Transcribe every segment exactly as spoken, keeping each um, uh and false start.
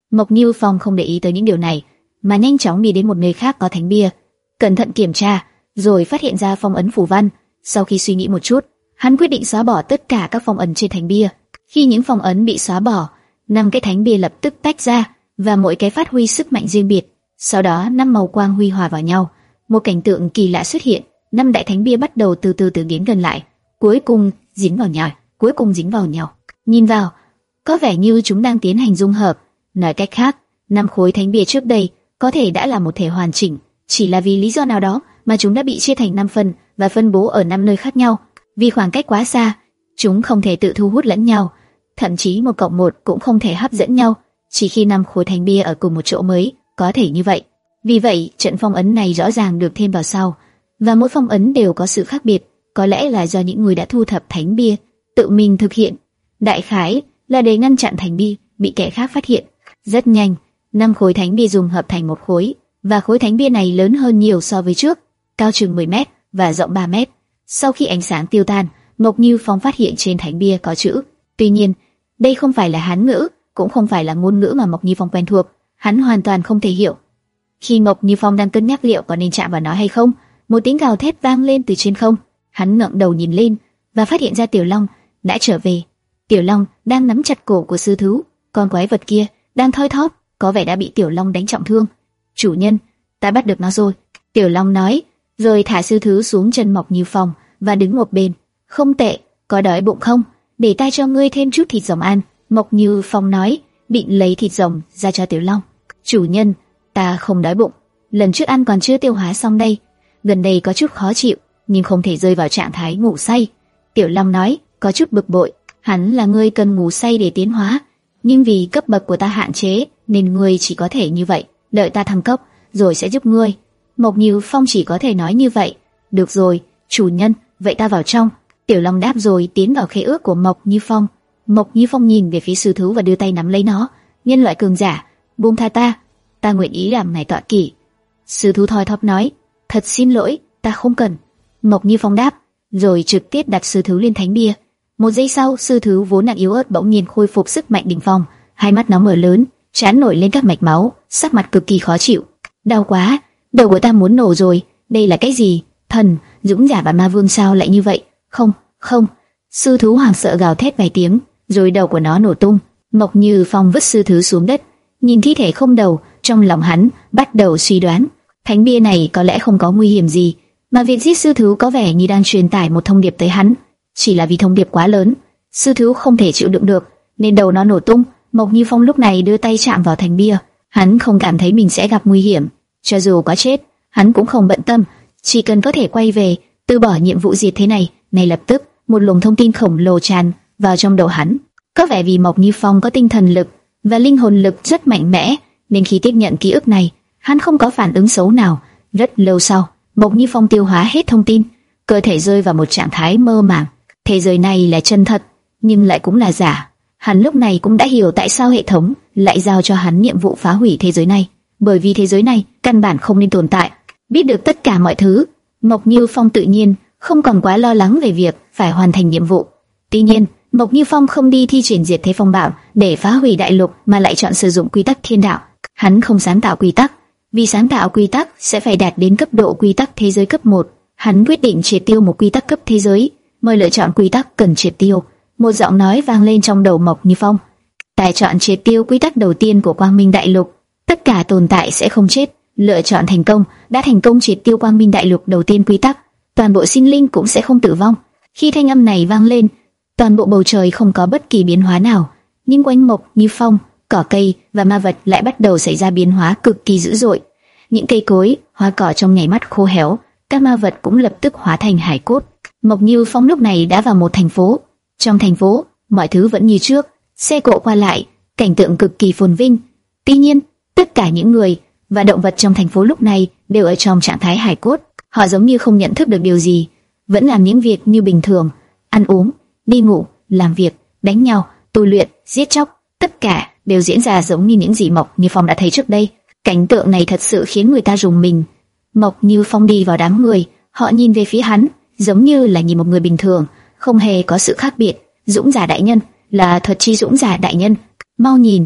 Mộc Như Phong không để ý tới những điều này, mà nhanh chóng đi đến một nơi khác có thánh bia, cẩn thận kiểm tra, rồi phát hiện ra phong ấn phù văn. Sau khi suy nghĩ một chút, hắn quyết định xóa bỏ tất cả các phong ấn trên thánh bia. Khi những phong ấn bị xóa bỏ, năm cái thánh bia lập tức tách ra, và mỗi cái phát huy sức mạnh riêng biệt. Sau đó năm màu quang huy hòa vào nhau, một cảnh tượng kỳ lạ xuất hiện. Năm đại thánh bia bắt đầu từ từ từ tiến gần lại, cuối cùng dính vào nhau, cuối cùng dính vào nhau. Nhìn vào, có vẻ như chúng đang tiến hành dung hợp. Nói cách khác, năm khối thánh bia trước đây có thể đã là một thể hoàn chỉnh, chỉ là vì lý do nào đó mà chúng đã bị chia thành năm phần và phân bố ở năm nơi khác nhau. Vì khoảng cách quá xa, chúng không thể tự thu hút lẫn nhau, thậm chí một cộng một cũng không thể hấp dẫn nhau. Chỉ khi năm khối thánh bia ở cùng một chỗ mới có thể như vậy. Vì vậy, trận phong ấn này rõ ràng được thêm vào sau, và mỗi phong ấn đều có sự khác biệt. Có lẽ là do những người đã thu thập thánh bia tự mình thực hiện. Đại khái là để ngăn chặn thánh bia bị kẻ khác phát hiện. Rất nhanh, năm khối thánh bia dùng hợp thành một khối, và khối thánh bia này lớn hơn nhiều so với trước, cao chừng mười mét và rộng ba mét. Sau khi ánh sáng tiêu tan, Mộc Như Phong phát hiện trên thánh bia có chữ. Tuy nhiên, đây không phải là Hán ngữ, cũng không phải là ngôn ngữ mà Mộc Như Phong quen thuộc. Hắn hoàn toàn không thể hiểu. Khi Mộc Như Phong đang cân nhắc liệu có nên chạm vào nó hay không, một tiếng gào thét vang lên từ trên không. Hắn ngẩng đầu nhìn lên và phát hiện ra Tiểu Long đã trở về. Tiểu Long đang nắm chặt cổ của sư thú, con quái vật kia đang thoi thóp, có vẻ đã bị Tiểu Long đánh trọng thương. Chủ nhân, ta bắt được nó rồi, Tiểu Long nói, rồi thả sư thú xuống chân Mộc Như Phong và đứng một bên. Không tệ, có đói bụng không? Để ta cho ngươi thêm chút thịt rồng ăn. Mộc Như Phong nói, định lấy thịt rồng ra cho Tiểu Long. Chủ nhân, ta không đói bụng, lần trước ăn còn chưa tiêu hóa xong đây. Gần đây có chút khó chịu, nhưng không thể rơi vào trạng thái ngủ say. Tiểu Long nói, có chút bực bội. Hắn là ngươi cần ngủ say để tiến hóa, nhưng vì cấp bậc của ta hạn chế nên ngươi chỉ có thể như vậy. Đợi ta thăng cấp rồi sẽ giúp ngươi. Mộc Như Phong chỉ có thể nói như vậy. Được rồi, chủ nhân, vậy ta vào trong. Tiểu Long đáp rồi tiến vào khế ước của Mộc Như Phong. Mộc Như Phong nhìn về phía sư thú và đưa tay nắm lấy nó. Nhân loại cường giả, buông tha ta, ta nguyện ý làm ngài tọa kỵ. Sư thú thoi thóp nói, thật xin lỗi, ta không cần. Mộc Như Phong đáp, rồi trực tiếp đặt sư thú lên thánh bia. Một giây sau, sư thú vốn đang yếu ớt bỗng nhiên khôi phục sức mạnh đỉnh phong, hai mắt nó mở lớn, trán nổi lên các mạch máu, sắc mặt cực kỳ khó chịu. Đau quá, đầu của ta muốn nổ rồi, đây là cái gì? Thần, dũng giả và ma vương sao lại như vậy? Không, không. Sư thú hoảng sợ gào thét vài tiếng, rồi đầu của nó nổ tung. Mộc Như Phong vứt sư thú xuống đất, nhìn thi thể không đầu, trong lòng hắn bắt đầu suy đoán, thánh bia này có lẽ không có nguy hiểm gì, mà việc giết sư thú có vẻ như đang truyền tải một thông điệp tới hắn. Chỉ là vì thông điệp quá lớn, sư thú không thể chịu đựng được, nên đầu nó nổ tung. Mộc Như Phong lúc này đưa tay chạm vào thánh bia, hắn không cảm thấy mình sẽ gặp nguy hiểm, cho dù có chết, hắn cũng không bận tâm, chỉ cần có thể quay về, từ bỏ nhiệm vụ diệt thế này. Ngay lập tức, một luồng thông tin khổng lồ tràn vào trong đầu hắn. Có vẻ vì Mộc Như Phong có tinh thần lực và linh hồn lực rất mạnh mẽ, nên khi tiếp nhận ký ức này, hắn không có phản ứng xấu nào. Rất lâu sau, Mộc Như Phong tiêu hóa hết thông tin, cơ thể rơi vào một trạng thái mơ màng. Thế giới này là chân thật, nhưng lại cũng là giả. Hắn lúc này cũng đã hiểu tại sao hệ thống lại giao cho hắn nhiệm vụ phá hủy thế giới này, bởi vì thế giới này căn bản không nên tồn tại. Biết được tất cả mọi thứ, Mộc Như Phong tự nhiên không còn quá lo lắng về việc phải hoàn thành nhiệm vụ. Tuy nhiên, Mộc Như Phong không đi thi triển diệt thế phong bạo để phá hủy đại lục, mà lại chọn sử dụng quy tắc thiên đạo. Hắn không sáng tạo quy tắc, vì sáng tạo quy tắc sẽ phải đạt đến cấp độ quy tắc thế giới cấp một. Hắn quyết định triệt tiêu một quy tắc cấp thế giới, mới lựa chọn quy tắc cần triệt tiêu. Một giọng nói vang lên trong đầu Mộc Như Phong. Ta chọn triệt tiêu quy tắc đầu tiên của Quang Minh Đại Lục, tất cả tồn tại sẽ không chết. Lựa chọn thành công, đã thành công triệt tiêu Quang Minh Đại Lục đầu tiên quy tắc, toàn bộ sinh linh cũng sẽ không tử vong. Khi thanh âm này vang lên, toàn bộ bầu trời không có bất kỳ biến hóa nào, nhưng quanh Mộc Như Phong, cỏ cây và ma vật lại bắt đầu xảy ra biến hóa cực kỳ dữ dội. Những cây cối, hoa cỏ trong nháy mắt khô héo, các ma vật cũng lập tức hóa thành hải cốt. Mộc Như Phong lúc này đã vào một thành phố. Trong thành phố, mọi thứ vẫn như trước, xe cộ qua lại, cảnh tượng cực kỳ phồn vinh. Tuy nhiên, tất cả những người và động vật trong thành phố lúc này đều ở trong trạng thái hải cốt. Họ giống như không nhận thức được điều gì, vẫn làm những việc như bình thường, ăn uống, đi ngủ, làm việc, đánh nhau, tu luyện, giết chóc, tất cả đều diễn ra giống như những gì Mộc Như Phong đã thấy trước đây. Cảnh tượng này thật sự khiến người ta rùng mình. Mộc Như Phong đi vào đám người, họ nhìn về phía hắn, giống như là nhìn một người bình thường, không hề có sự khác biệt. Dũng giả đại nhân, là thuật chi dũng giả đại nhân, mau nhìn,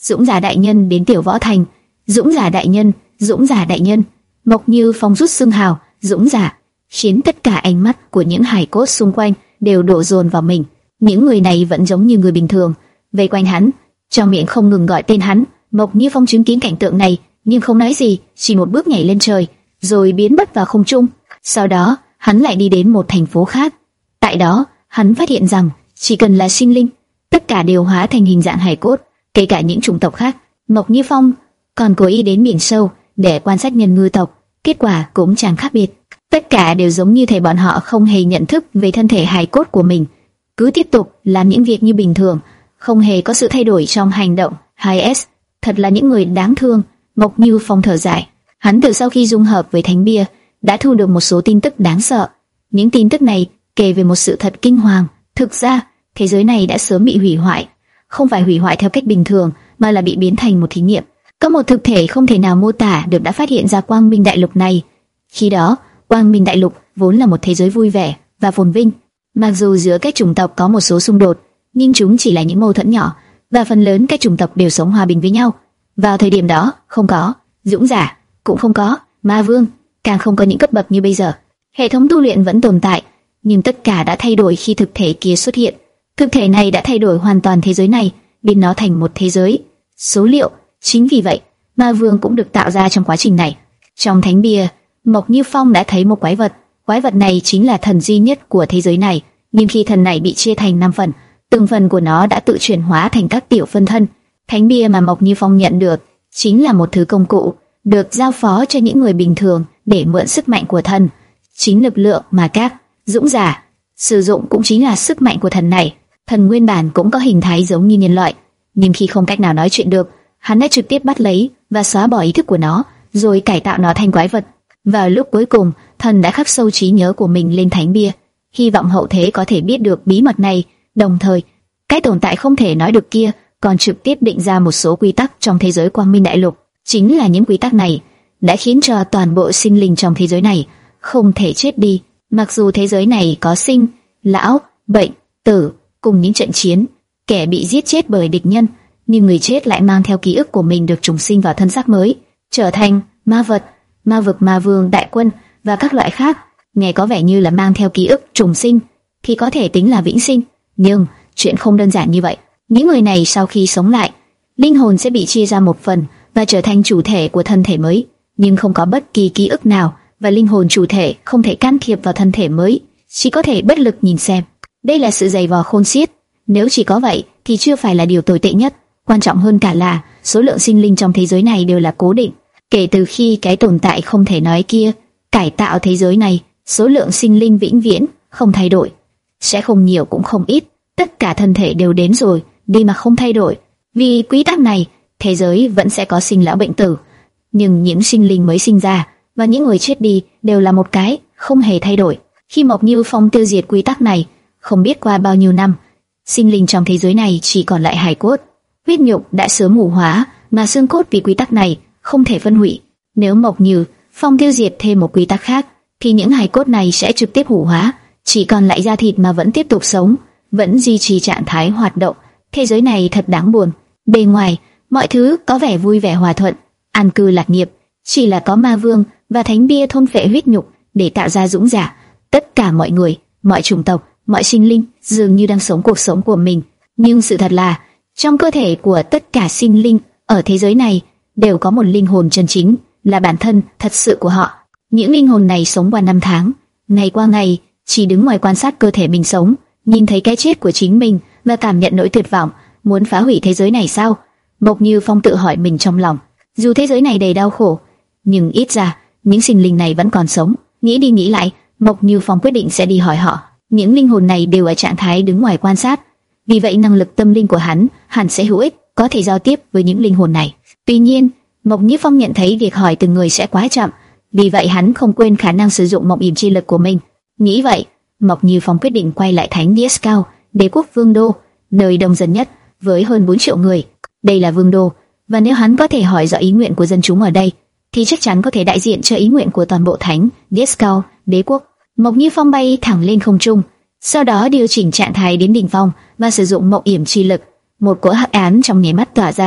Dũng giả đại nhân đến Tiểu Võ Thành. Dũng giả đại nhân, Dũng giả đại nhân. Mộc Như Phong rút xương hào Dũng giả, khiến tất cả ánh mắt của những hải cốt xung quanh đều đổ dồn vào mình. Những người này vẫn giống như người bình thường, vây quanh hắn, trong miệng không ngừng gọi tên hắn. Mộc Như Phong chứng kiến cảnh tượng này, nhưng không nói gì, chỉ một bước nhảy lên trời, rồi biến mất vào không trung. Sau đó, hắn lại đi đến một thành phố khác. Tại đó, hắn phát hiện rằng chỉ cần là sinh linh, tất cả đều hóa thành hình dạng hài cốt, kể cả những chủng tộc khác. Mộc Như Phong còn cố ý đến biển sâu để quan sát nhân ngư tộc, kết quả cũng chẳng khác biệt. Tất cả đều giống như thể bọn họ không hề nhận thức về thân thể hài cốt của mình, cứ tiếp tục làm những việc như bình thường, không hề có sự thay đổi trong hành động. hai S thật là những người đáng thương. Mộc Như Phong thở dài. Hắn từ sau khi dung hợp với thánh bia đã thu được một số tin tức đáng sợ. Những tin tức này kể về một sự thật kinh hoàng. Thực ra thế giới này đã sớm bị hủy hoại, không phải hủy hoại theo cách bình thường, mà là bị biến thành một thí nghiệm. Có một thực thể không thể nào mô tả được đã phát hiện ra Quang Minh Đại Lục này. Khi đó, Quang Minh Đại Lục vốn là một thế giới vui vẻ và phồn vinh. Mặc dù giữa các chủng tộc có một số xung đột, nhưng chúng chỉ là những mâu thuẫn nhỏ, và phần lớn các chủng tộc đều sống hòa bình với nhau. Vào thời điểm đó, không có dũng giả, cũng không có ma vương, càng không có những cấp bậc như bây giờ. Hệ thống tu luyện vẫn tồn tại, nhưng tất cả đã thay đổi khi thực thể kia xuất hiện. Thực thể này đã thay đổi hoàn toàn thế giới này, biến nó thành một thế giới số liệu. Chính vì vậy, ma vương cũng được tạo ra trong quá trình này. Trong thánh bia, Mộc Như Phong đã thấy một quái vật. Quái vật này chính là thần duy nhất của thế giới này, nhưng khi thần này bị chia thành năm phần, từng phần của nó đã tự chuyển hóa thành các tiểu phân thân. Thánh bia mà Mộc Như Phong nhận được chính là một thứ công cụ được giao phó cho những người bình thường để mượn sức mạnh của thần. Chính lực lượng mà các dũng giả sử dụng cũng chính là sức mạnh của thần này. Thần nguyên bản cũng có hình thái giống như nhân loại, nhưng khi không cách nào nói chuyện được, hắn đã trực tiếp bắt lấy và xóa bỏ ý thức của nó, rồi cải tạo nó thành quái vật. Vào lúc cuối cùng, thần đã khắc sâu trí nhớ của mình lên thánh bia, hy vọng hậu thế có thể biết được bí mật này. Đồng thời, cái tồn tại không thể nói được kia còn trực tiếp định ra một số quy tắc trong thế giới Quang Minh Đại Lục. Chính là những quy tắc này đã khiến cho toàn bộ sinh linh trong thế giới này không thể chết đi. Mặc dù thế giới này có sinh, lão, bệnh, tử cùng những trận chiến, kẻ bị giết chết bởi địch nhân, nhưng người chết lại mang theo ký ức của mình được trùng sinh vào thân xác mới, trở thành ma vật, ma vực, ma vương, đại quân và các loại khác. Nghe có vẻ như là mang theo ký ức trùng sinh thì có thể tính là vĩnh sinh, nhưng chuyện không đơn giản như vậy. Những người này sau khi sống lại, linh hồn sẽ bị chia ra một phần và trở thành chủ thể của thân thể mới, nhưng không có bất kỳ ký ức nào, và linh hồn chủ thể không thể can thiệp vào thân thể mới, chỉ có thể bất lực nhìn xem. Đây là sự dày vò khôn xiết. Nếu chỉ có vậy thì chưa phải là điều tồi tệ nhất. Quan trọng hơn cả là số lượng sinh linh trong thế giới này đều là cố định. Kể từ khi cái tồn tại không thể nói kia cải tạo thế giới này, số lượng sinh linh vĩnh viễn không thay đổi, sẽ không nhiều cũng không ít. Tất cả thân thể đều đến rồi đi mà không thay đổi. Vì quy tắc này, thế giới vẫn sẽ có sinh lão bệnh tử, nhưng những sinh linh mới sinh ra và những người chết đi đều là một cái, không hề thay đổi. Khi Mộc Như Phong tiêu diệt quy tắc này, không biết qua bao nhiêu năm, sinh linh trong thế giới này chỉ còn lại hài cốt. Huyết nhục đã sớm mù hóa, mà xương cốt vì quy tắc này không thể phân hủy. Nếu Mộc Như Phong tiêu diệt thêm một quy tắc khác, thì những hài cốt này sẽ trực tiếp hủ hóa, chỉ còn lại da thịt mà vẫn tiếp tục sống, vẫn duy trì trạng thái hoạt động. Thế giới này thật đáng buồn. Bề ngoài, mọi thứ có vẻ vui vẻ hòa thuận, an cư lạc nghiệp, chỉ là có ma vương và thánh bia thôn phệ huyết nhục để tạo ra dũng giả. Tất cả mọi người, mọi chủng tộc, mọi sinh linh dường như đang sống cuộc sống của mình. Nhưng sự thật là, trong cơ thể của tất cả sinh linh ở thế giới này đều có một linh hồn chân chính, là bản thân thật sự của họ. Những linh hồn này sống qua năm tháng, ngày qua ngày, chỉ đứng ngoài quan sát cơ thể mình sống, nhìn thấy cái chết của chính mình và cảm nhận nỗi tuyệt vọng, muốn phá hủy thế giới này sao? Mộc Như Phong tự hỏi mình trong lòng. Dù thế giới này đầy đau khổ, nhưng ít ra những sinh linh này vẫn còn sống. Nghĩ đi nghĩ lại, Mộc Như Phong quyết định sẽ đi hỏi họ. Những linh hồn này đều ở trạng thái đứng ngoài quan sát, vì vậy năng lực tâm linh của hắn hẳn sẽ hữu ích, có thể giao tiếp với những linh hồn này. Tuy nhiên, Mộc Như Phong nhận thấy việc hỏi từng người sẽ quá chậm, vì vậy hắn không quên khả năng sử dụng mộng yểm chi lực của mình. Nghĩ vậy, Mộc Như Phong quyết định quay lại Thánh Địa Cao, đế quốc Vương Đô, nơi đông dân nhất với hơn bốn triệu người. Đây là Vương Đô, và nếu hắn có thể hỏi rõ ý nguyện của dân chúng ở đây, thì chắc chắn có thể đại diện cho ý nguyện của toàn bộ Thánh Địa Cao, đế quốc. Mộc Như Phong bay thẳng lên không trung, sau đó điều chỉnh trạng thái đến đỉnh phong và sử dụng mộng yểm chi lực. Một cỗ hắc ám trong nháy mắt tỏa ra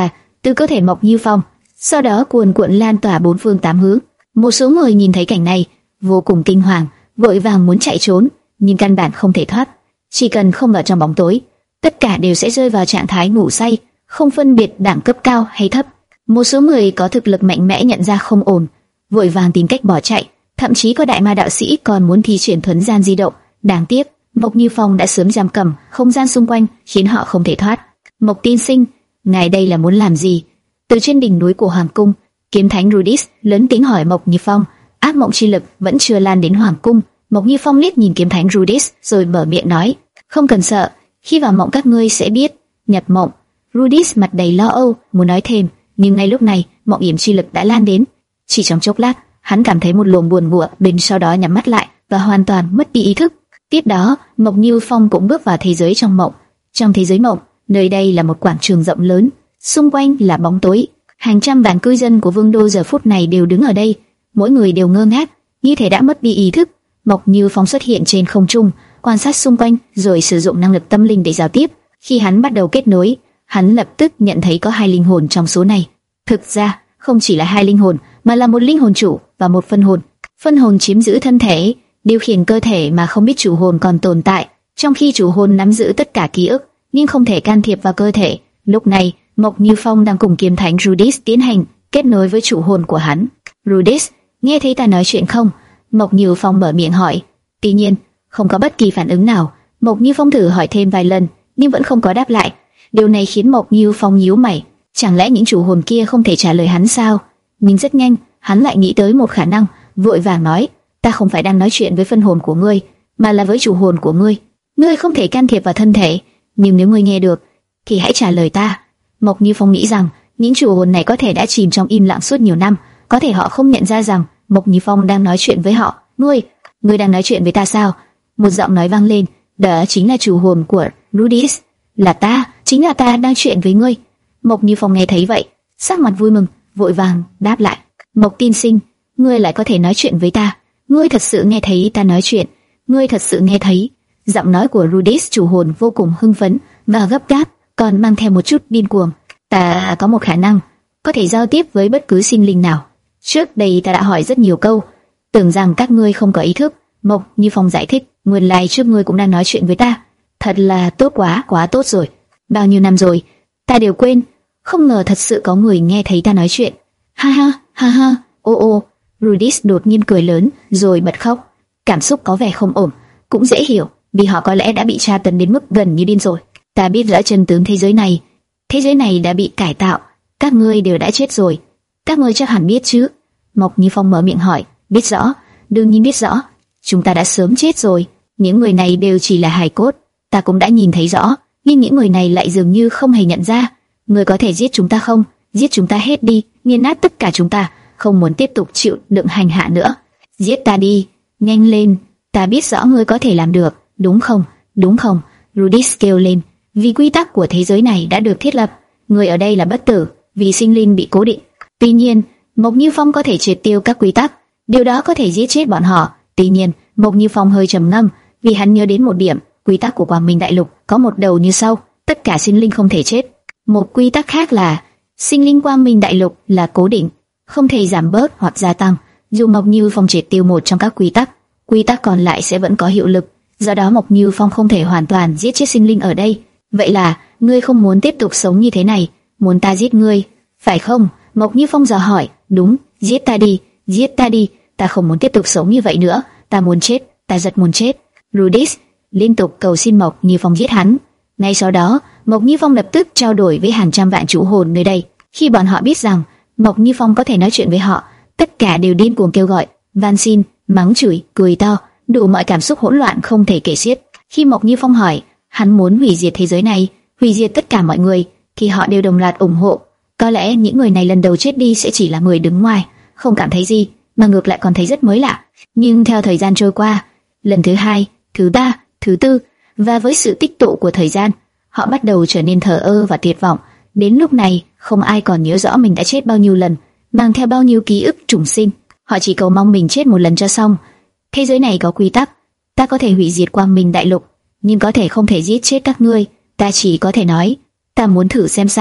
từ cơ thể Mộc Như Phong, sau đó cuồn cuộn lan tỏa bốn phương tám hướng. Một số người nhìn thấy cảnh này, vô cùng kinh hoàng, vội vàng muốn chạy trốn, nhưng căn bản không thể thoát. Chỉ cần không ở trong bóng tối, tất cả đều sẽ rơi vào trạng thái ngủ say, không phân biệt đẳng cấp cao hay thấp. Một số người có thực lực mạnh mẽ nhận ra không ổn, vội vàng tìm cách bỏ chạy, thậm chí có đại ma đạo sĩ còn muốn thi triển thuấn gian di động. Đáng tiếc, Mộc Như Phong đã sớm giam cầm không gian xung quanh, khiến họ không thể thoát. Mộc tiên sinh, ngài đây là muốn làm gì? Từ trên đỉnh núi của hoàng cung, kiếm thánh Rudis lớn tiếng hỏi Mộc Như Phong. Ác mộng chi lực vẫn chưa lan đến hoàng cung. Mộc Như Phong liếc nhìn kiếm thánh Rudis rồi mở miệng nói: không cần sợ, khi vào mộng các ngươi sẽ biết. Nhập mộng. Rudis mặt đầy lo âu, muốn nói thêm, nhưng ngay lúc này mộng yểm chi lực đã lan đến. Chỉ trong chốc lát, hắn cảm thấy một luồng buồn ngủ bên, sau đó nhắm mắt lại và hoàn toàn mất đi ý thức. Tiếp đó, Mộc Như Phong cũng bước vào thế giới trong mộng. Trong thế giới mộng, nơi đây là một quảng trường rộng lớn, xung quanh là bóng tối. Hàng trăm vạn cư dân của vương đô giờ phút này đều đứng ở đây, mỗi người đều ngơ ngác, như thể đã mất đi ý thức. Mộc Như Phong xuất hiện trên không trung, quan sát xung quanh, rồi sử dụng năng lực tâm linh để giao tiếp. Khi hắn bắt đầu kết nối, hắn lập tức nhận thấy có hai linh hồn trong số này. Thực ra, không chỉ là hai linh hồn, mà là một linh hồn chủ và một phân hồn. Phân hồn chiếm giữ thân thể, điều khiển cơ thể mà không biết chủ hồn còn tồn tại, trong khi chủ hồn nắm giữ tất cả ký ức, nhưng không thể can thiệp vào cơ thể. Lúc này, Mộc Như Phong đang cùng kiếm thánh Rudis tiến hành kết nối với chủ hồn của hắn. Rudis, nghe thấy ta nói chuyện không? Mộc Như Phong mở miệng hỏi. Tuy nhiên, không có bất kỳ phản ứng nào. Mộc Như Phong thử hỏi thêm vài lần, nhưng vẫn không có đáp lại. Điều này khiến Mộc Như Phong nhíu mày. Chẳng lẽ những chủ hồn kia không thể trả lời hắn sao? Nhưng rất nhanh, hắn lại nghĩ tới một khả năng, vội vàng nói: ta không phải đang nói chuyện với phân hồn của ngươi, mà là với chủ hồn của ngươi. Ngươi không thể can thiệp vào thân thể, nhưng nếu ngươi nghe được, thì hãy trả lời ta. Mộc Như Phong nghĩ rằng những chủ hồn này có thể đã chìm trong im lặng suốt nhiều năm, có thể họ không nhận ra rằng Mộc Như Phong đang nói chuyện với họ. Ngươi, ngươi đang nói chuyện với ta sao? Một giọng nói vang lên, đó chính là chủ hồn của Rudis. Là ta, chính là ta đang chuyện với ngươi. Mộc Như Phong nghe thấy vậy, sắc mặt vui mừng, vội vàng đáp lại: Mộc tiên sinh, ngươi lại có thể nói chuyện với ta. Ngươi thật sự nghe thấy ta nói chuyện? Ngươi thật sự nghe thấy? Giọng nói của Rudis chủ hồn vô cùng hưng phấn và gấp gáp, còn mang theo một chút điên cuồng. Ta có một khả năng có thể giao tiếp với bất cứ sinh linh nào. Trước đây ta đã hỏi rất nhiều câu, tưởng rằng các ngươi không có ý thức. Mộc Như Phong giải thích: nguyên lai trước ngươi cũng đang nói chuyện với ta. Thật là tốt quá, quá tốt rồi. Bao nhiêu năm rồi, ta đều quên. Không ngờ thật sự có người nghe thấy ta nói chuyện. Ha ha, ha ha, ô ô. Rudis đột nhiên cười lớn, rồi bật khóc. Cảm xúc có vẻ không ổn, cũng dễ hiểu, vì họ có lẽ đã bị tra tấn đến mức gần như điên rồi. Ta biết rõ chân tướng thế giới này. Thế giới này đã bị cải tạo. Các ngươi đều đã chết rồi. Các ngươi chắc hẳn biết chứ? Mộc Như Phong mở miệng hỏi. Biết rõ, đương nhiên biết rõ. Chúng ta đã sớm chết rồi. Những người này đều chỉ là hài cốt. Ta cũng đã nhìn thấy rõ, nhưng những người này lại dường như không hề nhận ra. Ngươi có thể giết chúng ta không? Giết chúng ta hết đi, nghiền nát tất cả chúng ta. Không muốn tiếp tục chịu đựng hành hạ nữa. Giết ta đi, nhanh lên. Ta biết rõ ngươi có thể làm được, đúng không? Đúng không? Rudis kêu lên. Vì quy tắc của thế giới này đã được thiết lập, người ở đây là bất tử, vì sinh linh bị cố định. Tuy nhiên, Mộc Như Phong có thể triệt tiêu các quy tắc, điều đó có thể giết chết bọn họ. Tuy nhiên, Mộc Như Phong hơi trầm ngâm, vì hắn nhớ đến một điểm, quy tắc của Quang Minh Đại Lục có một đầu như sau: tất cả sinh linh không thể chết. Một quy tắc khác là sinh linh Quang Minh Đại Lục là cố định, không thể giảm bớt hoặc gia tăng. Dù Mộc Như Phong triệt tiêu một trong các quy tắc, quy tắc còn lại sẽ vẫn có hiệu lực. Do đó Mộc Như Phong không thể hoàn toàn giết chết sinh linh ở đây. Vậy là ngươi không muốn tiếp tục sống như thế này, muốn ta giết ngươi, phải không? Mộc Như Phong dò hỏi. Đúng, giết ta đi, giết ta đi, ta không muốn tiếp tục sống như vậy nữa, ta muốn chết, ta rất muốn chết. Rudis liên tục cầu xin Mộc Như Phong giết hắn. Ngay sau đó, Mộc Như Phong lập tức trao đổi với hàng trăm vạn chủ hồn nơi đây. Khi bọn họ biết rằng Mộc Như Phong có thể nói chuyện với họ, tất cả đều điên cuồng kêu gọi, van xin, mắng chửi, cười to, đủ mọi cảm xúc hỗn loạn không thể kể xiết. Khi Mộc Như Phong hỏi hắn muốn hủy diệt thế giới này, hủy diệt tất cả mọi người, thì họ đều đồng loạt ủng hộ. Có lẽ những người này lần đầu chết đi sẽ chỉ là người đứng ngoài, không cảm thấy gì, mà ngược lại còn thấy rất mới lạ. Nhưng theo thời gian trôi qua, lần thứ hai, thứ ba, thứ tư, và với sự tích tụ của thời gian, họ bắt đầu trở nên thờ ơ và tuyệt vọng. Đến lúc này, không ai còn nhớ rõ mình đã chết bao nhiêu lần, mang theo bao nhiêu ký ức trùng sinh. Họ chỉ cầu mong mình chết một lần cho xong. Thế giới này có quy tắc, ta có thể hủy diệt Quang Minh Đại Lục, nhưng có thể không thể giết chết các ngươi. Ta chỉ có thể nói, ta muốn thử xem sao.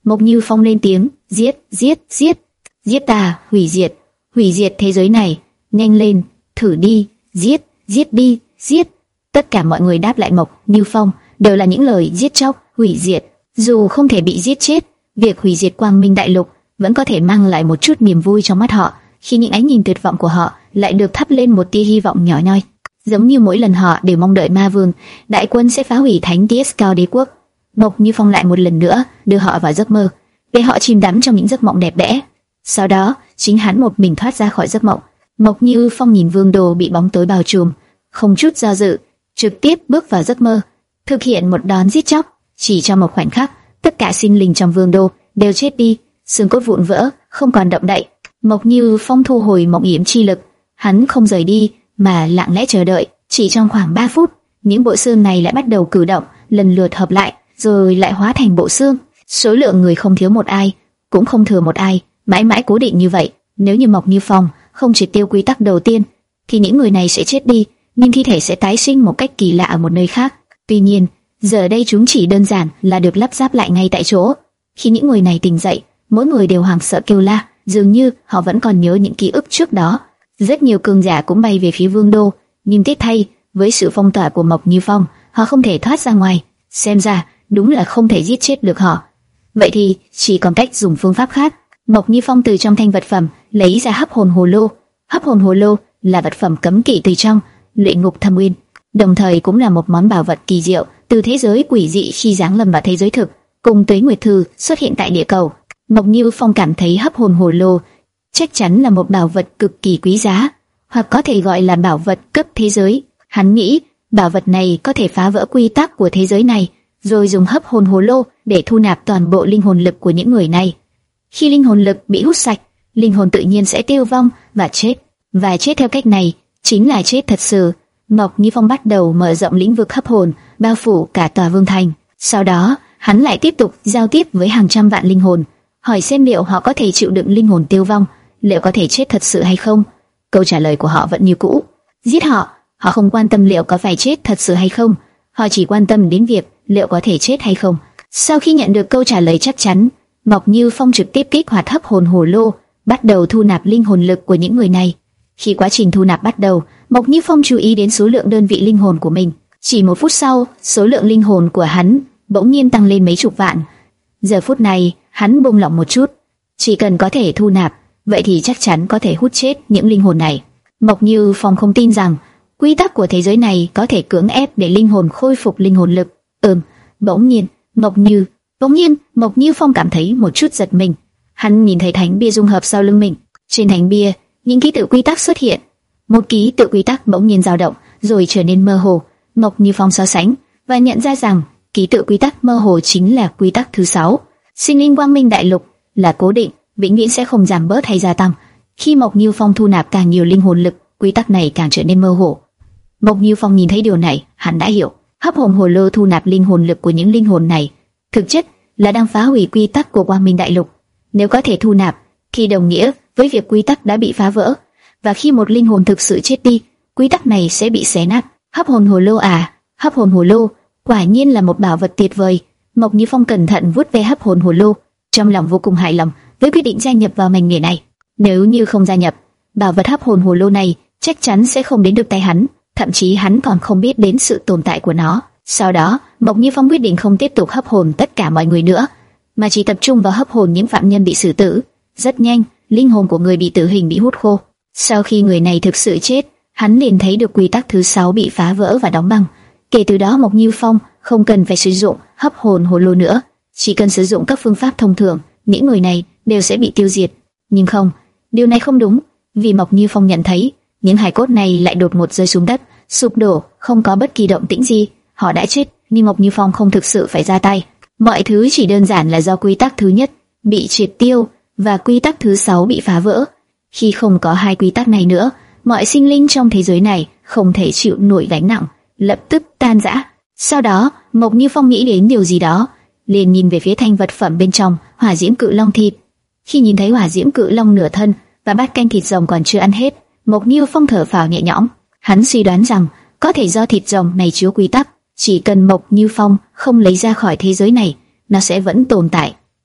Mộc Như Phong lên tiếng, giết, giết, giết, giết ta, hủy diệt, hủy diệt thế giới này, nhanh lên, thử đi, giết, giết đi, giết. Tất cả mọi người đáp lại Mộc Như Phong đều là những lời giết chóc, hủy diệt. Dù không thể bị giết chết, việc hủy diệt Quang Minh Đại Lục vẫn có thể mang lại một chút niềm vui trong mắt họ, khi những ánh nhìn tuyệt vọng của họ lại được thắp lên một tia hy vọng nhỏ nhoi. Giống như mỗi lần họ đều mong đợi Ma Vương đại quân sẽ phá hủy Thánh Tiescal Đế quốc, Mộc Như Phong lại một lần nữa đưa họ vào giấc mơ, để họ chìm đắm trong những giấc mộng đẹp đẽ. Sau đó, chính hắn một mình thoát ra khỏi giấc mộng. Mộc Như Phong nhìn Vương Đô bị bóng tối bao trùm, không chút do dự, trực tiếp bước vào giấc mơ, thực hiện một đòn giết chóc. Chỉ trong một khoảnh khắc, tất cả sinh linh trong Vương Đô đều chết đi, xương cốt vụn vỡ, không còn động đậy. Mộc Như Phong thu hồi mộng yểm chi lực, hắn không rời đi mà lặng lẽ chờ đợi. Chỉ trong khoảng ba phút, những bộ xương này lại bắt đầu cử động, lần lượt hợp lại, rồi lại hóa thành bộ xương. Số lượng người không thiếu một ai, cũng không thừa một ai, mãi mãi cố định như vậy. Nếu như Mộc Như Phong không triệt tiêu quy tắc đầu tiên, thì những người này sẽ chết đi, nhưng thi thể sẽ tái sinh một cách kỳ lạ ở một nơi khác. Tuy nhiên, giờ đây chúng chỉ đơn giản là được lắp ráp lại ngay tại chỗ. Khi những người này tỉnh dậy, mỗi người đều hoảng sợ kêu la, dường như họ vẫn còn nhớ những ký ức trước đó. Rất nhiều cường giả cũng bay về phía Vương Đô, nhưng tiếc thay, với sự phong tỏa của Mộc Như Phong, họ không thể thoát ra ngoài. Xem ra, đúng là không thể giết chết được họ. Vậy thì chỉ còn cách dùng phương pháp khác. Mộc Như Phong từ trong thanh vật phẩm lấy ra hấp hồn hồ lô. Hấp hồn hồ lô là vật phẩm cấm kỵ từ trong Luyện Ngục Thâm Uyên, đồng thời cũng là một món bảo vật kỳ diệu từ thế giới quỷ dị khi giáng lâm vào thế giới thực. Cùng Tuế Nguyệt Thư xuất hiện tại địa cầu, Mộc Như Phong cảm thấy hấp hồn hồ lô chắc chắn là một bảo vật cực kỳ quý giá, hoặc có thể gọi là bảo vật cấp thế giới. Hắn nghĩ bảo vật này có thể phá vỡ quy tắc của thế giới này, rồi dùng hấp hồn hồ lô để thu nạp toàn bộ linh hồn lực của những người này. Khi linh hồn lực bị hút sạch, linh hồn tự nhiên sẽ tiêu vong và chết. Và chết theo cách này chính là chết thật sự. Mộc Như Phong bắt đầu mở rộng lĩnh vực hấp hồn, bao phủ cả tòa vương thành. Sau đó, hắn lại tiếp tục giao tiếp với hàng trăm vạn linh hồn, hỏi xem liệu họ có thể chịu đựng linh hồn tiêu vong, liệu có thể chết thật sự hay không. Câu trả lời của họ vẫn như cũ: giết họ. Họ không quan tâm liệu có phải chết thật sự hay không, họ chỉ quan tâm đến việc liệu có thể chết hay không. Sau khi nhận được câu trả lời chắc chắn, Mộc Như Phong trực tiếp kích hoạt hấp hồn hồ lô, bắt đầu thu nạp linh hồn lực của những người này. Khi quá trình thu nạp bắt đầu, Mộc Như Phong chú ý đến số lượng đơn vị linh hồn của mình. Chỉ một phút sau, số lượng linh hồn của hắn bỗng nhiên tăng lên mấy chục vạn. Giờ phút này, hắn buông lỏng một chút. Chỉ cần có thể thu nạp, vậy thì chắc chắn có thể hút chết những linh hồn này. Mộc Như Phong không tin rằng quy tắc của thế giới này có thể cưỡng ép để linh hồn khôi phục linh hồn lực. Ừm, bỗng nhiên, Mộc Như, bỗng nhiên, Mộc Như Phong cảm thấy một chút giật mình. Hắn nhìn thấy thánh bia dung hợp sau lưng mình. Trên thánh bia, những ký tự quy tắc xuất hiện. Một ký tự quy tắc bỗng nhiên dao động, rồi trở nên mơ hồ. Mộc Như Phong so sánh và nhận ra rằng ký tự quy tắc mơ hồ chính là quy tắc thứ sáu. Sinh linh Quang Minh Đại Lục là cố định, vĩnh viễn sẽ không giảm bớt hay gia tăng. Khi Mộc Như Phong thu nạp càng nhiều linh hồn lực, quy tắc này càng trở nên mơ hồ. Mộc Như Phong nhìn thấy điều này, hắn đã hiểu. Hấp hồn hồ lô thu nạp linh hồn lực của những linh hồn này, thực chất là đang phá hủy quy tắc của Quang Minh Đại Lục. Nếu có thể thu nạp, thì đồng nghĩa với việc quy tắc đã bị phá vỡ, và khi một linh hồn thực sự chết đi, quy tắc này sẽ bị xé nát. Hấp hồn hồ lô à? Hấp hồn hồ lô quả nhiên là một bảo vật tuyệt vời. Mộc Như Phong cẩn thận vuốt ve hấp hồn hồ lô, trong lòng vô cùng hài lòng với quyết định gia nhập vào ngành nghề này. Nếu như không gia nhập, bảo vật hấp hồn hồ lô này chắc chắn sẽ không đến được tay hắn, thậm chí hắn còn không biết đến sự tồn tại của nó. Sau đó, Mộc Như Phong quyết định không tiếp tục hấp hồn tất cả mọi người nữa, mà chỉ tập trung vào hấp hồn những phạm nhân bị xử tử. Rất nhanh, linh hồn của người bị tử hình bị hút khô. Sau khi người này thực sự chết, hắn liền thấy được quy tắc thứ sáu bị phá vỡ và đóng băng. Kể từ đó, Mộc Như Phong không cần phải sử dụng hấp hồn hồ lô nữa, chỉ cần sử dụng các phương pháp thông thường, những người này đều sẽ bị tiêu diệt. Nhưng không, điều này không đúng, vì Mộc Như Phong nhận thấy những hài cốt này lại đột ngột rơi xuống đất, sụp đổ, không có bất kỳ động tĩnh gì. Họ đã chết, nhưng Mộc Như Phong không thực sự phải ra tay. Mọi thứ chỉ đơn giản là do quy tắc thứ nhất bị triệt tiêu và quy tắc thứ sáu bị phá vỡ. Khi không có hai quy tắc này nữa, mọi sinh linh trong thế giới này không thể chịu nổi gánh nặng, lập tức tan rã. Sau đó, Mộc Như Phong nghĩ đến điều gì đó, liền nhìn về phía thanh vật phẩm bên trong, hỏa diễm cự long thịt. Khi nhìn thấy hỏa diễm cự long nửa thân và bát canh thịt rồng còn chưa ăn hết, Mộc Như Phong thở phào nhẹ nhõm. Hắn suy đoán rằng có thể do thịt rồng này chứa quy tắc, chỉ cần Mộc Như Phong không lấy ra khỏi thế giới này, nó sẽ vẫn tồn tại.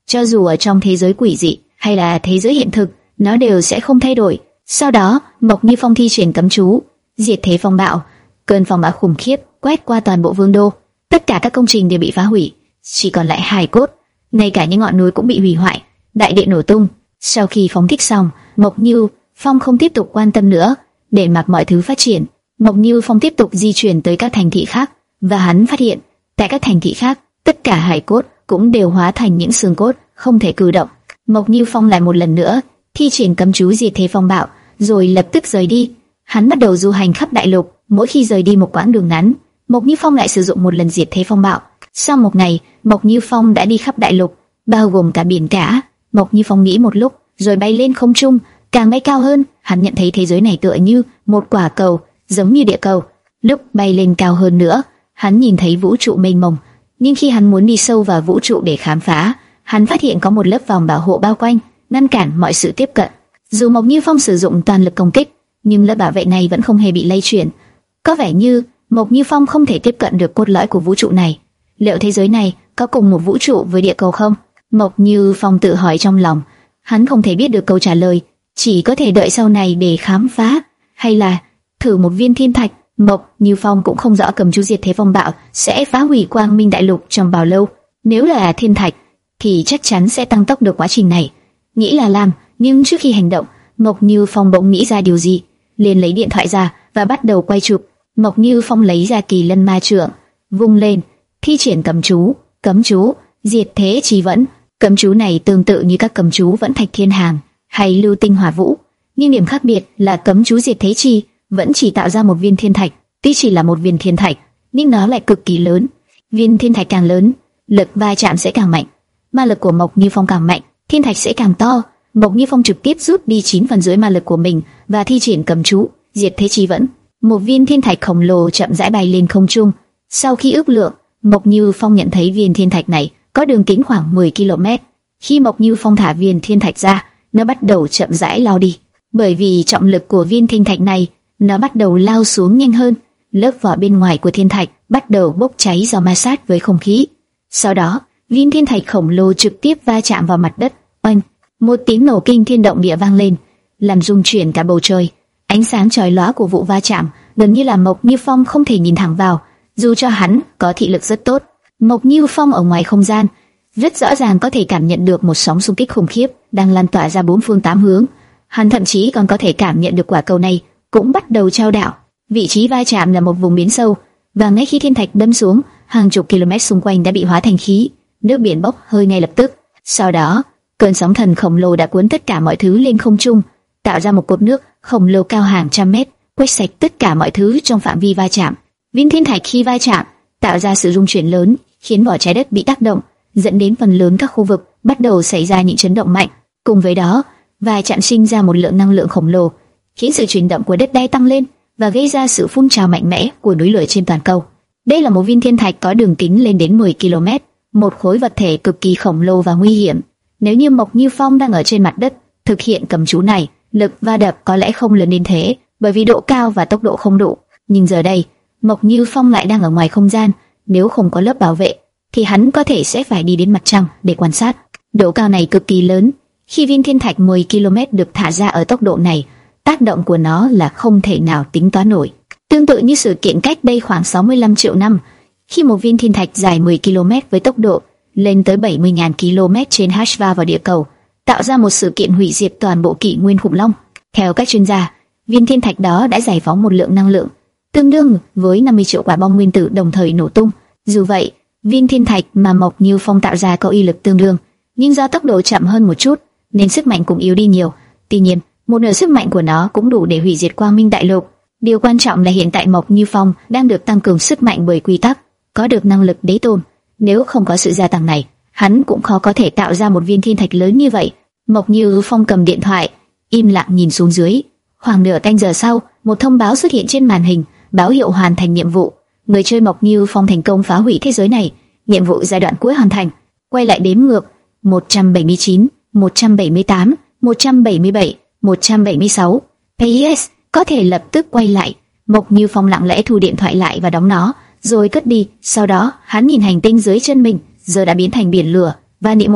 cho dù ở trong thế giới quỷ dị hay là thế giới hiện thực, nó đều sẽ không thay đổi. Sau đó, Mộc Như Phong thi triển cấm chú, diệt thế phong bạo. Cơn phong bạo khủng khiếp quét qua toàn bộ vương đô, tất cả các công trình đều bị phá hủy, chỉ còn lại hài cốt, ngay cả những ngọn núi cũng bị hủy hoại, đại địa nổ tung. Sau khi phóng thích xong, Mộc Như Phong không tiếp tục quan tâm nữa, để mặc mọi thứ phát triển. Mộc Như Phong tiếp tục di chuyển tới các thành thị khác, và hắn phát hiện, tại các thành thị khác, tất cả hài cốt cũng đều hóa thành những xương cốt, không thể cử động. Mộc Như Phong lại một lần nữa thi triển cấm chú diệt thế phong bạo, rồi lập tức rời đi. Hắn bắt đầu du hành khắp đại lục, mỗi khi rời đi một quãng đường ngắn, Mộc Như Phong lại sử dụng một lần diệt thế phong bạo. Sau một ngày, Mộc Như Phong đã đi khắp đại lục, bao gồm cả biển cả. Mộc Như Phong nghĩ một lúc, rồi bay lên không trung, càng bay cao hơn, hắn nhận thấy thế giới này tựa như một quả cầu, giống như địa cầu. Lúc bay lên cao hơn nữa, hắn nhìn thấy vũ trụ mênh mông, nhưng khi hắn muốn đi sâu vào vũ trụ để khám phá, hắn phát hiện có một lớp vòng bảo hộ bao quanh, ngăn cản mọi sự tiếp cận. Dù Mộc Như Phong sử dụng toàn lực công kích, nhưng lớp bảo vệ này vẫn không hề bị lay chuyển. Có vẻ như Mộc Như Phong không thể tiếp cận được cốt lõi của vũ trụ này. Liệu thế giới này có cùng một vũ trụ với địa cầu không? Mộc Như Phong tự hỏi trong lòng. Hắn không thể biết được câu trả lời, chỉ có thể đợi sau này để khám phá, hay là thử một viên thiên thạch. Mộc Như Phong cũng không rõ cầm chú diệt thế phong bạo sẽ phá hủy Quang Minh Đại Lục trong bao lâu. Nếu là thiên thạch, thì chắc chắn sẽ tăng tốc được quá trình này. Nghĩ là làm, nhưng trước khi hành động, Mộc Như Phong bỗng nghĩ ra điều gì, liền lấy điện thoại ra và bắt đầu quay chụp. Mộc Như Phong lấy ra Kỳ Lân Ma Trượng, vung lên, thi triển cấm chú, cấm chú diệt thế chi vẫn. Cấm chú này tương tự như các cấm chú vẫn thạch thiên hàng hay lưu tinh hỏa vũ, nhưng điểm khác biệt là cấm chú diệt thế chi vẫn chỉ tạo ra một viên thiên thạch. Tuy chỉ là một viên thiên thạch, nhưng nó lại cực kỳ lớn. Viên thiên thạch càng lớn, lực va chạm sẽ càng mạnh, ma lực của Mộc Như Phong càng mạnh, thiên thạch sẽ càng to. Mộc Như Phong trực tiếp rút đi chín phần dưới ma lực của mình và thi triển cấm chú diệt thế chi vẫn. Một viên thiên thạch khổng lồ chậm rãi bay lên không trung. Sau khi ước lượng, Mộc Như Phong nhận thấy viên thiên thạch này có đường kính khoảng mười ki lô mét. Khi Mộc Như Phong thả viên thiên thạch ra, nó bắt đầu chậm rãi lao đi. Bởi vì trọng lực của viên thiên thạch này, nó bắt đầu lao xuống nhanh hơn. Lớp vỏ bên ngoài của thiên thạch bắt đầu bốc cháy do ma sát với không khí. Sau đó, viên thiên thạch khổng lồ trực tiếp va chạm vào mặt đất. Oanh! Một tiếng nổ kinh thiên động địa vang lên, làm rung chuyển cả bầu trời. Ánh sáng chói lóa của vụ va chạm gần như là Mộc Như Phong không thể nhìn thẳng vào, dù cho hắn có thị lực rất tốt. Mộc Như Phong ở ngoài không gian, rất rõ ràng có thể cảm nhận được một sóng xung kích khủng khiếp đang lan tỏa ra bốn phương tám hướng. Hắn thậm chí còn có thể cảm nhận được quả cầu này cũng bắt đầu chao đảo. Vị trí va chạm là một vùng biển sâu, và ngay khi thiên thạch đâm xuống, hàng chục km xung quanh đã bị hóa thành khí, nước biển bốc hơi ngay lập tức. Sau đó, cơn sóng thần khổng lồ đã cuốn tất cả mọi thứ lên không trung, tạo ra một cột nước khổng lồ cao hàng trăm mét, quét sạch tất cả mọi thứ trong phạm vi va chạm. Viên thiên thạch khi va chạm tạo ra sự rung chuyển lớn, khiến vỏ trái đất bị tác động, dẫn đến phần lớn các khu vực bắt đầu xảy ra những chấn động mạnh. Cùng với đó, va chạm sinh ra một lượng năng lượng khổng lồ, khiến sự chuyển động của đất đai tăng lên và gây ra sự phun trào mạnh mẽ của núi lửa trên toàn cầu. Đây là một viên thiên thạch có đường kính lên đến mười ki lô mét, một khối vật thể cực kỳ khổng lồ và nguy hiểm. Nếu như Mộc Như Phong đang ở trên mặt đất thực hiện cấm chú này, lực va đập có lẽ không lớn đến thế, bởi vì độ cao và tốc độ không đủ. Nhưng giờ đây, Mộc Như Phong lại đang ở ngoài không gian, nếu không có lớp bảo vệ, thì hắn có thể sẽ phải đi đến mặt trăng để quan sát. Độ cao này cực kỳ lớn. Khi viên thiên thạch mười ki lô mét được thả ra ở tốc độ này, tác động của nó là không thể nào tính toán nổi. Tương tự như sự kiện cách đây khoảng sáu mươi lăm triệu năm, khi một viên thiên thạch dài mười ki lô mét với tốc độ lên tới bảy mươi nghìn ki lô mét trên h va vào địa cầu, tạo ra một sự kiện hủy diệt toàn bộ kỷ nguyên khủng long. Theo các chuyên gia, viên thiên thạch đó đã giải phóng một lượng năng lượng tương đương với năm mươi triệu quả bom nguyên tử đồng thời nổ tung. Dù vậy, viên thiên thạch mà Mộc Như Phong tạo ra có uy lực tương đương, nhưng do tốc độ chậm hơn một chút, nên sức mạnh cũng yếu đi nhiều. Tuy nhiên, một nửa sức mạnh của nó cũng đủ để hủy diệt Quang Minh Đại Lục. Điều quan trọng là hiện tại Mộc Như Phong đang được tăng cường sức mạnh bởi quy tắc, có được năng lực đế tôn. Nếu không có sự gia tăng này, hắn cũng khó có thể tạo ra một viên thiên thạch lớn như vậy. Mộc Như Phong cầm điện thoại, im lặng nhìn xuống dưới. Khoảng nửa canh giờ sau, một thông báo xuất hiện trên màn hình, báo hiệu hoàn thành nhiệm vụ. Người chơi Mộc Như Phong thành công phá hủy thế giới này. Nhiệm vụ giai đoạn cuối hoàn thành. Quay lại đếm ngược: một trăm bảy mươi chín, một trăm bảy mươi tám, một trăm bảy mươi bảy, một trăm bảy mươi sáu. pê ét có thể lập tức quay lại. Mộc Như Phong lặng lẽ thu điện thoại lại và đóng nó, rồi cất đi. Sau đó, hắn nhìn hành tinh dưới chân mình, giờ đã biến thành biển lửa, và niệm một câu: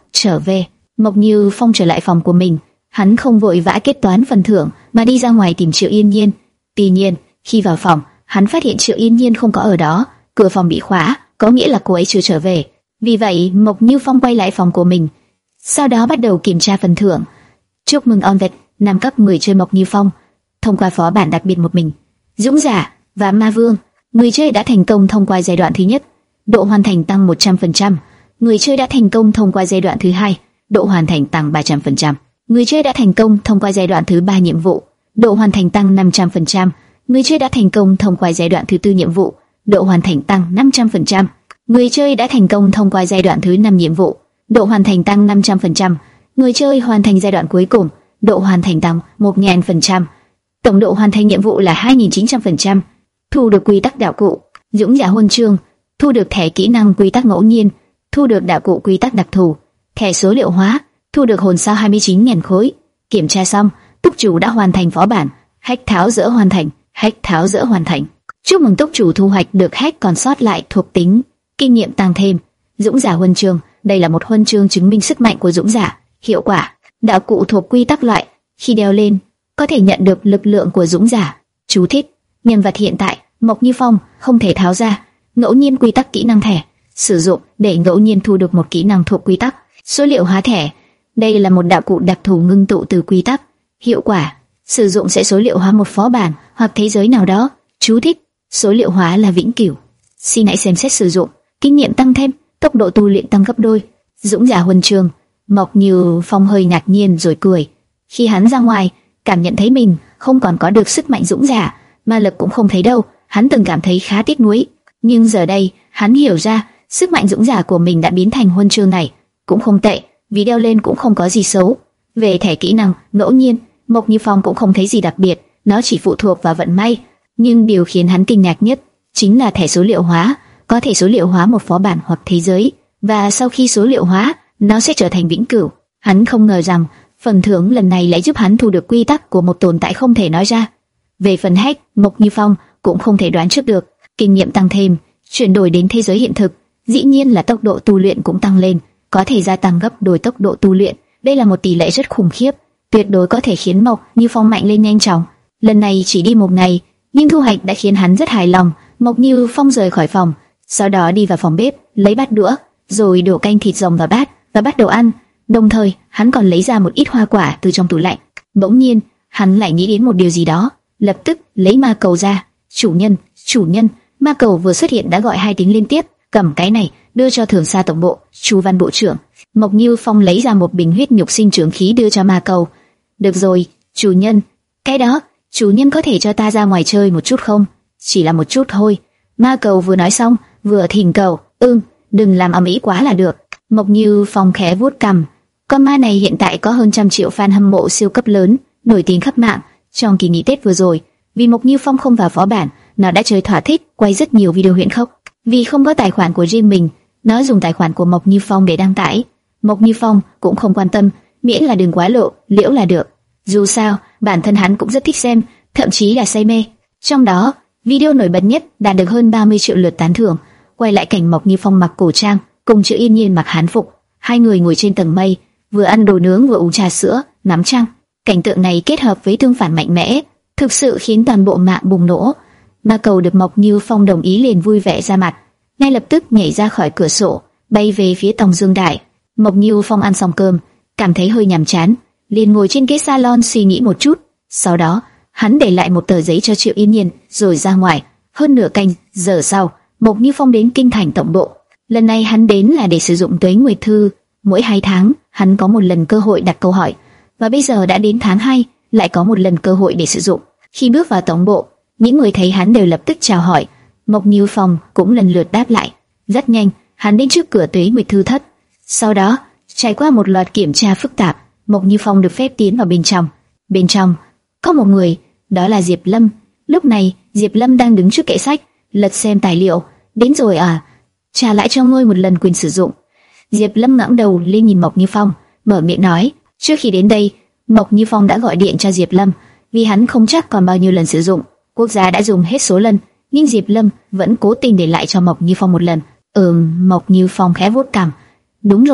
trở về. Mộc Như Phong trở lại phòng của mình, hắn không vội vã kết toán phần thưởng mà đi ra ngoài tìm Triệu Yên Nhiên. Tuy nhiên, khi vào phòng, hắn phát hiện Triệu Yên Nhiên không có ở đó, cửa phòng bị khóa, có nghĩa là cô ấy chưa trở về. Vì vậy, Mộc Như Phong quay lại phòng của mình, sau đó bắt đầu kiểm tra phần thưởng. Chúc mừng on vẹt năm cấp người chơi Mộc Như Phong thông qua phó bản đặc biệt một mình, Dũng Giả và Ma Vương. Người chơi đã thành công thông qua giai đoạn thứ nhất, độ hoàn thành tăng một trăm phần trăm. Người chơi đã thành công thông qua giai đoạn thứ hai, độ hoàn thành tăng ba trăm phần trăm. Người chơi đã thành công thông qua giai đoạn thứ ba nhiệm vụ, độ hoàn thành tăng năm trăm phần trăm. Người chơi đã thành công thông qua giai đoạn thứ tư nhiệm vụ, độ hoàn thành tăng năm trăm phần trăm. Người chơi đã thành công thông qua giai đoạn thứ năm nhiệm vụ, độ hoàn thành tăng năm trăm phần trăm. Người chơi hoàn thành giai đoạn cuối cùng, độ hoàn thành tăng một nghìn phần trăm. Tổng độ hoàn thành nhiệm vụ là hai nghìn chín trăm phần trăm. Thu được quy tắc đạo cụ, Dũng Giả huân chương, thu được thẻ kỹ năng quy tắc ngẫu nhiên, thu được đạo cụ quy tắc đặc thù, thẻ số liệu hóa, thu được hồn sao hai mươi chín nghìn khối. Kiểm tra xong, túc chủ đã hoàn thành phó bản, hack tháo dỡ hoàn thành, hack tháo dỡ hoàn thành. Chúc mừng túc chủ thu hoạch được hack còn sót lại thuộc tính, kinh nghiệm tăng thêm. Dũng Giả huân chương, đây là một huân chương chứng minh sức mạnh của Dũng Giả. Hiệu quả, đạo cụ thuộc quy tắc loại, khi đeo lên có thể nhận được lực lượng của Dũng Giả. Chú thích: nhân vật hiện tại Mộc Như Phong không thể tháo ra. Ngẫu nhiên quy tắc kỹ năng thẻ, sử dụng để ngẫu nhiên thu được một kỹ năng thuộc quy tắc. Số liệu hóa thẻ, đây là một đạo cụ đặc thù ngưng tụ từ quy tắc. Hiệu quả, sử dụng sẽ số liệu hóa một phó bản hoặc thế giới nào đó. Chú thích: số liệu hóa là vĩnh cửu. Xin hãy xem xét sử dụng. Kinh nghiệm tăng thêm, tốc độ tu luyện tăng gấp đôi. Dũng Giả huân chương. Mộc Như Phong hơi ngạc nhiên rồi cười. Khi hắn ra ngoài, cảm nhận thấy mình không còn có được sức mạnh Dũng Giả, ma lực cũng không thấy đâu. Hắn từng cảm thấy khá tiếc nuối, nhưng giờ đây hắn hiểu ra sức mạnh Dũng Giả của mình đã biến thành huân chương này cũng không tệ, vì đeo lên cũng không có gì xấu. Về thẻ kỹ năng ngẫu nhiên, Mộc Như Phong cũng không thấy gì đặc biệt, nó chỉ phụ thuộc vào vận may. Nhưng điều khiến hắn kinh ngạc nhất chính là thẻ số liệu hóa, có thể số liệu hóa một phó bản hoặc thế giới, và sau khi số liệu hóa, nó sẽ trở thành vĩnh cửu. Hắn không ngờ rằng phần thưởng lần này lại giúp hắn thu được quy tắc của một tồn tại không thể nói ra. Về phần hack, Mộc Như Phong cũng không thể đoán trước được. Kinh nghiệm tăng thêm, chuyển đổi đến thế giới hiện thực, dĩ nhiên là tốc độ tu luyện cũng tăng lên, có thể gia tăng gấp đôi tốc độ tu luyện. Đây là một tỷ lệ rất khủng khiếp, tuyệt đối có thể khiến Mộc Như Phong mạnh lên nhanh chóng. Lần này chỉ đi một ngày, nhưng thu hoạch đã khiến hắn rất hài lòng. Mộc Như Phong rời khỏi phòng, sau đó đi vào phòng bếp, lấy bát đũa, rồi đổ canh thịt rồng vào bát và bắt đầu ăn. Đồng thời, hắn còn lấy ra một ít hoa quả từ trong tủ lạnh. Bỗng nhiên, hắn lại nghĩ đến một điều gì đó, lập tức lấy ma cầu ra. Chủ nhân, chủ nhân! Ma cầu vừa xuất hiện đã gọi hai tiếng liên tiếp. Cầm cái này, đưa cho Thường Sa tổng bộ, Chu Văn bộ trưởng. Mộc Như Phong lấy ra một bình huyết nhục sinh trưởng khí đưa cho ma cầu. Được rồi, chủ nhân. Cái đó, chủ nhân có thể cho ta ra ngoài chơi một chút không? Chỉ là một chút thôi. Ma cầu vừa nói xong, vừa thỉnh cầu. Ừm, đừng làm ầm ĩ quá là được. Mộc Như Phong khẽ vuốt cằm. Con ma này hiện tại có hơn trăm triệu fan hâm mộ siêu cấp lớn, nổi tiếng khắp mạng. Trong kỳ nghỉ Tết vừa rồi, vì Mộc Như Phong không vào phó bản, nó đã chơi thỏa thích, quay rất nhiều video huyễn khốc. Vì không có tài khoản của riêng mình, nó dùng tài khoản của Mộc Như Phong để đăng tải. Mộc Như Phong cũng không quan tâm, miễn là đừng quá lộ liễu là được. Dù sao, bản thân hắn cũng rất thích xem, thậm chí là say mê. Trong đó, video nổi bật nhất đạt được hơn ba mươi triệu lượt tán thưởng. Quay lại cảnh Mộc Như Phong mặc cổ trang, cùng Triệu Yên Nhiên mặc hán phục, hai người ngồi trên tầng mây, vừa ăn đồ nướng vừa uống trà sữa, ngắm trăng. Cảnh tượng này kết hợp với tương phản mạnh mẽ, thực sự khiến toàn bộ mạng bùng nổ. Ma cầu được Mộc Như Phong đồng ý liền vui vẻ ra mặt, ngay lập tức nhảy ra khỏi cửa sổ, bay về phía Tòng Dương Đại. Mộc Như Phong ăn xong cơm, cảm thấy hơi nhàm chán, liền ngồi trên ghế salon suy nghĩ một chút. Sau đó, hắn để lại một tờ giấy cho Triệu Yên Nhiên, rồi ra ngoài. Hơn nửa canh giờ sau, Mộc Như Phong đến Kinh Thành tổng bộ. Lần này hắn đến là để sử dụng Tuế Nguyệt Thư. Mỗi hai tháng, hắn có một lần cơ hội đặt câu hỏi, và bây giờ đã đến tháng hai, lại có một lần cơ hội để sử dụng. Khi bước vào tổng bộ, những người thấy hắn đều lập tức chào hỏi. Mộc Như Phong cũng lần lượt đáp lại. Rất nhanh, hắn đến trước cửa Tuế Nguyệt Thư thất. Sau đó, trải qua một loạt kiểm tra phức tạp, Mộc Như Phong được phép tiến vào bên trong. Bên trong có một người, đó là Diệp Lâm. Lúc này, Diệp Lâm đang đứng trước kệ sách, lật xem tài liệu. Đến rồi à? Trả lại cho ngươi một lần quyền sử dụng. Diệp Lâm ngẩng đầu lên nhìn Mộc Như Phong, mở miệng nói. Trước khi đến đây, Mộc Như Phong đã gọi điện cho Diệp Lâm, vì hắn không chắc còn bao nhiêu lần sử dụng. Quốc gia đã dùng hết số lần, nhưng Diệp Lâm vẫn cố tình để lại cho Mộc Như Phong một lần. Ừm, Mộc Như Phong khẽ vuốt cằm. Đúng rồi,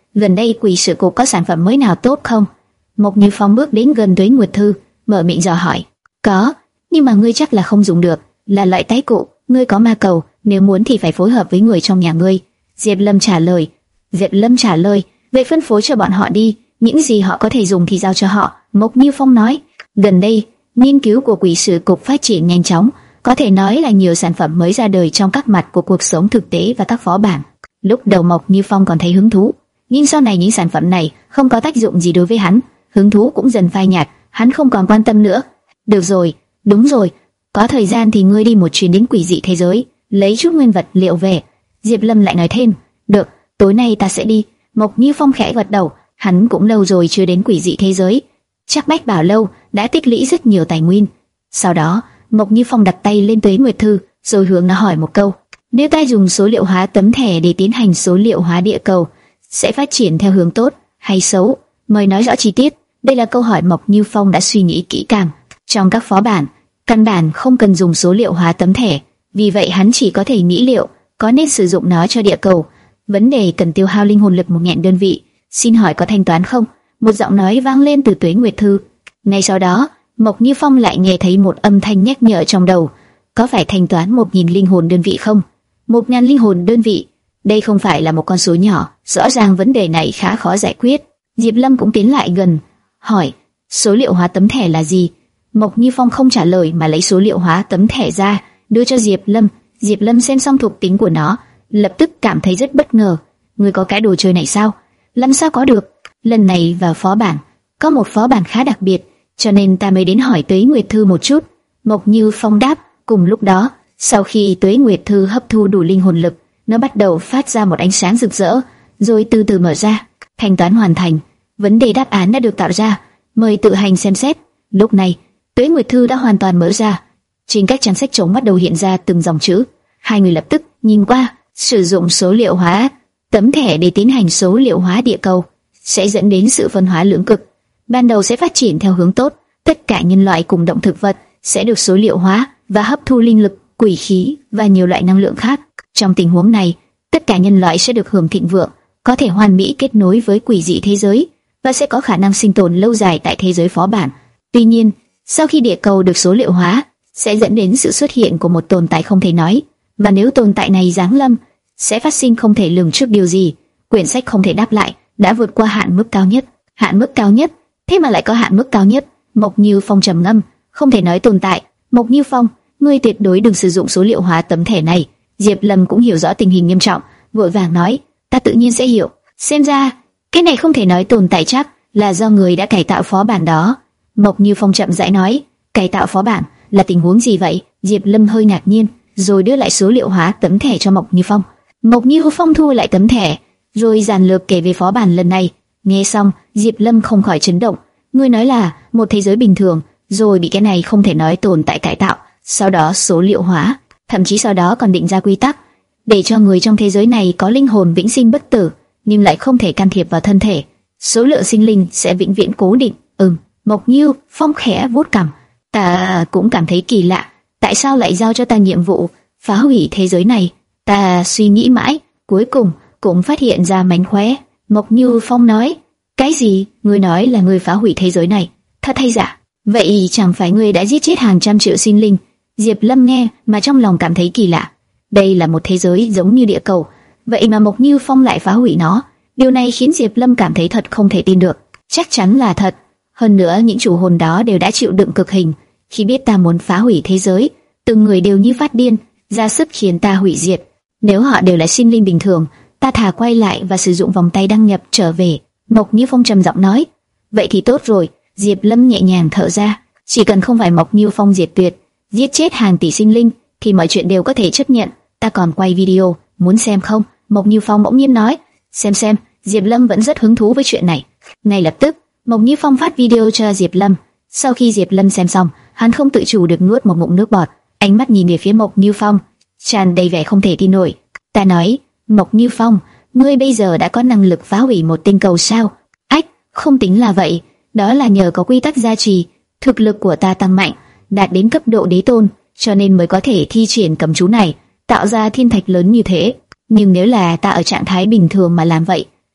gần đây quỷ sự cục có sản phẩm mới nào tốt không? Mộc Như Phong bước đến gần Tuế Nguyệt Thư, mở miệng dò hỏi. Có, nhưng mà ngươi chắc là không dùng được, là loại tái cụ. Ngươi có ma cầu, nếu muốn thì phải phối hợp với người trong nhà ngươi. Diệp Lâm trả lời. Diệp Lâm trả lời, vậy phân phối cho bọn họ đi, những gì họ có thể dùng thì giao cho họ. Mộc Như Phong nói. Gần đây, nghiên cứu của quỷ sự cục phát triển nhanh chóng, có thể nói là nhiều sản phẩm mới ra đời trong các mặt của cuộc sống thực tế và các phó bản. Lúc đầu Mộc Như Phong còn thấy hứng thú, nhưng sau này những sản phẩm này không có tác dụng gì đối với hắn, hứng thú cũng dần phai nhạt, hắn không còn quan tâm nữa. Được rồi, đúng rồi, có thời gian thì ngươi đi một chuyến đến quỷ dị thế giới, lấy chút nguyên vật liệu về. Diệp Lâm lại nói thêm. Được, tối nay ta sẽ đi. Mộc Như Phong khẽ gật đầu, hắn cũng lâu rồi chưa đến quỷ dị thế giới. Chắc Bách Bảo Lâu đã tích lũy rất nhiều tài nguyên. Sau đó, Mộc Như Phong đặt tay lên Tuế Nguyệt Thư, rồi hướng nó hỏi một câu. Nếu ta dùng số liệu hóa tấm thẻ để tiến hành số liệu hóa địa cầu, sẽ phát triển theo hướng tốt hay xấu? Mời nói rõ chi tiết. Đây là câu hỏi Mộc Như Phong đã suy nghĩ kỹ càng. Trong các phó bản, căn bản không cần dùng số liệu hóa tấm thẻ, vì vậy hắn chỉ có thể nghĩ liệu có nên sử dụng nó cho địa cầu. Vấn đề cần tiêu hao linh hồn lực một nghìn đơn vị. Xin hỏi có thanh toán không? Một giọng nói vang lên từ Tuế Nguyệt Thư. Ngay sau đó, Mộc Như Phong lại nghe thấy một âm thanh nhắc nhở trong đầu. Có phải thanh toán một nghìn linh hồn đơn vị không? Một ngàn linh hồn đơn vị. Đây không phải là một con số nhỏ, rõ ràng vấn đề này khá khó giải quyết. Diệp Lâm cũng tiến lại gần, hỏi, số liệu hóa tấm thẻ là gì? Mộc Như Phong không trả lời mà lấy số liệu hóa tấm thẻ ra, đưa cho Diệp Lâm. Diệp Lâm xem xong thuộc tính của nó, lập tức cảm thấy rất bất ngờ. Ngươi có cái đồ chơi này sao? Làm sao có được? Lần này vào phó bản, có một phó bản khá đặc biệt, cho nên ta mới đến hỏi Tuế Nguyệt Thư một chút. Mộc Như Phong đáp. Cùng lúc đó, sau khi Tuế Nguyệt Thư hấp thu đủ linh hồn lực, nó bắt đầu phát ra một ánh sáng rực rỡ, rồi từ từ mở ra. Thanh toán hoàn thành, vấn đề đáp án đã được tạo ra, mời tự hành xem xét. Lúc này, Tuế Nguyệt Thư đã hoàn toàn mở ra. Trên các trang sách trống bắt đầu hiện ra từng dòng chữ. Hai người lập tức nhìn qua. Sử dụng số liệu hóa tấm thẻ để tiến hành số liệu hóa địa cầu sẽ dẫn đến sự phân hóa lưỡng cực. Ban đầu sẽ phát triển theo hướng tốt, tất cả nhân loại cùng động thực vật sẽ được số liệu hóa và hấp thu linh lực, quỷ khí và nhiều loại năng lượng khác. Trong tình huống này, tất cả nhân loại sẽ được hưởng thịnh vượng, có thể hoàn mỹ kết nối với quỷ dị thế giới và sẽ có khả năng sinh tồn lâu dài tại thế giới phó bản. Tuy nhiên, sau khi địa cầu được số liệu hóa, sẽ dẫn đến sự xuất hiện của một tồn tại không thể nói, và nếu tồn tại này giáng lâm, sẽ phát sinh không thể lường trước điều gì. Quyển sách không thể đáp lại, đã vượt qua hạn mức cao nhất. Hạn mức cao nhất? Thế mà lại có hạn mức cao nhất? Mộc Như Phong trầm ngâm, không thể nói tồn tại. Mộc Như Phong, ngươi tuyệt đối đừng sử dụng số liệu hóa tấm thẻ này. Diệp Lâm cũng hiểu rõ tình hình nghiêm trọng, vội vàng nói, ta tự nhiên sẽ hiểu. Xem ra, cái này không thể nói tồn tại chắc là do người đã cải tạo phó bản đó. Mộc Như Phong chậm rãi nói, cải tạo phó bản là tình huống gì vậy? Diệp Lâm hơi ngạc nhiên, rồi đưa lại số liệu hóa tấm thẻ cho Mộc Như Phong. Mộc Như Phong thu lại tấm thẻ, rồi dàn lược kể về phó bản lần này. Nghe xong, Diệp Lâm không khỏi chấn động. Ngươi nói là một thế giới bình thường, rồi bị cái này không thể nói tồn tại cải tạo, sau đó số liệu hóa, thậm chí sau đó còn định ra quy tắc để cho người trong thế giới này có linh hồn vĩnh sinh bất tử, nhưng lại không thể can thiệp vào thân thể. Số lượng sinh linh sẽ vĩnh viễn cố định. Ừm, Mộc Như Phong khẽ vuốt cằm. Ta cũng cảm thấy kỳ lạ, tại sao lại giao cho ta nhiệm vụ phá hủy thế giới này? Ta suy nghĩ mãi, cuối cùng cũng phát hiện ra mánh khóe. Mộc Như Phong nói, cái gì? Ngươi nói là ngươi phá hủy thế giới này? Thật hay giả? Vậy chẳng phải ngươi đã giết chết hàng trăm triệu sinh linh? Diệp Lâm nghe mà trong lòng cảm thấy kỳ lạ. Đây là một thế giới giống như địa cầu, vậy mà Mộc Như Phong lại phá hủy nó. Điều này khiến Diệp Lâm cảm thấy thật không thể tin được. Chắc chắn là thật. Hơn nữa những chủ hồn đó đều đã chịu đựng cực hình. Khi biết ta muốn phá hủy thế giới, từng người đều như phát điên, ra sức khiến ta hủy diệt. Nếu họ đều là sinh linh bình thường, ta thà quay lại và sử dụng vòng tay đăng nhập trở về. Mộc Như Phong trầm giọng nói. Vậy thì tốt rồi. Diệp Lâm nhẹ nhàng thở ra. Chỉ cần không phải Mộc Như Phong diệt tuyệt, giết chết hàng tỷ sinh linh, thì mọi chuyện đều có thể chấp nhận. Ta còn quay video, muốn xem không? Mộc Như Phong bỗng nhiên nói. Xem xem. Diệp Lâm vẫn rất hứng thú với chuyện này. Ngay lập tức, Mộc Như Phong phát video cho Diệp Lâm. Sau khi Diệp Lâm xem xong, hắn không tự chủ được nuốt một ngụm nước bọt, ánh mắt nhìn về phía Mộc Như Phong, tràn đầy vẻ không thể tin nổi. Ta nói, Mộc Như Phong, ngươi bây giờ đã có năng lực phá hủy một tinh cầu sao? Ách, không tính là vậy, đó là nhờ có quy tắc gia trì, thực lực của ta tăng mạnh, đạt đến cấp độ đế tôn, cho nên mới có thể thi triển cấm chú này, tạo ra thiên thạch lớn như thế. Nhưng nếu là ta ở trạng thái bình thường mà làm vậy,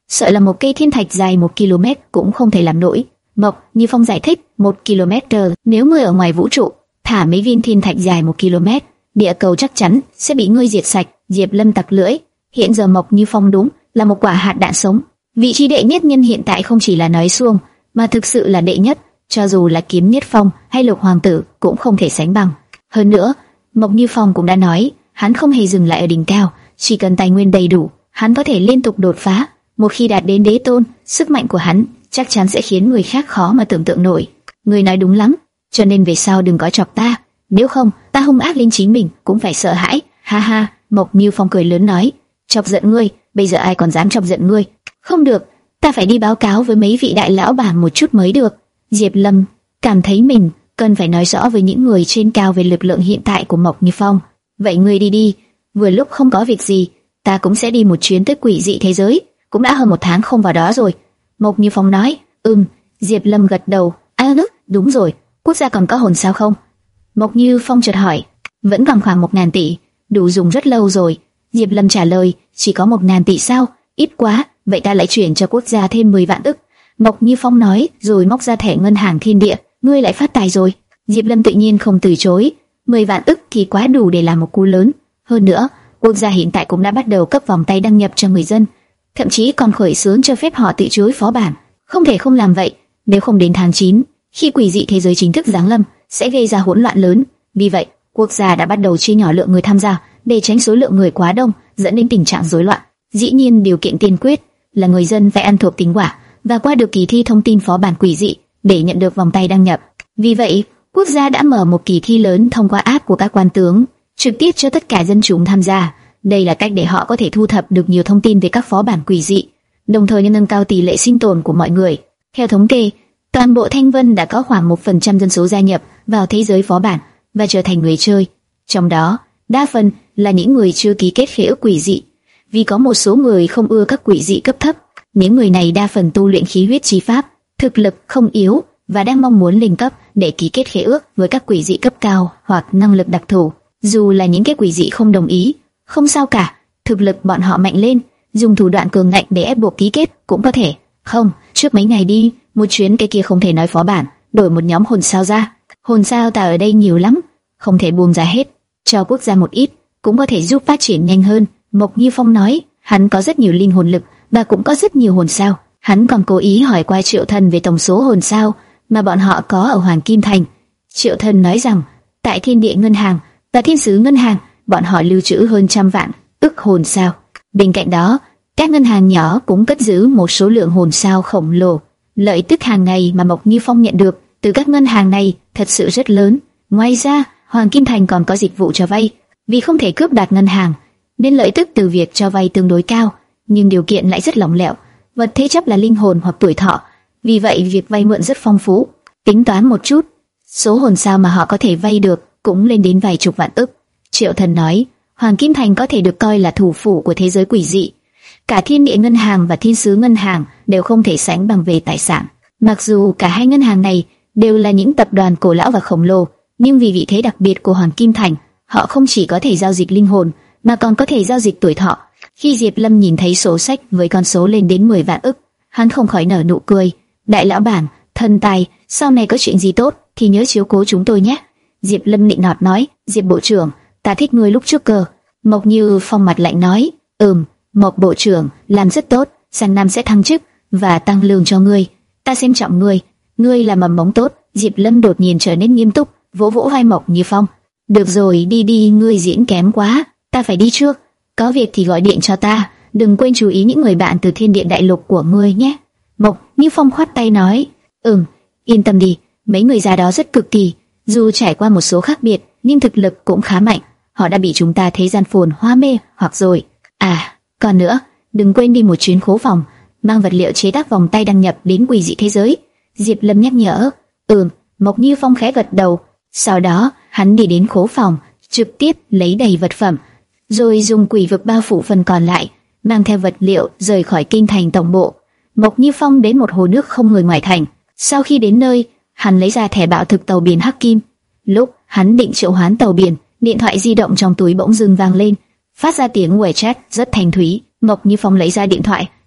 sợ là một cây thiên thạch dài một ki lô mét cũng không thể làm nổi. Mộc Như Phong giải thích, một ki lô mét, nếu ngươi ở ngoài vũ trụ thả mấy viên thiên thạch dài một ki lô mét, địa cầu chắc chắn sẽ bị ngươi diệt sạch. Diệp Lâm tặc lưỡi, hiện giờ Mộc Như Phong đúng là một quả hạt đạn sống. Vị trí đệ nhất nhân hiện tại không chỉ là nói suông, mà thực sự là đệ nhất, cho dù là Kiếm Nhất Phong hay Lục Hoàng tử cũng không thể sánh bằng. Hơn nữa, Mộc Như Phong cũng đã nói, hắn không hề dừng lại ở đỉnh cao, chỉ cần tài nguyên đầy đủ, hắn có thể liên tục đột phá. Một khi đạt đến đế tôn, sức mạnh của hắn chắc chắn sẽ khiến người khác khó mà tưởng tượng nổi. Người nói đúng lắm, cho nên về sau đừng có chọc ta, nếu không ta hung ác lên chính mình cũng phải sợ hãi. Ha ha, Mộc Như Phong cười lớn nói, chọc giận ngươi, bây giờ ai còn dám chọc giận ngươi? Không được, ta phải đi báo cáo với mấy vị đại lão bà một chút mới được. Diệp Lâm cảm thấy mình cần phải nói rõ với những người trên cao về lực lượng hiện tại của Mộc Như Phong. Vậy ngươi đi đi, vừa lúc không có việc gì, ta cũng sẽ đi một chuyến tới quỷ dị thế giới, cũng đã hơn một tháng không vào đó rồi. Mộc Như Phong nói, ừm. Diệp Lâm gật đầu, à nước, đúng rồi, quốc gia còn có hồn sao không? Mộc Như Phong chợt hỏi, vẫn còn khoảng một ngàn tỷ, đủ dùng rất lâu rồi. Diệp Lâm trả lời, chỉ có một ngàn tỷ sao? Ít quá, vậy ta lại chuyển cho quốc gia thêm mười vạn ức. Mộc Như Phong nói, rồi móc ra thẻ ngân hàng thiên địa, ngươi lại phát tài rồi. Diệp Lâm tự nhiên không từ chối, mười vạn ức thì quá đủ để làm một cú lớn. Hơn nữa, quốc gia hiện tại cũng đã bắt đầu cấp vòng tay đăng nhập cho người dân, thậm chí còn khởi xướng cho phép họ tự chối phó bản. Không thể không làm vậy, nếu không đến tháng chín, khi quỷ dị thế giới chính thức giáng lâm, sẽ gây ra hỗn loạn lớn. Vì vậy, quốc gia đã bắt đầu chia nhỏ lượng người tham gia để tránh số lượng người quá đông dẫn đến tình trạng rối loạn. Dĩ nhiên, điều kiện tiên quyết là người dân phải ăn thuộc tính quả và qua được kỳ thi thông tin phó bản quỷ dị để nhận được vòng tay đăng nhập. Vì vậy, quốc gia đã mở một kỳ thi lớn thông qua app của các quan tướng, trực tiếp cho tất cả dân chúng tham gia. Đây là cách để họ có thể thu thập được nhiều thông tin về các phó bản quỷ dị, đồng thời nâng cao tỷ lệ sinh tồn của mọi người. Theo thống kê, toàn bộ Thanh Vân đã có khoảng một phần trăm dân số gia nhập vào thế giới phó bản và trở thành người chơi. Trong đó, đa phần là những người chưa ký kết khế ước quỷ dị, vì có một số người không ưa các quỷ dị cấp thấp. Những người này đa phần tu luyện khí huyết chi pháp, thực lực không yếu và đang mong muốn lên cấp để ký kết khế ước với các quỷ dị cấp cao hoặc năng lực đặc thù. Dù là những cái quỷ dị không đồng ý, không sao cả, thực lực bọn họ mạnh lên, dùng thủ đoạn cường ngạnh để ép buộc ký kết cũng có thể. Không, trước mấy ngày đi, một chuyến cái kia không thể nói phó bản, đổi một nhóm hồn sao ra. Hồn sao ta ở đây nhiều lắm, không thể buông ra hết, cho quốc gia một ít, cũng có thể giúp phát triển nhanh hơn. Mộc Như Phong nói, hắn có rất nhiều linh hồn lực và cũng có rất nhiều hồn sao. Hắn còn cố ý hỏi qua Triệu Thần về tổng số hồn sao mà bọn họ có ở Hoàng Kim Thành. Triệu Thần nói rằng, tại Thiên Địa Ngân hàng và Thiên Sứ Ngân hàng, bọn họ lưu trữ hơn trăm vạn ức hồn sao. Bên cạnh đó, các ngân hàng nhỏ cũng cất giữ một số lượng hồn sao khổng lồ. Lợi tức hàng ngày mà Mộc Như Phong nhận được từ các ngân hàng này thật sự rất lớn. Ngoài ra, Hoàng Kim Thành còn có dịch vụ cho vay, vì không thể cướp đoạt ngân hàng, nên lợi tức từ việc cho vay tương đối cao, nhưng điều kiện lại rất lỏng lẻo. Vật thế chấp là linh hồn hoặc tuổi thọ, vì vậy việc vay mượn rất phong phú. Tính toán một chút, số hồn sao mà họ có thể vay được cũng lên đến vài chục vạn ức. Triệu Thần nói, Hoàng Kim Thành có thể được coi là thủ phủ của thế giới quỷ dị. Cả Thiên Địa Ngân hàng và Thiên Sứ Ngân hàng đều không thể sánh bằng về tài sản. Mặc dù cả hai ngân hàng này đều là những tập đoàn cổ lão và khổng lồ, nhưng vì vị thế đặc biệt của Hoàng Kim Thành, họ không chỉ có thể giao dịch linh hồn, mà còn có thể giao dịch tuổi thọ. Khi Diệp Lâm nhìn thấy sổ sách với con số lên đến mười vạn ức, hắn không khỏi nở nụ cười. Đại lão bản, thần tài, sau này có chuyện gì tốt thì nhớ chiếu cố chúng tôi nhé. Diệp Lâm nịnh nọt nói, Diệp bộ trưởng, ta thích ngươi lúc trước cơ. Mộc Như Phong mặt lạnh nói, ừm, Mộc bộ trưởng làm rất tốt, sang năm sẽ thăng chức và tăng lương cho ngươi. Ta xem trọng ngươi, ngươi là mầm mống tốt. Diệp Lâm đột nhiên trở nên nghiêm túc, vỗ vỗ vai Mộc Như Phong. Được rồi, đi đi, ngươi diễn kém quá, ta phải đi trước. Có việc thì gọi điện cho ta, đừng quên chú ý những người bạn từ Thiên Địa Đại Lục của ngươi nhé. Mộc Như Phong khoát tay nói, ừm, yên tâm đi, mấy người già đó rất cực kỳ, dù trải qua một số khác biệt, nhưng thực lực cũng khá mạnh. Họ đã bị chúng ta thế gian phồn hoa mê hoặc rồi. À, còn nữa, đừng quên đi một chuyến khố phòng, mang vật liệu chế tác vòng tay đăng nhập đến quỷ dị thế giới. Diệp Lâm nhắc nhở. Ừm, Mộc Như Phong khẽ gật đầu. Sau đó, hắn đi đến khố phòng, trực tiếp lấy đầy vật phẩm, rồi dùng quỷ vực bao phủ phần còn lại, mang theo vật liệu rời khỏi kinh thành tổng bộ. Mộc Như Phong đến một hồ nước không người ngoài thành. Sau khi đến nơi, hắn lấy ra thẻ bạo thực tàu biển Hắc Kim. Lúc hắn định triệu hoán tàu biển, điện thoại di động trong túi bỗng dưng vang lên, phát ra tiếng WeChat rất thanh thúy. Mộc Như Phong lấy ra điện thoại,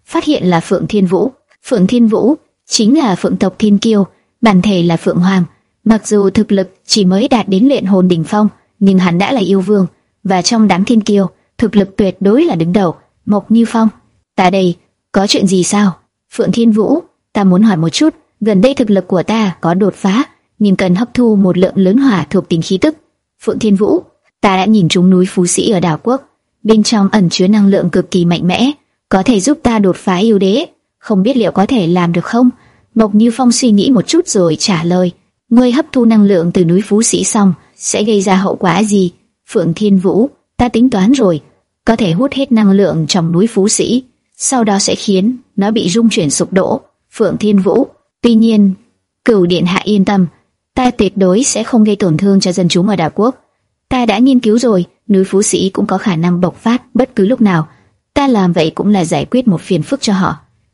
phát hiện là Phượng Thiên Vũ. Phượng Thiên Vũ chính là Phượng tộc Thiên Kiêu, bản thể là Phượng Hoàng. Mặc dù thực lực chỉ mới đạt đến luyện hồn đỉnh phong, nhưng hắn đã là yêu vương, và trong đám thiên kiêu, thực lực tuyệt đối là đứng đầu. Mộc Như Phong, ta đây, có chuyện gì sao? Phượng Thiên Vũ, ta muốn hỏi một chút, gần đây thực lực của ta có đột phá, nhưng cần hấp thu một lượng lớn hỏa thuộc tính khí tức. Phượng Thiên Vũ, ta đã nhìn trúng núi Phú Sĩ ở đảo quốc, bên trong ẩn chứa năng lượng cực kỳ mạnh mẽ, có thể giúp ta đột phá yêu đế, không biết liệu có thể làm được không? Mộc Như Phong suy nghĩ một chút rồi trả lời, ngươi hấp thu năng lượng từ núi Phú Sĩ xong, sẽ gây ra hậu quả gì? Phượng Thiên Vũ, ta tính toán rồi, có thể hút hết năng lượng trong núi Phú Sĩ, sau đó sẽ khiến nó bị rung chuyển sụp đổ. Phượng Thiên Vũ, tuy nhiên, Cửu điện hạ yên tâm, ta tuyệt đối sẽ không gây tổn thương cho dân chúng ở đảo quốc. Ta đã nghiên cứu rồi, núi Phú Sĩ cũng có khả năng bộc phát bất cứ lúc nào. Ta làm vậy cũng là giải quyết một phiền phức cho họ.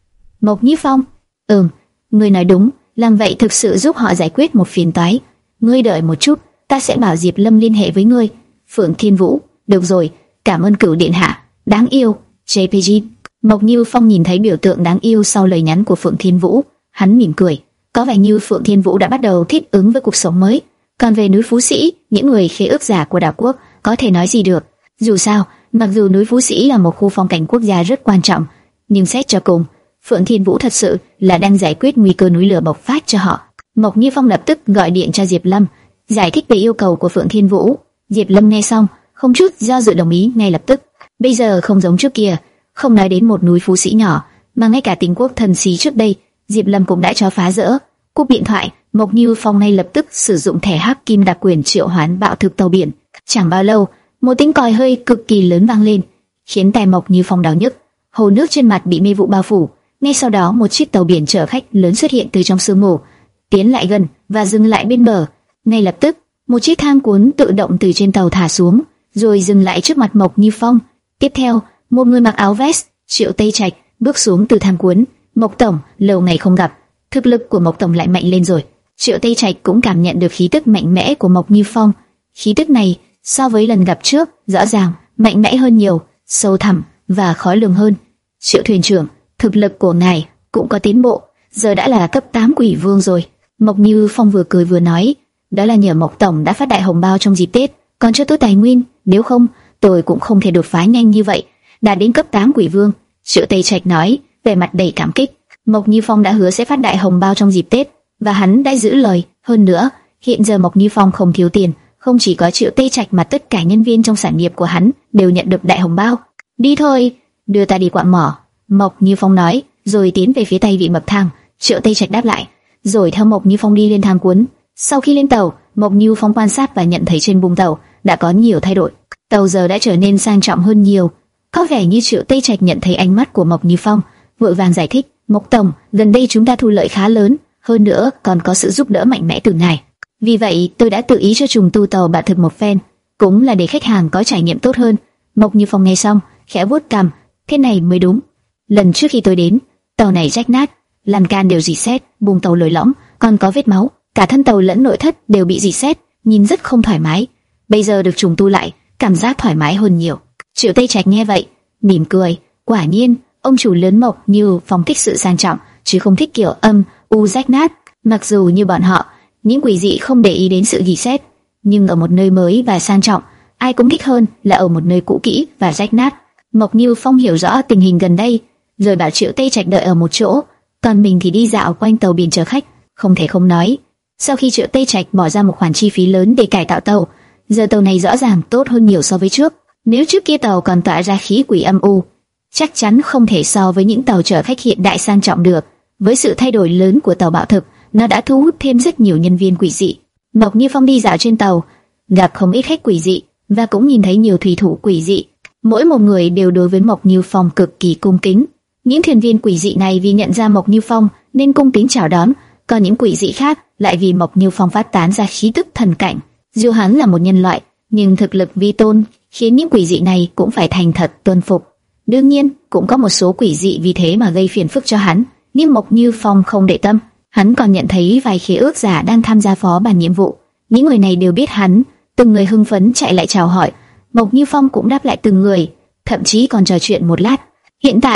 Mộc Như Phong, ừm, ngươi nói đúng, làm vậy thực sự giúp họ giải quyết một phiền toái. Ngươi đợi một chút, ta sẽ bảo Diệp Lâm liên hệ với ngươi. Phượng Thiên Vũ, được rồi, cảm ơn Cửu điện hạ. Đáng yêu, jê pê giê. Mộc Như Phong nhìn thấy biểu tượng đáng yêu sau lời nhắn của Phượng Thiên Vũ, hắn mỉm cười. Có vẻ như Phượng Thiên Vũ đã bắt đầu thích ứng với cuộc sống mới. Còn về núi Phú Sĩ, những người khế ước giả của đảo quốc có thể nói gì được? Dù sao, mặc dù núi Phú Sĩ là một khu phong cảnh quốc gia rất quan trọng, nhưng xét cho cùng, Phượng Thiên Vũ thật sự là đang giải quyết nguy cơ núi lửa bộc phát cho họ. Mộc Như Phong lập tức gọi điện cho Diệp Lâm, giải thích về yêu cầu của Phượng Thiên Vũ. Diệp Lâm nghe xong, không chút do dự đồng ý ngay lập tức. Bây giờ không giống trước kia, không nói đến một núi Phú Sĩ nhỏ, mà ngay cả Tinh Quốc Thần Xí trước đây, Diệp Lâm cũng đã cho phá rỡ. Cúp điện thoại, Mộc Như Phong ngay lập tức sử dụng thẻ hắc kim đặc quyền triệu hoán bạo thực tàu biển. Chẳng bao lâu, một tiếng còi hơi cực kỳ lớn vang lên, khiến tai Mộc Như Phong đau nhức. Hồ nước trên mặt bị mê vụ bao phủ. Ngay sau đó, một chiếc tàu biển chở khách lớn xuất hiện từ trong sương mù, tiến lại gần và dừng lại bên bờ. Ngay lập tức, một chiếc thang cuốn tự động từ trên tàu thả xuống, rồi dừng lại trước mặt Mộc Như Phong. Tiếp theo, một người mặc áo vest, Triệu Tây Trạch, bước xuống từ thang cuốn. Mộc tổng, lâu ngày không gặp, thực lực của Mộc tổng lại mạnh lên rồi. Triệu Tây Trạch cũng cảm nhận được khí tức mạnh mẽ của Mộc Như Phong. Khí tức này so với lần gặp trước, rõ ràng mạnh mẽ hơn nhiều, sâu thẳm và khó lường hơn. Triệu thuyền trưởng, thực lực của ngài cũng có tiến bộ, giờ đã là cấp tám quỷ vương rồi. Mộc Như Phong vừa cười vừa nói, đó là nhờ Mộc tổng đã phát đại hồng bao trong dịp Tết, còn cho tôi tài nguyên, nếu không tôi cũng không thể đột phá nhanh như vậy, đạt đến cấp tám quỷ vương. Triệu Tây Trạch nói, vẻ mặt đầy cảm kích. Mộc Như Phong đã hứa sẽ phát đại hồng bao trong dịp Tết, và hắn đã giữ lời. Hơn nữa, hiện giờ Mộc Như Phong không thiếu tiền, không chỉ có Triệu Tây Trạch mà tất cả nhân viên trong sản nghiệp của hắn đều nhận được đại hồng bao. Đi thôi, đưa ta đi quạng mỏ. Mộc Như Phong nói, rồi tiến về phía tay vị bậc thang. Triệu Tây Trạch đáp lại, rồi theo Mộc Như Phong đi lên thang cuốn. Sau khi lên tàu, Mộc Như Phong quan sát và nhận thấy trên bung tàu đã có nhiều thay đổi. Tàu giờ đã trở nên sang trọng hơn nhiều. Có vẻ như Triệu Tây Trạch nhận thấy ánh mắt của Mộc Như Phong, vội vàng giải thích, Mộc tổng, gần đây chúng ta thu lợi khá lớn, hơn nữa còn có sự giúp đỡ mạnh mẽ từ ngài. Vì vậy tôi đã tự ý cho trùng tu tàu bạ thực một phen, cũng là để khách hàng có trải nghiệm tốt hơn. Mộc Như Phong nghe xong, khẽ vuốt cằm, thế này mới đúng. Lần trước khi tôi đến, tàu này rách nát, lan can đều rỉ sét, bung tàu lồi lõm, còn có vết máu, cả thân tàu lẫn nội thất đều bị rỉ sét, nhìn rất không thoải mái. Bây giờ được trùng tu lại, cảm giác thoải mái hơn nhiều. Triệu Tây Trạch nghe vậy, mỉm cười, quả nhiên, ông chủ lớn Mộc Như Phong thích sự sang trọng, chứ không thích kiểu âm u rách nát. Mặc dù như bọn họ, những quỷ dị không để ý đến sự rỉ sét, nhưng ở một nơi mới và sang trọng, ai cũng thích hơn là ở một nơi cũ kỹ và rách nát. Mộc Như Phong hiểu rõ tình hình gần đây, rồi bảo Triệu Tây Trạch đợi ở một chỗ, còn mình thì đi dạo quanh tàu biển chở khách. Không thể không nói, sau khi Triệu Tây Trạch bỏ ra một khoản chi phí lớn để cải tạo tàu, giờ tàu này rõ ràng tốt hơn nhiều so với trước. Nếu trước kia tàu còn tỏa ra khí quỷ âm u, chắc chắn không thể so với những tàu chở khách hiện đại sang trọng được. Với sự thay đổi lớn của tàu bạo thực, nó đã thu hút thêm rất nhiều nhân viên quỷ dị. Mộc Như Phong đi dạo trên tàu, gặp không ít khách quỷ dị và cũng nhìn thấy nhiều thủy thủ quỷ dị. Mỗi một người đều đối với Mộc Như Phong cực kỳ cung kính. Những thuyền viên quỷ dị này vì nhận ra Mộc Như Phong nên cung kính chào đón, còn những quỷ dị khác lại vì Mộc Như Phong phát tán ra khí tức thần cảnh. Dù hắn là một nhân loại, nhưng thực lực vi tôn khiến những quỷ dị này cũng phải thành thật tuân phục. Đương nhiên, cũng có một số quỷ dị vì thế mà gây phiền phức cho hắn, nhưng Mộc Như Phong không để tâm. Hắn còn nhận thấy vài khế ước giả đang tham gia phó bản nhiệm vụ. Những người này đều biết hắn, từng người hưng phấn chạy lại chào hỏi. Mộc Như Phong cũng đáp lại từng người, thậm chí còn trò chuyện một lát. Hiện tại,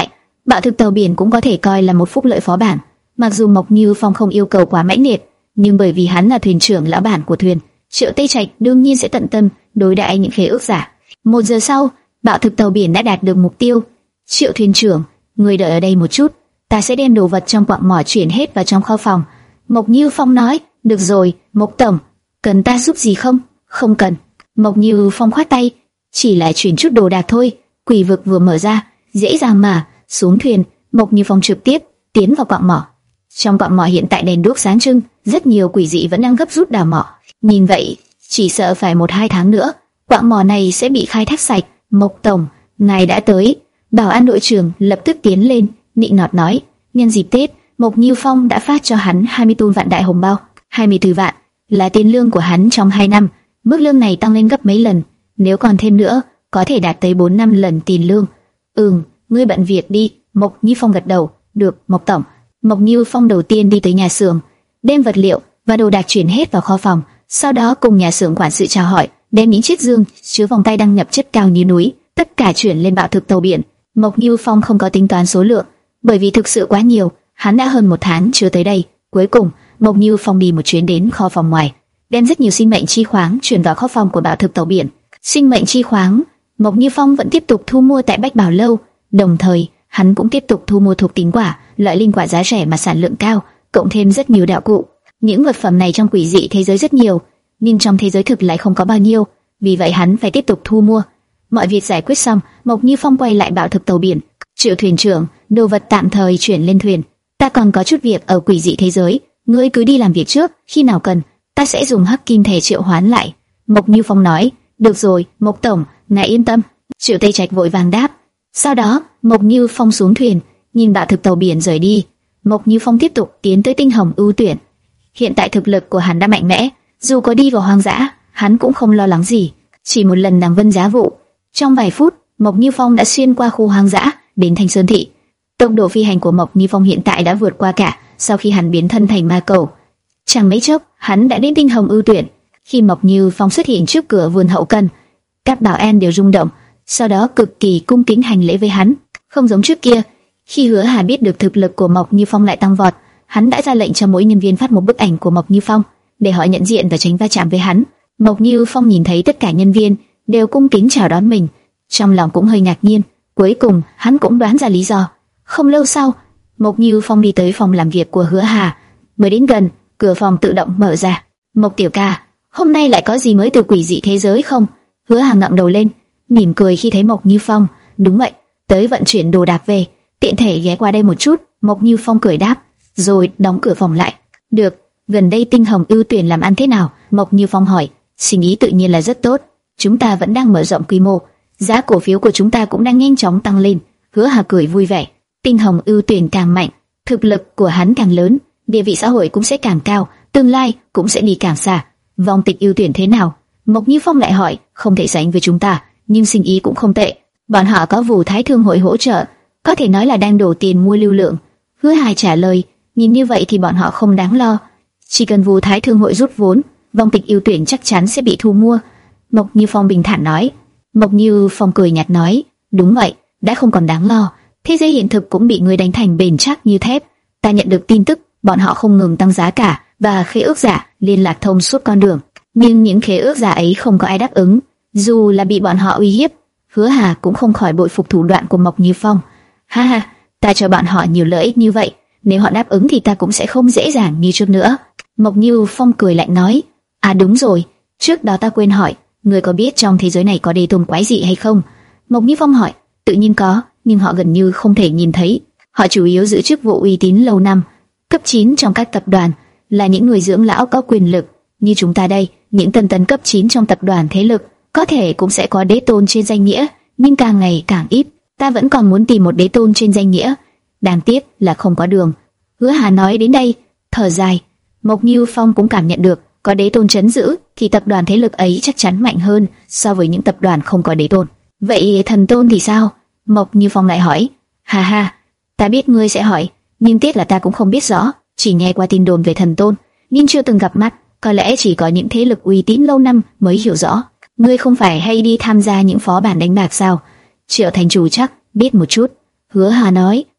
Bạo thực tàu biển cũng có thể coi là một phúc lợi phó bản. Mặc dù Mộc Như Phong không yêu cầu quá mãnh liệt, nhưng bởi vì hắn là thuyền trưởng lão bản của thuyền, Triệu Tây Trạch đương nhiên sẽ tận tâm đối đãi những khế ước giả. Một giờ sau, bạo thực tàu biển đã đạt được mục tiêu. Triệu thuyền trưởng, người đợi ở đây một chút, ta sẽ đem đồ vật trong quặng mỏ chuyển hết vào trong kho phòng. Mộc Như Phong nói. Được rồi, Mộc tổng, cần ta giúp gì không? Không cần. Mộc Như Phong khoát tay, chỉ là chuyển chút đồ đạc thôi. Quỷ vực vừa mở ra, dễ dàng mà. Xuống thuyền, Mộc Như Phong trực tiếp tiến vào quặng mỏ. Trong quặng mỏ hiện tại đèn đuốc sáng trưng, rất nhiều quỷ dị vẫn đang gấp rút đào mỏ. Nhìn vậy, chỉ sợ phải một hai tháng nữa, quặng mỏ này sẽ bị khai thác sạch. Mộc tổng, ngài đã tới. Bảo an đội trưởng lập tức tiến lên, nịnh nọt nói. Nhân dịp Tết, Mộc Như Phong đã phát cho hắn hai mươi tôn vạn đại hồng bao. hai mươi tư vạn là tiền lương của hắn trong hai năm. Mức lương này tăng lên gấp mấy lần, nếu còn thêm nữa, có thể đạt tới bốn năm lần tiền lương. Ừm, ngươi bận việc đi. Mộc Như Phong gật đầu. Được, Mộc tổng. Mộc Như Phong đầu tiên đi tới nhà xưởng, đem vật liệu và đồ đạc chuyển hết vào kho phòng, sau đó cùng nhà xưởng quản sự chào hỏi, đem những chiếc dương chứa vòng tay đăng nhập chất cao như núi, tất cả chuyển lên bạo thực tàu biển. Mộc Như Phong không có tính toán số lượng, bởi vì thực sự quá nhiều, hắn đã hơn một tháng chưa tới đây. Cuối cùng, Mộc Như Phong đi một chuyến đến kho phòng ngoài, đem rất nhiều sinh mệnh chi khoáng chuyển vào kho phòng của bạo thực tàu biển. Sinh mệnh chi khoáng, Mộc Như Phong vẫn tiếp tục thu mua tại Bách Bảo lâu, đồng thời hắn cũng tiếp tục thu mua thuộc tính quả, loại linh quả giá rẻ mà sản lượng cao, cộng thêm rất nhiều đạo cụ. Những vật phẩm này trong quỷ dị thế giới rất nhiều, nhưng trong thế giới thực lại không có bao nhiêu, vì vậy hắn phải tiếp tục thu mua. Mọi việc giải quyết xong, Mộc Như Phong quay lại bạo thực tàu biển. Triệu thuyền trưởng, đồ vật tạm thời chuyển lên thuyền, ta còn có chút việc ở quỷ dị thế giới, ngươi cứ đi làm việc trước, khi nào cần, ta sẽ dùng hắc kim thể triệu hoán lại. Mộc Như Phong nói. Được rồi, Mộc tổng, ngài yên tâm. Triệu Tây Trạch vội vàng đáp. Sau đó, Mộc Như Phong xuống thuyền, nhìn bạo thực tàu biển rời đi. Mộc Như Phong tiếp tục tiến tới tinh hồng ưu tuyển. Hiện tại thực lực của hắn đã mạnh mẽ, dù có đi vào hoang dã, hắn cũng không lo lắng gì. Chỉ một lần nàng vân giá vụ, trong vài phút, Mộc Như Phong đã xuyên qua khu hoang dã đến Thanh Sơn thị. Tốc độ phi hành của Mộc Như Phong hiện tại đã vượt qua cả sau khi hắn biến thân thành ma cầu. Chẳng mấy chốc, hắn đã đến tinh hồng ưu tuyển. Khi Mộc Như Phong xuất hiện trước cửa vườn hậu cần, các bảo an đều rung động, sau đó cực kỳ cung kính hành lễ với hắn. Không giống trước kia, khi Hứa Hà biết được thực lực của Mộc Như Phong lại tăng vọt, hắn đã ra lệnh cho mỗi nhân viên phát một bức ảnh của Mộc Như Phong để họ nhận diện và tránh va chạm với hắn. Mộc Như Phong nhìn thấy tất cả nhân viên đều cung kính chào đón mình, trong lòng cũng hơi ngạc nhiên. Cuối cùng, hắn cũng đoán ra lý do. Không lâu sau, Mộc Như Phong đi tới phòng làm việc của Hứa Hà. Mới đến gần, cửa phòng tự động mở ra. Mộc tiểu ca, hôm nay lại có gì mới từ quỷ dị thế giới không? Hứa Hà ngẩng đầu lên, mỉm cười khi thấy Mộc Như Phong. Đúng vậy, tới vận chuyển đồ đạc về, tiện thể ghé qua đây một chút. Mộc Như Phong cười đáp, rồi đóng cửa phòng lại. Được, gần đây tinh hồng ưu tuyển làm ăn thế nào? Mộc Như Phong hỏi. Sinh ý tự nhiên là rất tốt, chúng ta vẫn đang mở rộng quy mô, giá cổ phiếu của chúng ta cũng đang nhanh chóng tăng lên. Hứa Hà cười vui vẻ. Tinh hồng ưu tuyển càng mạnh, thực lực của hắn càng lớn, địa vị xã hội cũng sẽ càng cao, tương lai cũng sẽ đi càng xa. Vong tịch ưu tuyển thế nào? Mộc Như Phong lại hỏi. Không thể sánh với chúng ta, nhưng sinh ý cũng không tệ. Bọn họ có Vũ Thái Thương hội hỗ trợ, có thể nói là đang đổ tiền mua lưu lượng. Hứa Hà trả lời. Nhìn như vậy thì bọn họ không đáng lo, chỉ cần Vũ Thái Thương hội rút vốn, vong tịch ưu tuyển chắc chắn sẽ bị thu mua. Mộc Như Phong bình thản nói. Mộc Như Phong cười nhạt nói. Đúng vậy, đã không còn đáng lo. Thế giới hiện thực cũng bị người đánh thành bền chắc như thép. Ta nhận được tin tức, bọn họ không ngừng tăng giá cả và khế ước giả liên lạc thông suốt con đường. Nhưng những khế ước giả ấy không có ai đáp ứng, dù là bị bọn họ uy hiếp. Hứa Hà cũng không khỏi bội phục thủ đoạn của Mộc Như Phong. Ha ha, ta cho bọn họ nhiều lợi ích như vậy, nếu họ đáp ứng thì ta cũng sẽ không dễ dàng như trước nữa. Mộc Như Phong cười lạnh nói. À đúng rồi, trước đó ta quên hỏi, người có biết trong thế giới này có đê tôm quái dị hay không? Mộc Như Phong hỏi. Tự nhiên có, nhưng họ gần như không thể nhìn thấy. Họ chủ yếu giữ chức vụ uy tín lâu năm, cấp chín trong các tập đoàn, là những người dưỡng lão có quyền lực. Như chúng ta đây, những tân tấn cấp chín trong tập đoàn thế lực, có thể cũng sẽ có đế tôn trên danh nghĩa, nhưng càng ngày càng ít. Ta vẫn còn muốn tìm một đế tôn trên danh nghĩa, đáng tiếc là không có đường. Hứa Hà nói đến đây, thở dài. Mộc Như Phong cũng cảm nhận được, có đế tôn trấn giữ, thì tập đoàn thế lực ấy chắc chắn mạnh hơn so với những tập đoàn không có đế tôn. Vậy thần tôn thì sao? Mộc Như Phong lại hỏi. Ha ha, ta biết ngươi sẽ hỏi, nhưng tiếc là ta cũng không biết rõ, chỉ nghe qua tin đồn về thần tôn, nhưng chưa từng gặp mặt. Có lẽ chỉ có những thế lực uy tín lâu năm mới hiểu rõ. Ngươi không phải hay đi tham gia những phó bản đánh bạc sao? Triệu thành chủ chắc biết một chút. Hứa Hà nói.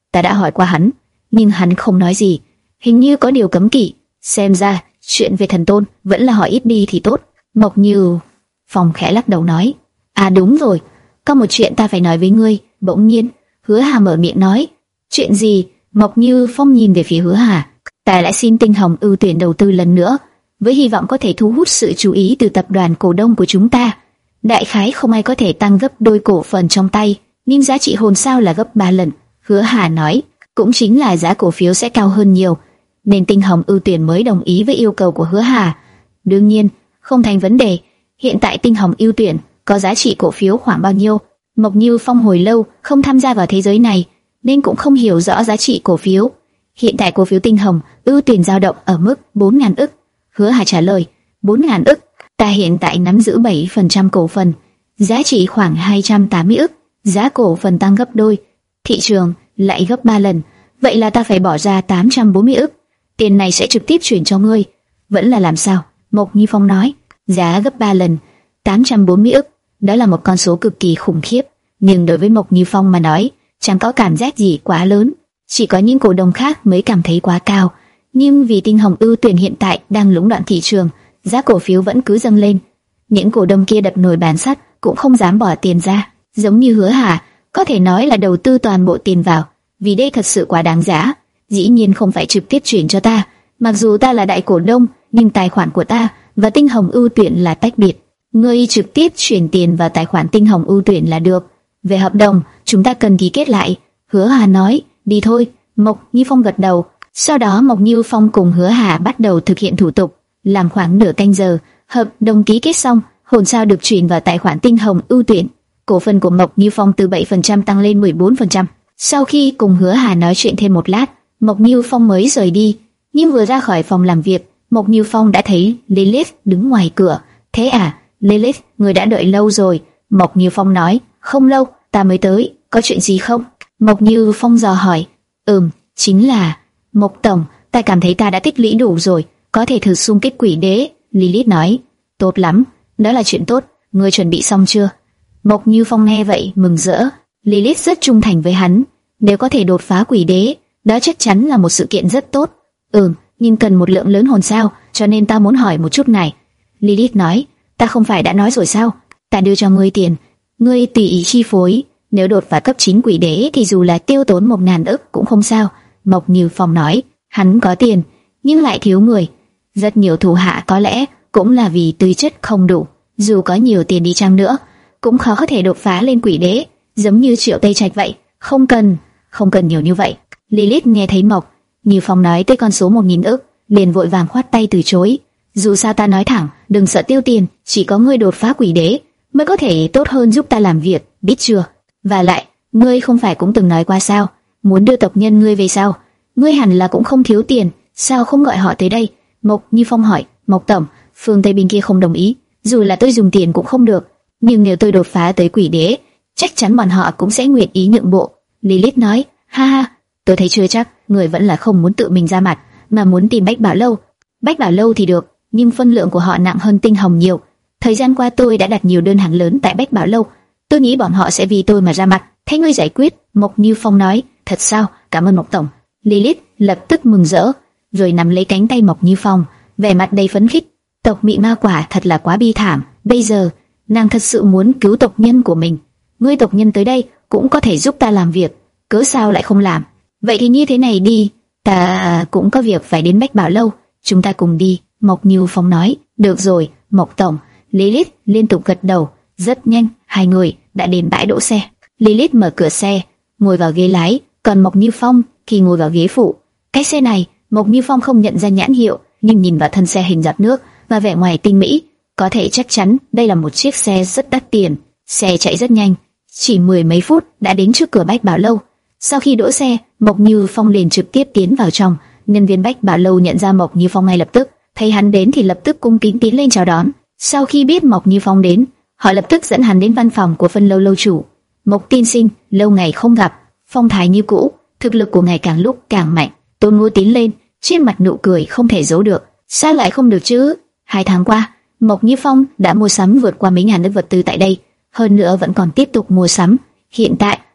Ta đã hỏi qua hắn, nhưng hắn không nói gì, hình như có điều cấm kỵ. Xem ra chuyện về thần tôn vẫn là hỏi ít đi thì tốt. Mộc Như Phong khẽ lắc đầu nói, à đúng rồi, có một chuyện ta phải nói với ngươi. Bỗng nhiên Hứa Hà mở miệng nói. Chuyện gì? Mộc Như Phong nhìn về phía Hứa Hà. Ta lại xin Tinh Hồng ưu tuyển đầu tư lần nữa, với hy vọng có thể thu hút sự chú ý từ tập đoàn cổ đông của chúng ta. Đại khái không ai có thể tăng gấp đôi cổ phần trong tay, nhưng giá trị hồn sao là gấp ba lần. Hứa Hà nói, cũng chính là giá cổ phiếu sẽ cao hơn nhiều, nên Tinh Hồng ưu tuyển mới đồng ý với yêu cầu của Hứa Hà. Đương nhiên, không thành vấn đề. Hiện tại Tinh Hồng ưu tuyển có giá trị cổ phiếu khoảng bao nhiêu? Mộc Như Phong hồi lâu không tham gia vào thế giới này, nên cũng không hiểu rõ giá trị cổ phiếu. Hiện tại cổ phiếu Tinh Hồng ưu tuyển dao động ở mức bốn nghìn ức. Hứa Hà trả lời, bốn nghìn ức. Ta hiện tại nắm giữ bảy phần trăm cổ phần, giá trị khoảng hai trăm tám mươi ức. Giá cổ phần tăng gấp đôi, thị trường lại gấp ba lần, vậy là ta phải bỏ ra tám trăm bốn mươi ức. Tiền này sẽ trực tiếp chuyển cho ngươi. Vẫn là làm sao? Mộc Như Phong nói, giá gấp ba lần, tám trăm bốn mươi ức, đó là một con số cực kỳ khủng khiếp. Nhưng đối với Mộc Như Phong mà nói, chẳng có cảm giác gì quá lớn, chỉ có những cổ đông khác mới cảm thấy quá cao. Nhưng vì Tinh Hồng ưu tuyển hiện tại đang lũng đoạn thị trường, giá cổ phiếu vẫn cứ dâng lên. Những cổ đông kia đập nồi bán sắt cũng không dám bỏ tiền ra, giống như Hứa Hà, có thể nói là đầu tư toàn bộ tiền vào, vì đây thật sự quá đáng giá. Dĩ nhiên không phải trực tiếp chuyển cho ta, mặc dù ta là đại cổ đông, nhưng tài khoản của ta và Tinh Hồng ưu tuyển là tách biệt. Ngươi trực tiếp chuyển tiền vào tài khoản Tinh Hồng ưu tuyển là được. Về hợp đồng, chúng ta cần ký kết lại. Hứa Hà nói, đi thôi. Mộc Như Phong gật đầu. Sau đó Mộc Như Phong cùng Hứa Hà bắt đầu thực hiện thủ tục. Làm khoảng nửa canh giờ, hợp đồng ký kết xong, hồn sao được chuyển vào tài khoản Tinh Hồng ưu tuyển. Cổ phần của Mộc Như Phong từ bảy phần trăm tăng lên mười bốn phần trăm. Sau khi cùng Hứa Hà nói chuyện thêm một lát, Mộc Như Phong mới rời đi. Nhưng vừa ra khỏi phòng làm việc, Mộc Như Phong đã thấy Lilith đứng ngoài cửa. Thế à, Lilith, người đã đợi lâu rồi. Mộc Như Phong nói, không lâu, ta mới tới, có chuyện gì không? Mộc Như Phong dò hỏi. Ừm, chính là Mộc Tổng, ta cảm thấy ta đã tích lũy đủ rồi, có thể thử xung kích quỷ đế. Lilith nói, tốt lắm, đó là chuyện tốt, ngươi chuẩn bị xong chưa? Mộc Như Phong nghe vậy mừng rỡ. Lilith rất trung thành với hắn, nếu có thể đột phá quỷ đế, đó chắc chắn là một sự kiện rất tốt. Ừm, nhưng cần một lượng lớn hồn sao, cho nên ta muốn hỏi một chút này. Lilith nói, ta không phải đã nói rồi sao? Ta đưa cho ngươi tiền, ngươi tùy ý chi phối. Nếu đột phá cấp chín quỷ đế thì dù là tiêu tốn một ngàn ức cũng không sao. Mộc Như Phong nói, hắn có tiền nhưng lại thiếu người. Rất nhiều thủ hạ có lẽ cũng là vì tư chất không đủ, dù có nhiều tiền đi chăng nữa cũng khó có thể đột phá lên quỷ đế, giống như Triệu Tây Trạch vậy. Không cần, không cần nhiều như vậy. Lilith nghe thấy Mộc Như Phong nói tới con số một nghìn ức, liền vội vàng khoát tay từ chối. Dù sao ta nói thẳng, đừng sợ tiêu tiền, chỉ có ngươi đột phá quỷ đế mới có thể tốt hơn giúp ta làm việc, biết chưa? Và lại, ngươi không phải cũng từng nói qua sao, muốn đưa tộc nhân ngươi về sao? Ngươi hẳn là cũng không thiếu tiền, sao không gọi họ tới đây? Mộc Như Phong hỏi. Mộc Tổng, phương Tây bên kia không đồng ý, dù là tôi dùng tiền cũng không được, nhưng nếu tôi đột phá tới quỷ đế, chắc chắn bọn họ cũng sẽ nguyện ý nhượng bộ. Lilith nói, ha ha, tôi thấy chưa chắc, người vẫn là không muốn tự mình ra mặt, mà muốn tìm Bách Bảo Lâu. Bách Bảo Lâu thì được, nhưng phân lượng của họ nặng hơn Tinh Hồng nhiều. Thời gian qua tôi đã đặt nhiều đơn hàng lớn tại Bách Bảo Lâu, tôi nghĩ bọn họ sẽ vì tôi mà ra mặt. Thế ngươi giải quyết? Mộc Như Phong nói, thật sao? Cảm ơn Mộc Tổng. Lilith lập tức mừng rỡ, rồi nắm lấy cánh tay Mộc Như Phong, vẻ mặt đầy phấn khích. Tộc Mị Ma quả thật là quá bi thảm, bây giờ nàng thật sự muốn cứu tộc nhân của mình. Ngươi tộc nhân tới đây cũng có thể giúp ta làm việc, cớ sao lại không làm? Vậy thì như thế này đi, ta cũng có việc phải đến Bách Bảo Lâu, chúng ta cùng đi. Mộc Như Phong nói, được rồi, Mộc Tổng. Lilith liên tục gật đầu. Rất nhanh, hai người đã đến bãi đỗ xe. Lilith mở cửa xe, ngồi vào ghế lái, còn Mộc Như Phong thì ngồi vào ghế phụ. Cái xe này, Mộc Như Phong không nhận ra nhãn hiệu, nhưng nhìn vào thân xe hình giọt nước và vẻ ngoài tinh mỹ, có thể chắc chắn đây là một chiếc xe rất đắt tiền. Xe chạy rất nhanh, chỉ mười mấy phút đã đến trước cửa Bách Bảo Lâu. Sau khi đỗ xe, Mộc Như Phong liền trực tiếp tiến vào trong. Nhân viên Bách Bảo Lâu nhận ra Mộc Như Phong ngay lập tức, thấy hắn đến thì lập tức cung kính tiến lên chào đón. Sau khi biết Mộc Như Phong đến, họ lập tức dẫn hắn đến văn phòng của phân lâu lâu chủ. Mộc tiên sinh, lâu ngày không gặp, phong thái như cũ, thực lực của ngài càng lúc càng mạnh. Tôn Ngô tiến lên, trên mặt nụ cười không thể giấu được. Sao lại không được chứ? Hai tháng qua, Mộc Như Phong đã mua sắm vượt qua mấy ngàn ức vật tư tại đây, hơn nữa vẫn còn tiếp tục mua sắm. Hiện tại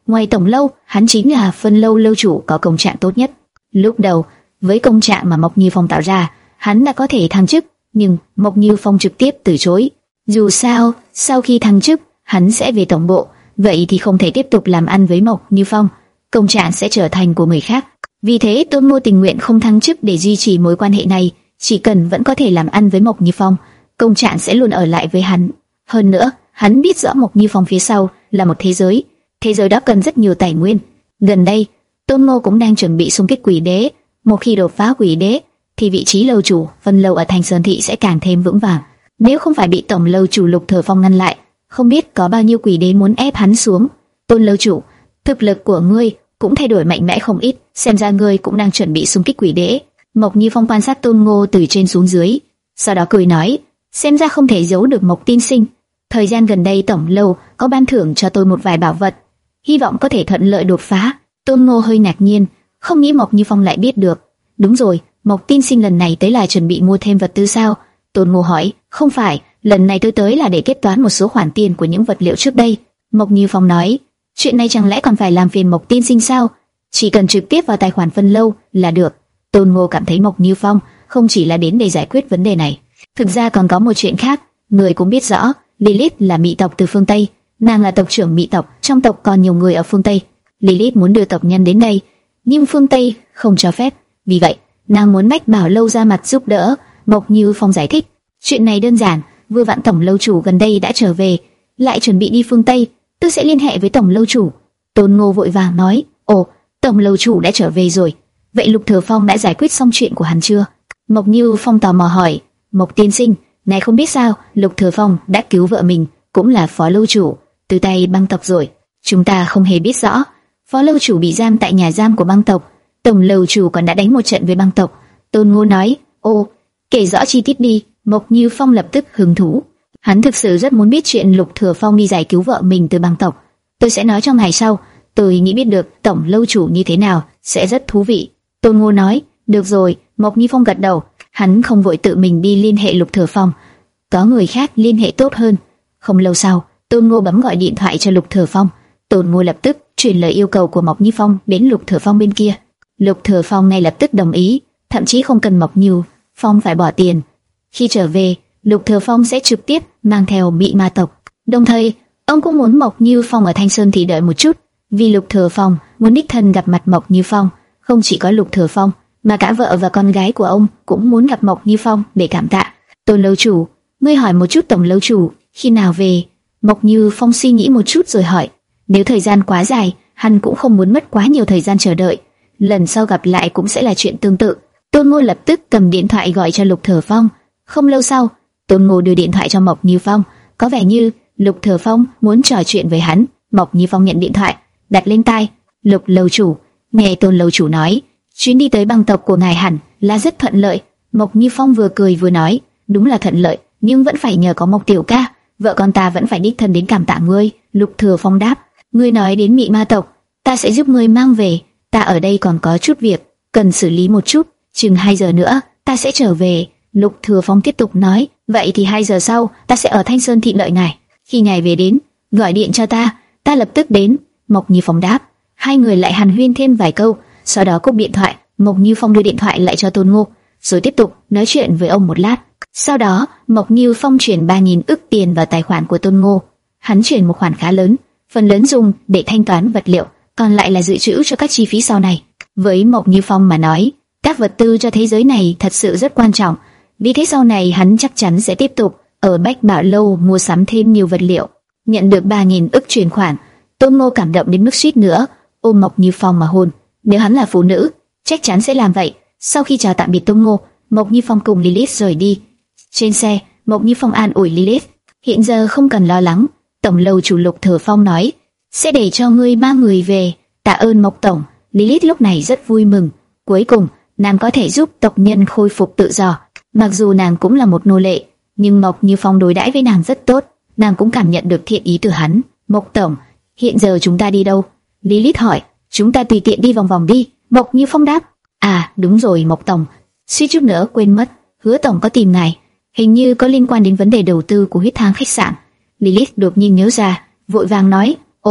Ngoài tổng lâu, hắn chính là phân lâu lâu chủ có công trạng tốt nhất. Lúc đầu, với công trạng mà Mộc Như Phong tạo ra, hắn đã có thể thăng chức, nhưng Mộc Như Phong trực tiếp từ chối. Dù sao, sau khi thăng chức, hắn sẽ về tổng bộ, vậy thì không thể tiếp tục làm ăn với Mộc Như Phong, công trạng sẽ trở thành của người khác. Vì thế Tôn Ngô tình nguyện không thăng chức để duy trì mối quan hệ này, chỉ cần vẫn có thể làm ăn với Mộc Như Phong, công trạng sẽ luôn ở lại với hắn. Hơn nữa, hắn biết rõ Mộc Như Phong phía sau là một thế giới, thế giới đó cần rất nhiều tài nguyên. Gần đây, Tôn Ngô cũng đang chuẩn bị xung kích Quỷ Đế, một khi đột phá Quỷ Đế, thì vị trí lâu chủ phân lâu ở Thanh Sơn thị sẽ càng thêm vững vàng. Nếu không phải bị tổng lâu chủ Lục Thừa Phong ngăn lại, không biết có bao nhiêu Quỷ Đế muốn ép hắn xuống. Tôn lâu chủ, thực lực của ngươi cũng thay đổi mạnh mẽ không ít, xem ra ngươi cũng đang chuẩn bị xung kích Quỷ Đế. Mộc Như Phong quan sát Tôn Ngô từ trên xuống dưới, sau đó cười nói, xem ra không thể giấu được Mộc tiên sinh. Thời gian gần đây tổng lâu có ban thưởng cho tôi một vài bảo vật, hy vọng có thể thuận lợi đột phá. Tôn Ngô hơi ngạc nhiên, không nghĩ Mộc Như Phong lại biết được. Đúng rồi, Mộc tiên sinh lần này tới là chuẩn bị mua thêm vật tư sao? Tôn Ngô hỏi. Không phải, lần này tôi tới là để kết toán một số khoản tiền của những vật liệu trước đây. Mộc Như Phong nói. Chuyện này chẳng lẽ còn phải làm phiền Mộc tiên sinh sao? Chỉ cần trực tiếp vào tài khoản phân lâu là được. Tôn Ngô cảm thấy Mộc Như Phong không chỉ là đến để giải quyết vấn đề này, thực ra còn có một chuyện khác. Người cũng biết rõ, Lilith là mỹ tộc từ phương Tây, nàng là tộc trưởng mỹ tộc, trong tộc còn nhiều người ở phương Tây. Lilith muốn đưa tộc nhân đến đây, nhưng phương Tây không cho phép, vì vậy nàng muốn Bách Bảo lâu ra mặt giúp đỡ. Mộc Như Phong giải thích, chuyện này đơn giản, vừa vặn tổng lâu chủ gần đây đã trở về, lại chuẩn bị đi phương Tây, tôi sẽ liên hệ với tổng lâu chủ. Tôn Ngô vội vàng nói, ồ, tổng lâu chủ đã trở về rồi, vậy Lục Thừa Phong đã giải quyết xong chuyện của hắn chưa? Mộc Như Phong tò mò hỏi, Mộc tiên sinh, này không biết sao, Lục Thừa Phong đã cứu vợ mình, cũng là phó lâu chủ, từ tay băng tộc rồi. Chúng ta không hề biết rõ, phó lâu chủ bị giam tại nhà giam của băng tộc, tổng lâu chủ còn đã đánh một trận với băng tộc. Tôn Ngô nói, ô, kể rõ chi tiết đi. Mộc Như Phong lập tức hứng thú, hắn thực sự rất muốn biết chuyện Lục Thừa Phong đi giải cứu vợ mình từ băng tộc. Tôi sẽ nói trong ngày sau, tôi nghĩ biết được tổng lâu chủ như thế nào sẽ rất thú vị. Tôn Ngô nói, được rồi. Mộc Như Phong gật đầu, hắn không vội tự mình đi liên hệ Lục Thừa Phong, có người khác liên hệ tốt hơn. Không lâu sau, Tôn Ngô bấm gọi điện thoại cho Lục Thừa Phong. Tôn Ngô lập tức truyền lời yêu cầu của Mộc Như Phong đến Lục Thừa Phong bên kia. Lục Thừa Phong ngay lập tức đồng ý, thậm chí không cần Mộc Như Phong phải bỏ tiền. Khi trở về, Lục Thừa Phong sẽ trực tiếp mang theo Mị Ma tộc. Đồng thời, ông cũng muốn Mộc Như Phong ở Thanh Sơn thị đợi một chút, vì Lục Thừa Phong muốn đích thân gặp mặt Mộc Như Phong. Không chỉ có Lục Thừa Phong, mà cả vợ và con gái của ông cũng muốn gặp Mộc Như Phong để cảm tạ. Tôn lâu chủ, ngươi hỏi một chút tổng lâu chủ khi nào về? Mộc Như Phong suy nghĩ một chút rồi hỏi. Nếu thời gian quá dài, hắn cũng không muốn mất quá nhiều thời gian chờ đợi. Lần sau gặp lại cũng sẽ là chuyện tương tự. Tôn Ngô lập tức cầm điện thoại gọi cho Lục Thừa Phong. Không lâu sau, Tôn Ngô đưa điện thoại cho Mộc Như Phong, có vẻ như Lục Thừa Phong muốn trò chuyện với hắn. Mộc Như Phong nhận điện thoại, đặt lên tai. Lục lâu chủ, nghe Tôn lâu chủ nói, chuyến đi tới băng tộc của ngài hẳn là rất thuận lợi. Mộc Như Phong vừa cười vừa nói, đúng là thuận lợi, nhưng vẫn phải nhờ có Mộc tiểu ca, vợ con ta vẫn phải đích thân đến cảm tạ ngươi. Lục Thừa Phong đáp, ngươi nói đến Mị Ma tộc, ta sẽ giúp ngươi mang về. Ta ở đây còn có chút việc cần xử lý một chút, chừng hai giờ nữa ta sẽ trở về. Lục Thừa Phong tiếp tục nói, vậy thì hai giờ sau ta sẽ ở Thanh Sơn thị đợi ngài. Khi ngài về đến, gọi điện cho ta, ta lập tức đến. Mộc Như Phong đáp. Hai người lại hàn huyên thêm vài câu, sau đó cúp điện thoại. Mộc Như Phong đưa điện thoại lại cho Tôn Ngô, rồi tiếp tục nói chuyện với ông một lát. Sau đó, Mộc Như Phong chuyển ba nghìn ức tiền vào tài khoản của Tôn Ngô. Hắn chuyển một khoản khá lớn, phần lớn dùng để thanh toán vật liệu, còn lại là dự trữ cho các chi phí sau này. Với Mộc Như Phong mà nói, các vật tư cho thế giới này thật sự rất quan trọng. Vì thế sau này hắn chắc chắn sẽ tiếp tục ở Bách Bảo lâu mua sắm thêm nhiều vật liệu. Nhận được ba nghìn ức chuyển khoản, Tôn Ngô cảm động đến mức suýt nữa ôm Mộc Như Phong mà hôn. Nếu hắn là phụ nữ, chắc chắn sẽ làm vậy. Sau khi chào tạm biệt Tôn Ngô, Mộc Như Phong cùng Lilith rời đi. Trên xe, Mộc Như Phong an ủi Lilith, hiện giờ không cần lo lắng. Tổng lâu chủ Lục Thừa Phong nói sẽ để cho ngươi mang người về. Tạ ơn Mộc tổng. Lilith lúc này rất vui mừng, cuối cùng nàng có thể giúp tộc nhân khôi phục tự do. Mặc dù nàng cũng là một nô lệ, nhưng Mộc Như Phong đối đãi với nàng rất tốt, nàng cũng cảm nhận được thiện ý từ hắn. Mộc tổng, hiện giờ chúng ta đi đâu? Lilith hỏi. Chúng ta tùy tiện đi vòng vòng đi. Mộc Như Phong đáp. À đúng rồi Mộc tổng, suýt chút nữa quên mất, Hứa tổng có tìm ngài, hình như có liên quan đến vấn đề đầu tư của huyết thang khách sạn. Lilith đột nhiên nhớ ra, vội vàng nói, ồ,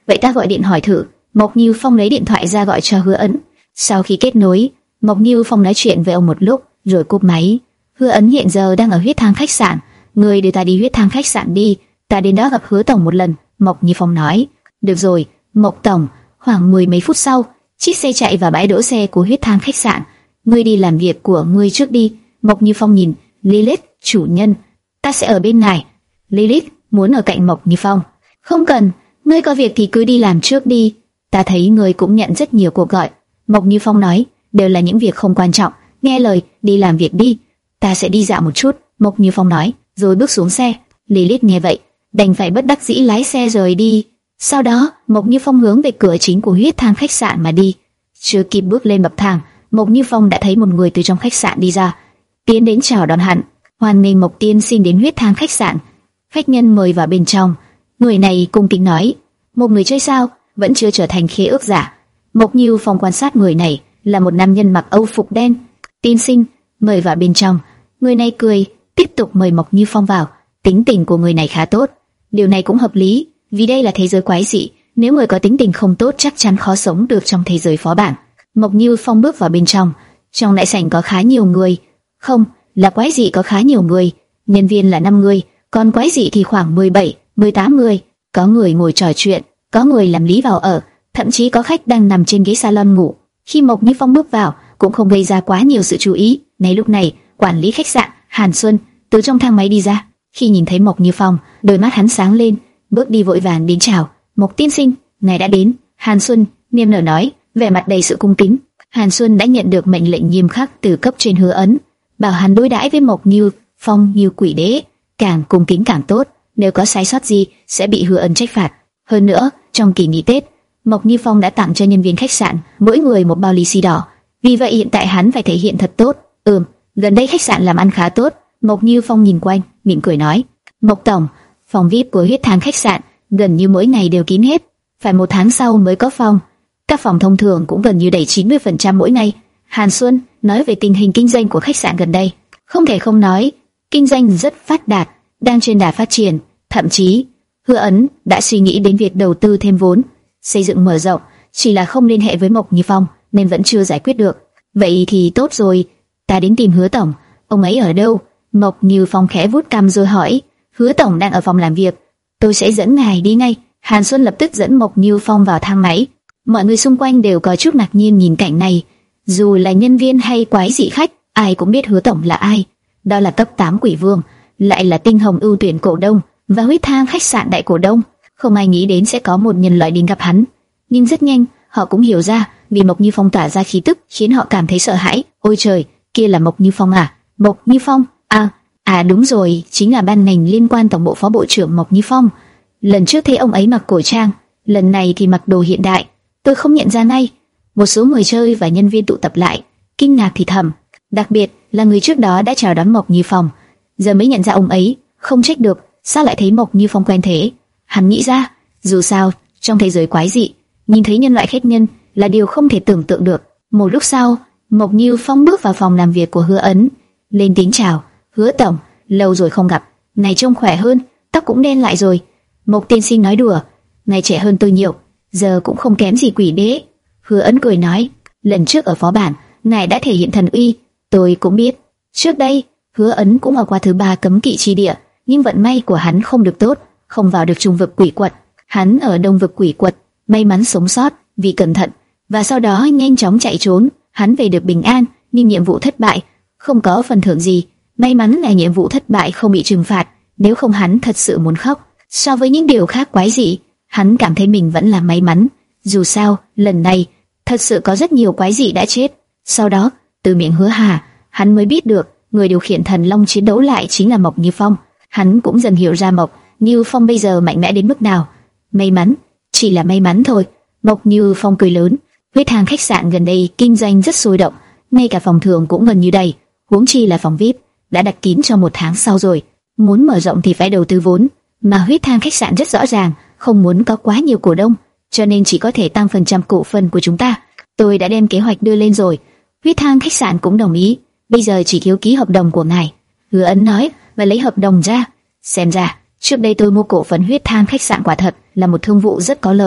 vậy ta gọi điện hỏi thử. Mộc Như Phong lấy điện thoại ra gọi cho Hứa Ấn. Sau khi kết nối, Mộc Như Phong nói chuyện với ông một lúc rồi cúp máy. Hứa Ấn hiện giờ đang ở huyết thang khách sạn. Người đưa ta đi huyết thang khách sạn đi, ta đến đó gặp Hứa tổng một lần. Mộc Như Phong nói. Được rồi, Mộc tổng. Khoảng mười mấy phút sau, chiếc xe chạy vào bãi đỗ xe của huyết thang khách sạn. Ngươi đi làm việc của ngươi trước đi. Mộc Như Phong nhìn Lilith, chủ nhân, ta sẽ ở bên này. Lilith muốn ở cạnh Mộc Như Phong. Không cần, ngươi có việc thì cứ đi làm trước đi. Ta thấy ngươi cũng nhận rất nhiều cuộc gọi. Mộc Như Phong nói, đều là những việc không quan trọng. Nghe lời, đi làm việc đi. Ta sẽ đi dạo một chút. Mộc Như Phong nói, rồi bước xuống xe. Lilith nghe vậy, đành phải bất đắc dĩ lái xe rời đi. Sau đó, Mộc Như Phong hướng về cửa chính của huyết thang khách sạn mà đi. Chưa kịp bước lên bậc thang, Mộc Như Phong đã thấy một người từ trong khách sạn đi ra, tiến đến chào đón hắn. Hoan nghênh Mộc tiên sinh đến huyết thang khách sạn. Khách nhân mời vào bên trong. Người này cung kính nói, một người chơi sao, vẫn chưa trở thành khế ước giả. Mộc Như Phong quan sát người này, là một nam nhân mặc âu phục đen. Tiên sinh, mời vào bên trong. Người này cười, tiếp tục mời Mộc Như Phong vào. Tính tình của người này khá tốt, điều này cũng hợp lý, vì đây là thế giới quái dị. Nếu người có tính tình không tốt chắc chắn khó sống được trong thế giới phó bản. Mộc Như Phong bước vào bên trong. Trong đại sảnh có khá nhiều người. Không, là quái dị có khá nhiều người. Nhân viên là năm người, còn quái dị thì khoảng mười bảy, mười tám người. Có người ngồi trò chuyện, có người làm lý vào ở, thậm chí có khách đang nằm trên ghế salon ngủ. Khi Mộc Như Phong bước vào, cũng không gây ra quá nhiều sự chú ý. Ngay lúc này, quản lý khách sạn Hàn Xuân từ trong thang máy đi ra. Khi nhìn thấy Mộc Như Phong, đôi mắt hắn sáng lên, bước đi vội vàng đến chào. Mộc tiên sinh, ngài đã đến. Hàn Xuân niềm nở nói, vẻ mặt đầy sự cung kính. Hàn Xuân đã nhận được mệnh lệnh nghiêm khắc từ cấp trên Hứa Ấn, bảo hắn đối đãi với Mộc Như Phong như quỷ đế, càng cung kính càng tốt. Nếu có sai sót gì sẽ bị Hứa Ấn trách phạt. Hơn nữa, trong kỳ nghỉ Tết, Mộc Như Phong đã tặng cho nhân viên khách sạn mỗi người một bao lì xì đỏ. Vì vậy hiện tại hắn phải thể hiện thật tốt. Ừm, gần đây khách sạn làm ăn khá tốt. Mộc Như Phong nhìn quanh, mỉm cười nói, Mộc tổng, phòng vi ai pi của huyết thang khách sạn gần như mỗi ngày đều kín hết, phải một tháng sau mới có phòng. Các phòng thông thường cũng gần như đầy chín mươi phần trăm mỗi ngày. Hàn Xuân nói về tình hình kinh doanh của khách sạn gần đây. Không thể không nói, kinh doanh rất phát đạt, đang trên đà phát triển. Thậm chí, Hứa Ấn đã suy nghĩ đến việc đầu tư thêm vốn, xây dựng mở rộng, chỉ là không liên hệ với Mộc Như Phong nên vẫn chưa giải quyết được. Vậy thì tốt rồi, ta đến tìm Hứa tổng. Ông ấy ở đâu? Mộc Như Phong khẽ vuốt cằm rồi hỏi. Hứa tổng đang ở phòng làm việc, tôi sẽ dẫn ngài đi ngay. Hàn Xuân lập tức dẫn Mộc Như Phong vào thang máy. Mọi người xung quanh đều có chút ngạc nhiên nhìn cảnh này. Dù là nhân viên hay quái dị khách, ai cũng biết Hứa tổng là ai. Đó là cấp tám quỷ vương, lại là tinh hồng ưu tuyển cổ đông và huyết thang khách sạn đại cổ đông. Không ai nghĩ đến sẽ có một nhân loại đến gặp hắn. Nhưng rất nhanh, họ cũng hiểu ra, vì Mộc Như Phong tỏa ra khí tức khiến họ cảm thấy sợ hãi. Ôi trời, kia là Mộc Như Phong à? Mộc Như Phong? À, à đúng rồi, chính là ban ngành liên quan tổng bộ phó bộ trưởng Mộc Như Phong. Lần trước thấy ông ấy mặc cổ trang, lần này thì mặc đồ hiện đại. Tôi không nhận ra ngay. Một số người chơi và nhân viên tụ tập lại, kinh ngạc thì thầm. Đặc biệt là người trước đó đã chào đón Mộc Như Phong, giờ mới nhận ra ông ấy. Không trách được, sao lại thấy Mộc Như Phong quen thế? Hắn nghĩ ra, dù sao trong thế giới quái dị, nhìn thấy nhân loại khách nhân là điều không thể tưởng tượng được. Một lúc sau, Mộc Như Phong bước vào phòng làm việc của Hứa Ấn, lên tiếng chào. Hứa tổng, lâu rồi không gặp, này trông khỏe hơn, tóc cũng đen lại rồi. Mộc tiên sinh nói đùa, ngài trẻ hơn tôi nhiều, giờ cũng không kém gì quỷ đế. Hứa Ấn cười nói, lần trước ở phó bản, ngài đã thể hiện thần uy, tôi cũng biết. Trước đây, Hứa Ấn cũng ở qua thứ ba cấm kỵ chi địa, nhưng vận may của hắn không được tốt, không vào được trung vực quỷ quật. Hắn ở đông vực quỷ quật, may mắn sống sót vì cẩn thận, và sau đó nhanh chóng chạy trốn. Hắn về được bình an, nhưng nhiệm vụ thất bại, không có phần thưởng gì. May mắn là nhiệm vụ thất bại không bị trừng phạt, nếu không hắn thật sự muốn khóc. So với những điều khác quái dị, hắn cảm thấy mình vẫn là may mắn. Dù sao, lần này thật sự có rất nhiều quái dị đã chết. Sau đó, từ miệng Hứa Hà, hắn mới biết được người điều khiển thần long chiến đấu lại chính là Mộc Như Phong. Hắn cũng dần hiểu ra Mộc Như Phong bây giờ mạnh mẽ đến mức nào. May mắn, chỉ là may mắn thôi. Mộc Như Phong cười lớn. Huyết thang khách sạn gần đây kinh doanh rất sôi động, ngay cả phòng thường cũng gần như đầy, huống chi là phòng vi ai pi đã đặt kín cho một tháng sau rồi. Muốn mở rộng thì phải đầu tư vốn, mà huyết thang khách sạn rất rõ ràng không muốn có quá nhiều cổ đông, cho nên chỉ có thể tăng phần trăm cổ phần của chúng ta. Tôi đã đem kế hoạch đưa lên rồi, huyết thang khách sạn cũng đồng ý, bây giờ chỉ thiếu ký hợp đồng của ngài. Hứa Ấn nói và lấy hợp đồng ra. Xem ra trước đây tôi mua cổ phần huyết thang khách sạn quả thật là một thương vụ rất có lời.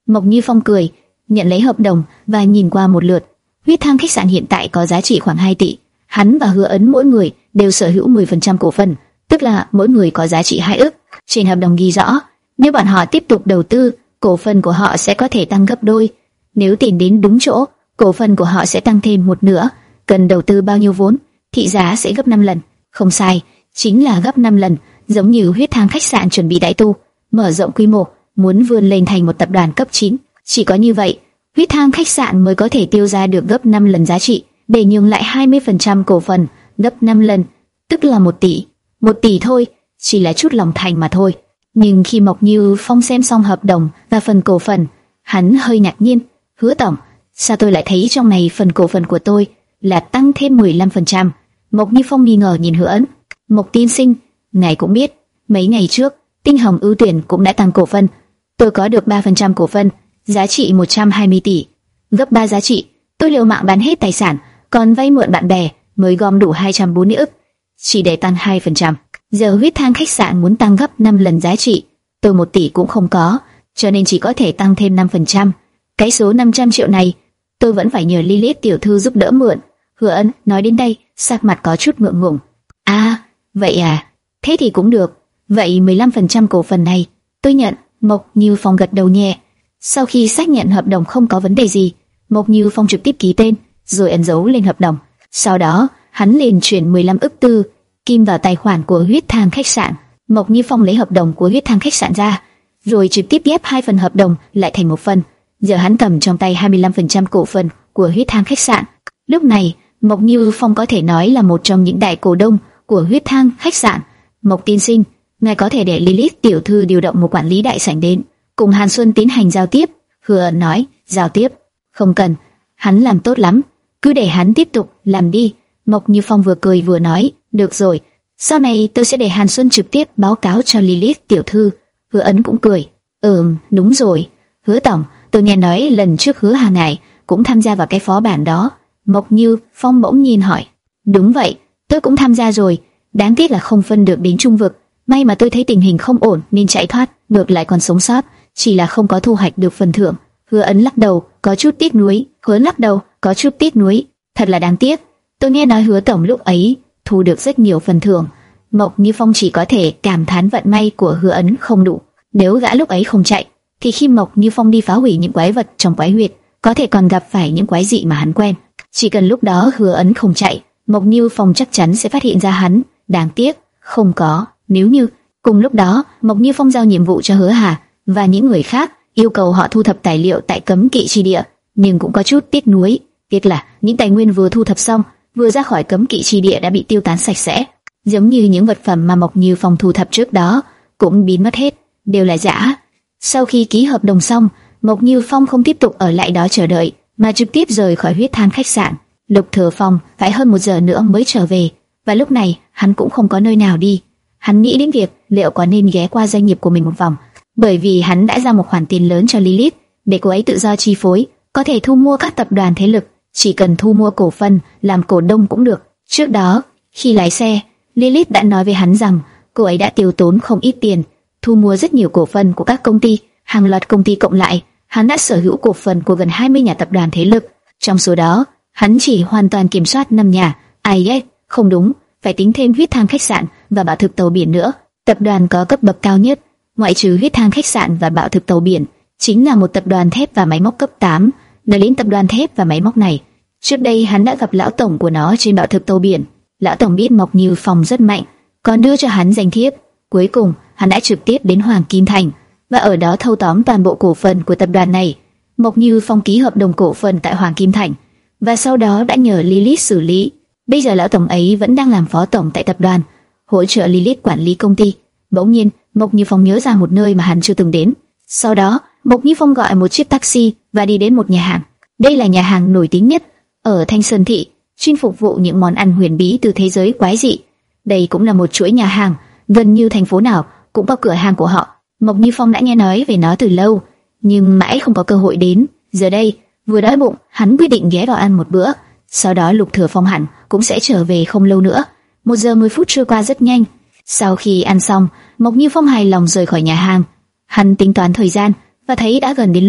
Mộc Như Phong cười, nhận lấy hợp đồng và nhìn qua một lượt. Huyết Thang khách sạn hiện tại có giá trị khoảng hai tỷ. Hắn và Hứa Ấn mỗi người đều sở hữu mười phần trăm cổ phần, tức là mỗi người có giá trị hai ức. Trên hợp đồng ghi rõ, nếu bọn họ tiếp tục đầu tư, cổ phần của họ sẽ có thể tăng gấp đôi. Nếu tìm đến đúng chỗ, cổ phần của họ sẽ tăng thêm một nửa. Cần đầu tư bao nhiêu vốn, thị giá sẽ gấp năm lần. Không sai, chính là gấp năm lần, giống như Huyết Thang khách sạn chuẩn bị đại tu, mở rộng quy mô, muốn vươn lên thành một tập đoàn cấp chín. Chỉ có như vậy, Huyết Thang khách sạn mới có thể tiêu ra được gấp năm lần giá trị, để nhường lại hai mươi phần trăm cổ phần, gấp năm lần, tức là một tỷ. Một tỷ thôi, chỉ là chút lòng thành mà thôi. Nhưng khi Mộc Như Phong xem xong hợp đồng và phần cổ phần, hắn hơi ngạc nhiên. Hứa tổng, sao tôi lại thấy trong này phần cổ phần của tôi là tăng thêm mười lăm phần trăm? Mộc Như Phong nghi ngờ nhìn Hứa Ấn. Mộc tiên sinh, ngài cũng biết, mấy ngày trước, Tinh Hồng ưu tuyển cũng đã tăng cổ phần. Tôi có được ba phần trăm cổ phần, giá trị một trăm hai mươi tỷ. Gấp ba giá trị, tôi liều mạng bán hết tài sản, còn vay mượn bạn bè, mới gom đủ hai trăm bốn mươi ức. Chỉ để tăng hai phần trăm. Giờ Huyết Thang khách sạn muốn tăng gấp năm lần giá trị, tôi một tỷ cũng không có, cho nên chỉ có thể tăng thêm năm phần trăm. Cái số năm trăm triệu này, tôi vẫn phải nhờ Lilith tiểu thư giúp đỡ mượn. Hứa Ấn nói đến đây, sắc mặt có chút ngượng ngùng. À, vậy à, thế thì cũng được. Vậy mười lăm phần trăm cổ phần này, tôi nhận. Mộc Như Phong gật đầu nhẹ. Sau khi xác nhận hợp đồng không có vấn đề gì, Mộc Như Phong trực tiếp ký tên, rồi ấn dấu lên hợp đồng. Sau đó, hắn liền chuyển mười lăm ức tư kim vào tài khoản của Huyết Thang khách sạn. Mộc Như Phong lấy hợp đồng của Huyết Thang khách sạn ra, rồi trực tiếp ghép hai phần hợp đồng lại thành một phần. Giờ hắn cầm trong tay hai mươi lăm phần trăm cổ phần của Huyết Thang khách sạn. Lúc này, Mộc Như Phong có thể nói là một trong những đại cổ đông của Huyết Thang khách sạn. Mộc tiên sinh, ngài có thể để Lilith tiểu thư điều động một quản lý đại sảnh đến, cùng Hàn Xuân tiến hành giao tiếp. Hứa Ấn nói, giao tiếp? Không cần, hắn làm tốt lắm, cứ để hắn tiếp tục làm đi. Mộc Như Phong vừa cười vừa nói, được rồi, sau này tôi sẽ để Hàn Xuân trực tiếp báo cáo cho Lilith tiểu thư. Hứa Ấn cũng cười, ừm, đúng rồi, Hứa tổng, tôi nghe nói lần trước Hứa Hà ngài cũng tham gia vào cái phó bản đó. Mộc Như Phong bỗng nhiên hỏi, đúng vậy, tôi cũng tham gia rồi, đáng tiếc là không phân được đến trung vực. May mà tôi thấy tình hình không ổn nên chạy thoát, ngược lại còn sống sót, chỉ là không có thu hoạch được phần thưởng. Hứa Ấn lắc đầu, có chút tiếc nuối. Hứa lắc đầu, có chút tiếc nuối. Thật là đáng tiếc. Tôi nghe nói Hứa tổng lúc ấy thu được rất nhiều phần thưởng. Mộc Như Phong chỉ có thể cảm thán vận may của Hứa Ấn không đủ. Nếu gã lúc ấy không chạy, thì khi Mộc Như Phong đi phá hủy những quái vật trong quái huyệt, có thể còn gặp phải những quái dị mà hắn quen. Chỉ cần lúc đó Hứa Ấn không chạy, Mộc Như Phong chắc chắn sẽ phát hiện ra hắn. Đáng tiếc, không có. Nếu như cùng lúc đó Mộc Như Phong giao nhiệm vụ cho Hứa Hà và những người khác, yêu cầu họ thu thập tài liệu tại cấm kỵ chi địa, nhưng cũng có chút tiếc nuối, tiếc là những tài nguyên vừa thu thập xong, vừa ra khỏi cấm kỵ chi địa đã bị tiêu tán sạch sẽ, giống như những vật phẩm mà Mộc Như Phong thu thập trước đó cũng biến mất hết, đều là giả. Sau khi ký hợp đồng xong, Mộc Như Phong không tiếp tục ở lại đó chờ đợi, mà trực tiếp rời khỏi Huyết Thang khách sạn. Lục Thừa Phong phải hơn một giờ nữa mới trở về, và lúc này hắn cũng không có nơi nào đi. Hắn nghĩ đến việc liệu có nên ghé qua doanh nghiệp của mình một vòng, bởi vì hắn đã ra một khoản tiền lớn cho Lilith để cô ấy tự do chi phối, có thể thu mua các tập đoàn thế lực, chỉ cần thu mua cổ phần làm cổ đông cũng được. Trước đó, khi lái xe, Lilith đã nói với hắn rằng cô ấy đã tiêu tốn không ít tiền, thu mua rất nhiều cổ phần của các công ty, hàng loạt công ty cộng lại, hắn đã sở hữu cổ phần của gần hai mươi nhà tập đoàn thế lực. Trong số đó, hắn chỉ hoàn toàn kiểm soát năm nhà. Ai ghét, không đúng, phải tính thêm Huyết Thang khách sạn và Bảo Thực tàu biển nữa. Tập đoàn có cấp bậc cao nhất, ngoại trừ Huyết Thang khách sạn và Bảo Thực tàu biển, chính là một tập đoàn thép và máy móc cấp tám. Nói đến tập đoàn thép và máy móc này, trước đây hắn đã gặp lão tổng của nó trên Bảo Thực tàu biển. Lão tổng biết Mộc Như Phong rất mạnh, còn đưa cho hắn danh thiếp. Cuối cùng, hắn đã trực tiếp đến Hoàng Kim Thành và ở đó thâu tóm toàn bộ cổ phần của tập đoàn này. Mộc Như Phong ký hợp đồng cổ phần tại Hoàng Kim Thành và sau đó đã nhờ Lilith xử lý. Bây giờ lão tổng ấy vẫn đang làm phó tổng tại tập đoàn, hỗ trợ Lilith quản lý công ty. Bỗng nhiên, Mộc Như Phong nhớ ra một nơi mà hắn chưa từng đến. Sau đó, Mộc Như Phong gọi một chiếc taxi và đi đến một nhà hàng. Đây là nhà hàng nổi tiếng nhất ở Thanh Sơn thị, chuyên phục vụ những món ăn huyền bí từ thế giới quái dị. Đây cũng là một chuỗi nhà hàng, gần như thành phố nào cũng có cửa hàng của họ. Mộc Như Phong đã nghe nói về nó từ lâu, nhưng mãi không có cơ hội đến. Giờ đây, vừa đói bụng, hắn quyết định ghé vào ăn một bữa. Sau đó Lục Thừa Phong hẳn cũng sẽ trở về không lâu nữa. Một giờ mười phút trôi qua rất nhanh. Sau khi ăn xong, Mộc Như Phong hài lòng rời khỏi nhà hàng. Hắn tính toán thời gian và thấy đã gần đến lúc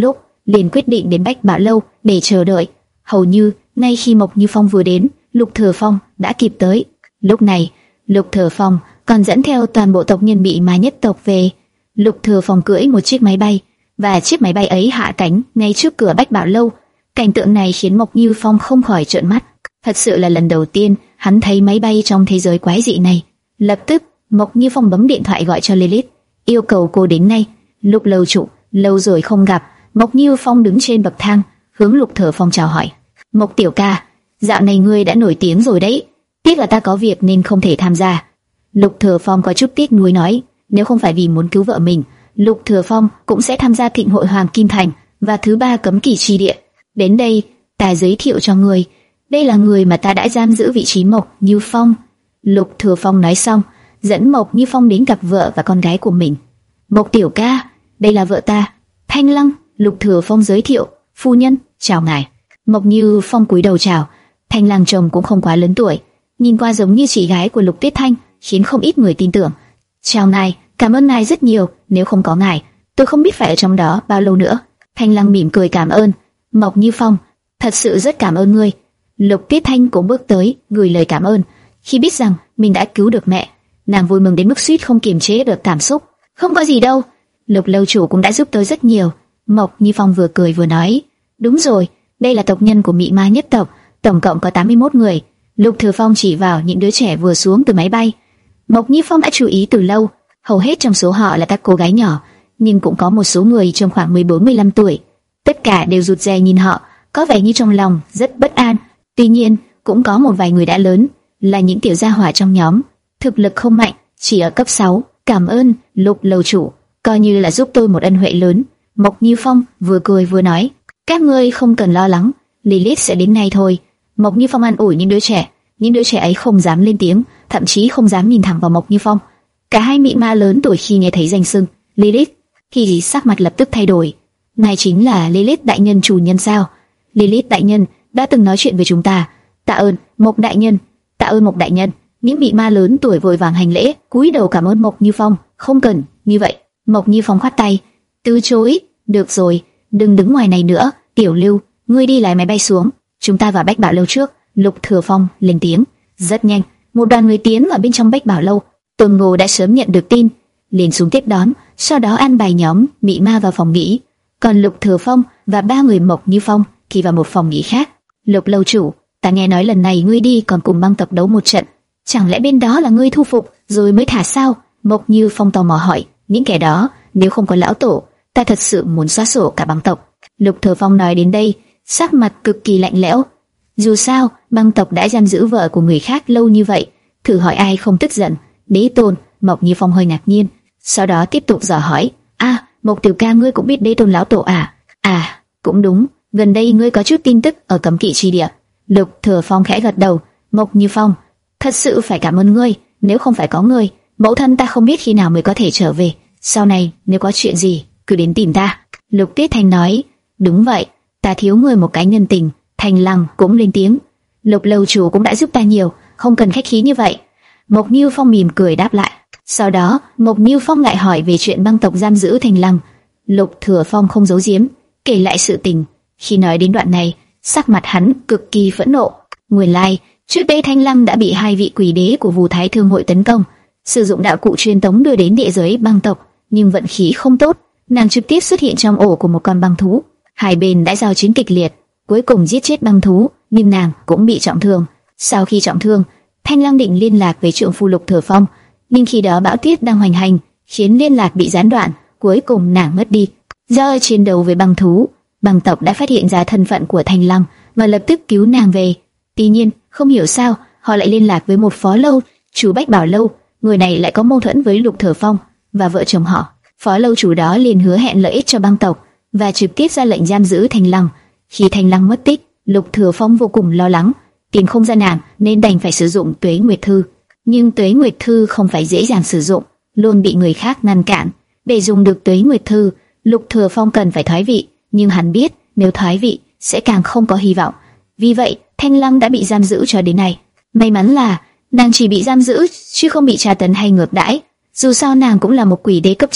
liền quyết định đến Bách Bảo Lâu để chờ đợi. Hầu như ngay khi Mộc Như Phong vừa đến, Lục Thừa Phong đã kịp tới. Lúc này, Lục Thừa Phong còn dẫn theo toàn bộ tộc nhân bị Ma nhất tộc về. Lục Thừa Phong cưỡi một chiếc máy bay, và chiếc máy bay ấy hạ cánh ngay trước cửa Bách Bảo Lâu. Cảnh tượng này khiến Mộc Như Phong không khỏi trợn mắt. Thật sự là lần đầu tiên hắn thấy máy bay trong thế giới quái dị này. Lập tức, Mộc Như Phong bấm điện thoại gọi cho Lilith, yêu cầu cô đến ngay. Lục lâu chủ, lâu rồi không gặp. Mộc Như Phong đứng trên bậc thang, hướng Lục Thừa Phong chào hỏi. Mộc tiểu ca, dạo này ngươi đã nổi tiếng rồi đấy. Tiếc là ta có việc nên không thể tham gia. Lục Thừa Phong có chút tiếc nuối nói, nếu không phải vì muốn cứu vợ mình, Lục Thừa Phong cũng sẽ tham gia thịnh hội Hoàng Kim Thành và thứ ba cấm kỵ chi địa. Đến đây, ta giới thiệu cho ngươi, đây là người mà ta đã giam giữ vị trí Mộc Như Phong. Lục Thừa Phong nói xong, dẫn Mộc Như Phong đến gặp vợ và con gái của mình. Mộc tiểu ca, đây là vợ ta, Thanh Lăng. Lục Thừa Phong giới thiệu, phu nhân, chào ngài. Mộc Như Phong cúi đầu chào. Thanh Lăng chồng cũng không quá lớn tuổi, nhìn qua giống như chị gái của Lục Tuyết Thanh, khiến không ít người tin tưởng. Chào ngài, cảm ơn ngài rất nhiều, nếu không có ngài, tôi không biết phải ở trong đó bao lâu nữa. Thanh Lăng mỉm cười cảm ơn. Mộc Như Phong, thật sự rất cảm ơn ngươi. Lục Tuyết Thanh cũng bước tới, gửi lời cảm ơn. Khi biết rằng mình đã cứu được mẹ, nàng vui mừng đến mức suýt không kiềm chế được cảm xúc. Không có gì đâu, Lục lâu chủ cũng đã giúp tôi rất nhiều. Mộc Như Phong vừa cười vừa nói, đúng rồi, đây là tộc nhân của Mị Ma nhất tộc, tổng cộng có tám mươi mốt người. Lục Thừa Phong chỉ vào những đứa trẻ vừa xuống từ máy bay. Mộc Như Phong đã chú ý từ lâu, hầu hết trong số họ là các cô gái nhỏ, nhưng cũng có một số người trong khoảng mười bốn mười lăm tuổi. Tất cả đều rụt rè nhìn họ, có vẻ như trong lòng rất bất an. Tuy nhiên, cũng có một vài người đã lớn, là những tiểu gia hỏa trong nhóm, thực lực không mạnh, chỉ ở cấp sáu. Cảm ơn, Lục lâu chủ, coi như là giúp tôi một ân huệ lớn. Mộc Như Phong vừa cười vừa nói, các ngươi không cần lo lắng, Lilith sẽ đến ngay thôi. Mộc Như Phong an ủi những đứa trẻ, những đứa trẻ ấy không dám lên tiếng, thậm chí không dám nhìn thẳng vào Mộc Như Phong. Cả hai mị ma lớn tuổi khi nghe thấy danh xưng Lilith, thì sắc mặt lập tức thay đổi. Này chính là Lilith đại nhân chủ nhân sao? Lilith đại nhân đã từng nói chuyện với chúng ta. Tạ ơn Mộc đại nhân, tạ ơn Mộc đại nhân. Những mị ma lớn tuổi vội vàng hành lễ, cúi đầu cảm ơn Mộc Như Phong. Không cần như vậy. Mộc Như Phong khoát tay, từ chối. Được rồi, đừng đứng ngoài này nữa. Tiểu Lưu, ngươi đi lái máy bay xuống, chúng ta vào Bách Bảo Lâu trước. Lục Thừa Phong lên tiếng. Rất nhanh, một đoàn người tiến vào bên trong Bách Bảo Lâu. Tôn Ngô đã sớm nhận được tin, liền xuống tiếp đón, sau đó an bài nhóm mị ma vào phòng nghỉ. Còn Lục Thừa Phong và ba người Mộc Như Phong thì vào một phòng nghỉ khác. Lục lâu chủ, ta nghe nói lần này ngươi đi còn cùng băng tộc đấu một trận, chẳng lẽ bên đó là ngươi thu phục rồi mới thả sao? Mộc Như Phong tò mò hỏi. Những kẻ đó, nếu không có lão tổ, ta thật sự muốn xóa sổ cả băng tộc. Lục Thừa Phong nói đến đây, sắc mặt cực kỳ lạnh lẽo. Dù sao, băng tộc đã giam giữ vợ của người khác lâu như vậy, thử hỏi ai không tức giận. Đế Tôn. Mộc Như Phong hơi ngạc nhiên, sau đó tiếp tục dò hỏi. A, à, Mộc tiểu ca, ngươi cũng biết Đế Tôn lão tổ à? À, cũng đúng, gần đây ngươi có chút tin tức ở cấm kỵ chi địa. Lục Thừa Phong khẽ gật đầu. Mộc Như Phong, thật sự phải cảm ơn ngươi, nếu không phải có ngươi, mẫu thân ta không biết khi nào mới có thể trở về. Sau này nếu có chuyện gì, cứ đến tìm ta. Lục Tuyết Thanh nói. Đúng vậy, ta thiếu ngươi một cái nhân tình. Thanh Lăng cũng lên tiếng. Lục lâu chủ cũng đã giúp ta nhiều, không cần khách khí như vậy. Mộc Như Phong mỉm cười đáp lại. Sau đó, Mộc Như Phong lại hỏi về chuyện băng tộc giam giữ Thanh Lăng. Lục Thừa Phong không giấu giếm, kể lại sự tình. Khi nói đến đoạn này, sắc mặt hắn cực kỳ phẫn nộ. Nguyên lai, trước đây Thanh Lăng đã bị hai vị quỷ đế của Vù Thái Thương hội tấn công, sử dụng đạo cụ truyền tống đưa đến địa giới băng tộc, nhưng vận khí không tốt, nàng trực tiếp xuất hiện trong ổ của một con băng thú. Hai bên đã giao chiến kịch liệt, cuối cùng giết chết băng thú, nhưng nàng cũng bị trọng thương. Sau khi trọng thương, Thanh Lăng định liên lạc với trượng phu Lục Thừa Phong, nhưng khi đó bão tuyết đang hoành hành, khiến liên lạc bị gián đoạn, cuối cùng nàng mất đi. Do chiến đấu với băng thú, băng tộc đã phát hiện ra thân phận của Thanh Lăng và lập tức cứu nàng về. Tuy nhiên, không hiểu sao, họ lại liên lạc với một phó lâu, chủ Bách Bảo Lâu. Người này lại có mâu thuẫn với Lục Thừa Phong và vợ chồng họ. Phó lâu chủ đó liền hứa hẹn lợi ích cho băng tộc và trực tiếp ra lệnh giam giữ Thanh Lăng. Khi Thanh Lăng mất tích, Lục Thừa Phong vô cùng lo lắng, tìm không ra nàng nên đành phải sử dụng Tuế Nguyệt Thư. Nhưng Tuế Nguyệt Thư không phải dễ dàng sử dụng, luôn bị người khác ngăn cản. Để dùng được Tuế Nguyệt Thư, Lục Thừa Phong cần phải thoái vị, nhưng hắn biết nếu thoái vị sẽ càng không có hy vọng. Vì vậy, Thanh Lăng đã bị giam giữ cho đến nay. May mắn là nàng chỉ bị giam giữ chứ không bị tra tấn hay ngược đãi. Dù sao nàng cũng là một quỷ đế cấp chín,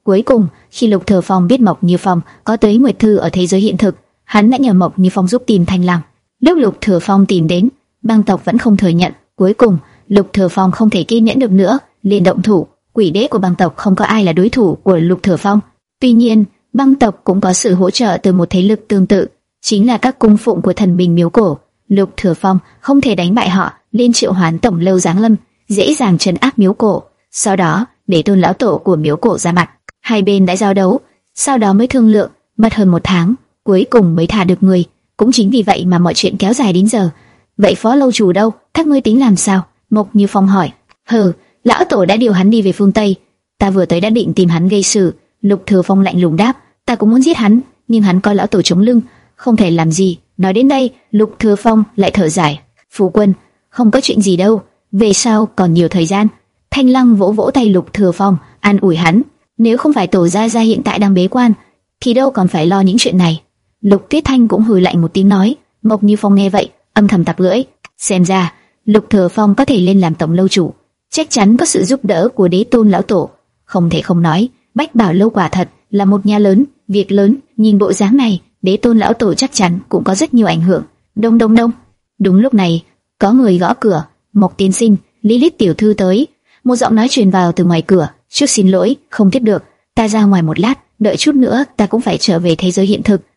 Cuối cùng, khi Lục Thừa Phong biết Mộc Như Phong có tới Nguyệt Thư ở thế giới hiện thực, hắn đã nhờ Mộc Như Phong giúp tìm Thanh Lăng. Lúc Lục Thừa Phong tìm đến, băng tộc vẫn không thừa nhận. Cuối cùng, Lục Thừa Phong không thể kiên nhẫn được nữa, liền động thủ. Quỷ đế của băng tộc không có ai là đối thủ của Lục Thừa Phong. Tuy nhiên, băng tộc cũng có sự hỗ trợ từ một thế lực tương tự, chính là các cung phụng của thần bình miếu cổ. Lục Thừa Phong không thể đánh bại họ, liền triệu hoán tổng lâu giáng lâm, dễ dàng trấn áp miếu cổ. Sau đó, để tôn lão tổ của miếu cổ ra mặt, hai bên đã giao đấu, sau đó mới thương lượng, mất hơn một tháng, cuối cùng mới thả được người. Cũng chính vì vậy mà mọi chuyện kéo dài đến giờ. Vậy phó lâu chủ đâu? Các ngươi tính làm sao? Mộc Như Phong hỏi. Hừ, lão tổ đã điều hắn đi về phương Tây. Ta vừa tới đã định tìm hắn gây sự. Lục Thừa Phong lạnh lùng đáp. Ta cũng muốn giết hắn, nhưng hắn coi lão tổ chống lưng, không thể làm gì. Nói đến đây, Lục Thừa Phong lại thở dài. Phu quân, không có chuyện gì đâu. Về sau còn nhiều thời gian. Thanh Lăng vỗ vỗ tay Lục Thừa Phong, an ủi hắn. Nếu không phải tổ gia gia hiện tại đang bế quan, thì đâu còn phải lo những chuyện này. Lục Tuyết Thanh cũng hừ lạnh một tiếng nói. Mộc Như Phong nghe vậy, âm thầm tặc lưỡi. Xem ra, Lục Thừa Phong có thể lên làm tổng lâu chủ, chắc chắn có sự giúp đỡ của Đế Tôn lão tổ. Không thể không nói, Bách Bảo lâu quả thật là một nhà lớn, việc lớn. Nhìn bộ dáng này, Đế Tôn lão tổ chắc chắn cũng có rất nhiều ảnh hưởng. Đông đông đông. Đúng lúc này, có người gõ cửa. Mộc tiên sinh, Lilith tiểu thư tới. Một giọng nói truyền vào từ ngoài cửa. Trước xin lỗi, không tiếp được. Ta ra ngoài một lát, đợi chút nữa ta cũng phải trở về thế giới hiện thực.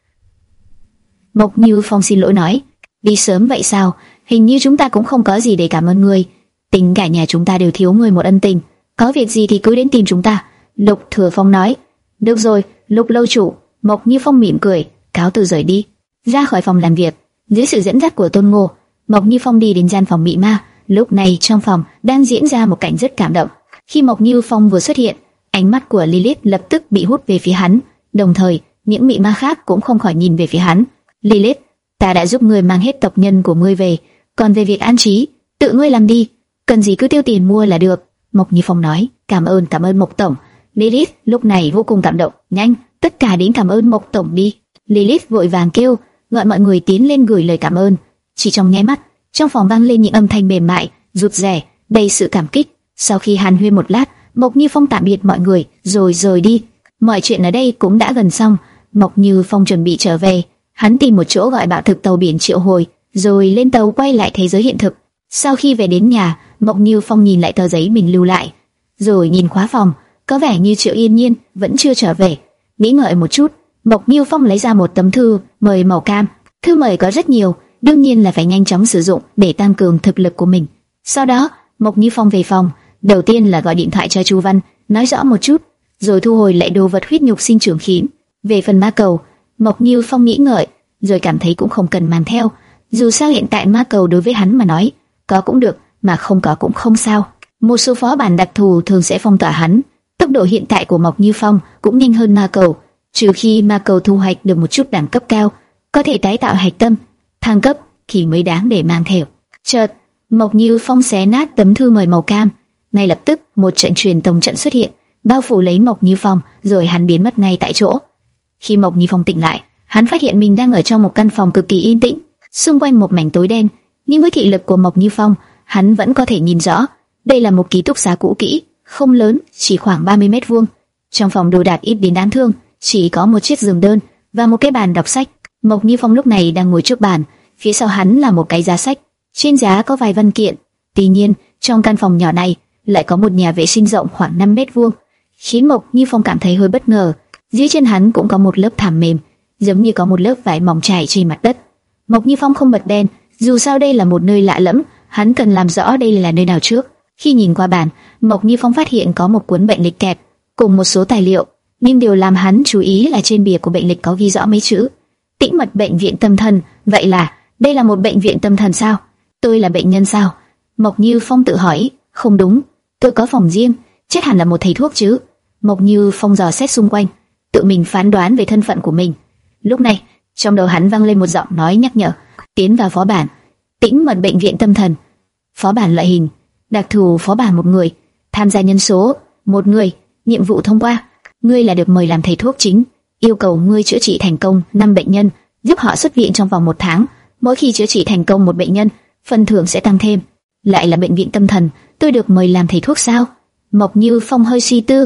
Mộc Như Phong xin lỗi nói. Đi sớm vậy sao? Hình như chúng ta cũng không có gì để cảm ơn ngươi. Tính cả nhà chúng ta đều thiếu ngươi một ân tình. Có việc gì thì cứ đến tìm chúng ta. Lục Thừa Phong nói. Được rồi, Lục lâu chủ. Mộc Như Phong mỉm cười, cáo từ rời đi. Ra khỏi phòng làm việc, dưới sự dẫn dắt của Tôn Ngô, Mộc Như Phong đi đến gian phòng mị ma. Lúc này trong phòng đang diễn ra một cảnh rất cảm động. Khi Mộc Như Phong vừa xuất hiện, ánh mắt của Lilith lập tức bị hút về phía hắn, đồng thời những mị ma khác cũng không khỏi nhìn về phía hắn. Lilith, ta đã giúp ngươi mang hết tộc nhân của ngươi về, còn về việc an trí, tự ngươi làm đi, cần gì cứ tiêu tiền mua là được. Mộc Như Phong nói. Cảm ơn, cảm ơn Mộc tổng. Lilith lúc này vô cùng cảm động. Nhanh, tất cả đến cảm ơn Mộc tổng đi. Lilith vội vàng kêu, gọi mọi người tiến lên gửi lời cảm ơn. Chỉ trong nháy mắt, trong phòng vang lên những âm thanh mềm mại, rụt rè, đầy sự cảm kích. Sau khi hàn huyên một lát, Mộc Như Phong tạm biệt mọi người, rồi rời đi. Mọi chuyện ở đây cũng đã gần xong. Mộc Như Phong chuẩn bị trở về. Hắn tìm một chỗ gọi bạo thực tàu biển triệu hồi, rồi lên tàu quay lại thế giới hiện thực. Sau khi về đến nhà, Mộc Như Phong nhìn lại tờ giấy mình lưu lại, rồi nhìn khóa phòng, có vẻ như Triệu Yên Nhiên vẫn chưa trở về. Nghĩ ngợi một chút, Mộc Như Phong lấy ra một tấm thư mời màu cam. Thư mời có rất nhiều, đương nhiên là phải nhanh chóng sử dụng để tăng cường thực lực của mình. Sau đó, Mộc Như Phong về phòng, đầu tiên là gọi điện thoại cho Chu Văn, nói rõ một chút, rồi thu hồi lại đồ vật huyết nhục sinh trưởng khí. Về phần ma cầu, Mộc Như Phong nghĩ ngợi, rồi cảm thấy cũng không cần mang theo. Dù sao hiện tại ma cầu đối với hắn mà nói, có cũng được, mà không có cũng không sao. Một số phó bản đặc thù thường sẽ phong tỏa hắn. Tốc độ hiện tại của Mộc Như Phong cũng nhanh hơn ma cầu, trừ khi ma cầu thu hoạch được một chút đẳng cấp cao, có thể tái tạo hạch tâm, thăng cấp thì mới đáng để mang theo. Chợt, Mộc Như Phong xé nát tấm thư mời màu cam, ngay lập tức một trận truyền tống trận xuất hiện, bao phủ lấy Mộc Như Phong, rồi hắn biến mất ngay tại chỗ. Khi Mộc Như Phong tỉnh lại, hắn phát hiện mình đang ở trong một căn phòng cực kỳ yên tĩnh, xung quanh một mảnh tối đen, nhưng với thị lực của Mộc Như Phong, hắn vẫn có thể nhìn rõ. Đây là một ký túc xá cũ kỹ, không lớn, chỉ khoảng ba mươi mét vuông. Trong phòng đồ đạc ít đến đáng thương, chỉ có một chiếc giường đơn và một cái bàn đọc sách. Mộc Như Phong lúc này đang ngồi trước bàn, phía sau hắn là một cái giá sách, trên giá có vài văn kiện. Tuy nhiên, trong căn phòng nhỏ này lại có một nhà vệ sinh rộng khoảng năm mét vuông, khiến Mộc Như Phong cảm thấy hơi bất ngờ. Dưới chân hắn cũng có một lớp thảm mềm, giống như có một lớp vải mỏng trải trên mặt đất. Mộc Như Phong không bật đèn, dù sao đây là một nơi lạ lẫm, hắn cần làm rõ đây là nơi nào trước. Khi nhìn qua bàn, Mộc Như Phong phát hiện có một cuốn bệnh lịch kẹp cùng một số tài liệu, nhưng điều làm hắn chú ý là trên bìa của bệnh lịch có ghi rõ mấy chữ: Tĩnh mật bệnh viện tâm thần. Vậy là đây là một bệnh viện tâm thần sao? Tôi là bệnh nhân sao? Mộc Như Phong tự hỏi. Không đúng, tôi có phòng riêng, chắc hẳn là một thầy thuốc chứ. Mộc Như Phong dò xét xung quanh, tự mình phán đoán về thân phận của mình. Lúc này, trong đầu hắn vang lên một giọng nói nhắc nhở: tiến vào phó bản, tĩnh mật bệnh viện tâm thần. Phó bản loại hình: đặc thù phó bản một người, tham gia nhân số một người, nhiệm vụ thông qua: ngươi là được mời làm thầy thuốc chính, yêu cầu ngươi chữa trị thành công năm bệnh nhân, giúp họ xuất viện trong vòng một tháng. Mỗi khi chữa trị thành công một bệnh nhân, phần thưởng sẽ tăng thêm. Lại là bệnh viện tâm thần, tôi được mời làm thầy thuốc sao? Mộc Như Phong hơi suy tư,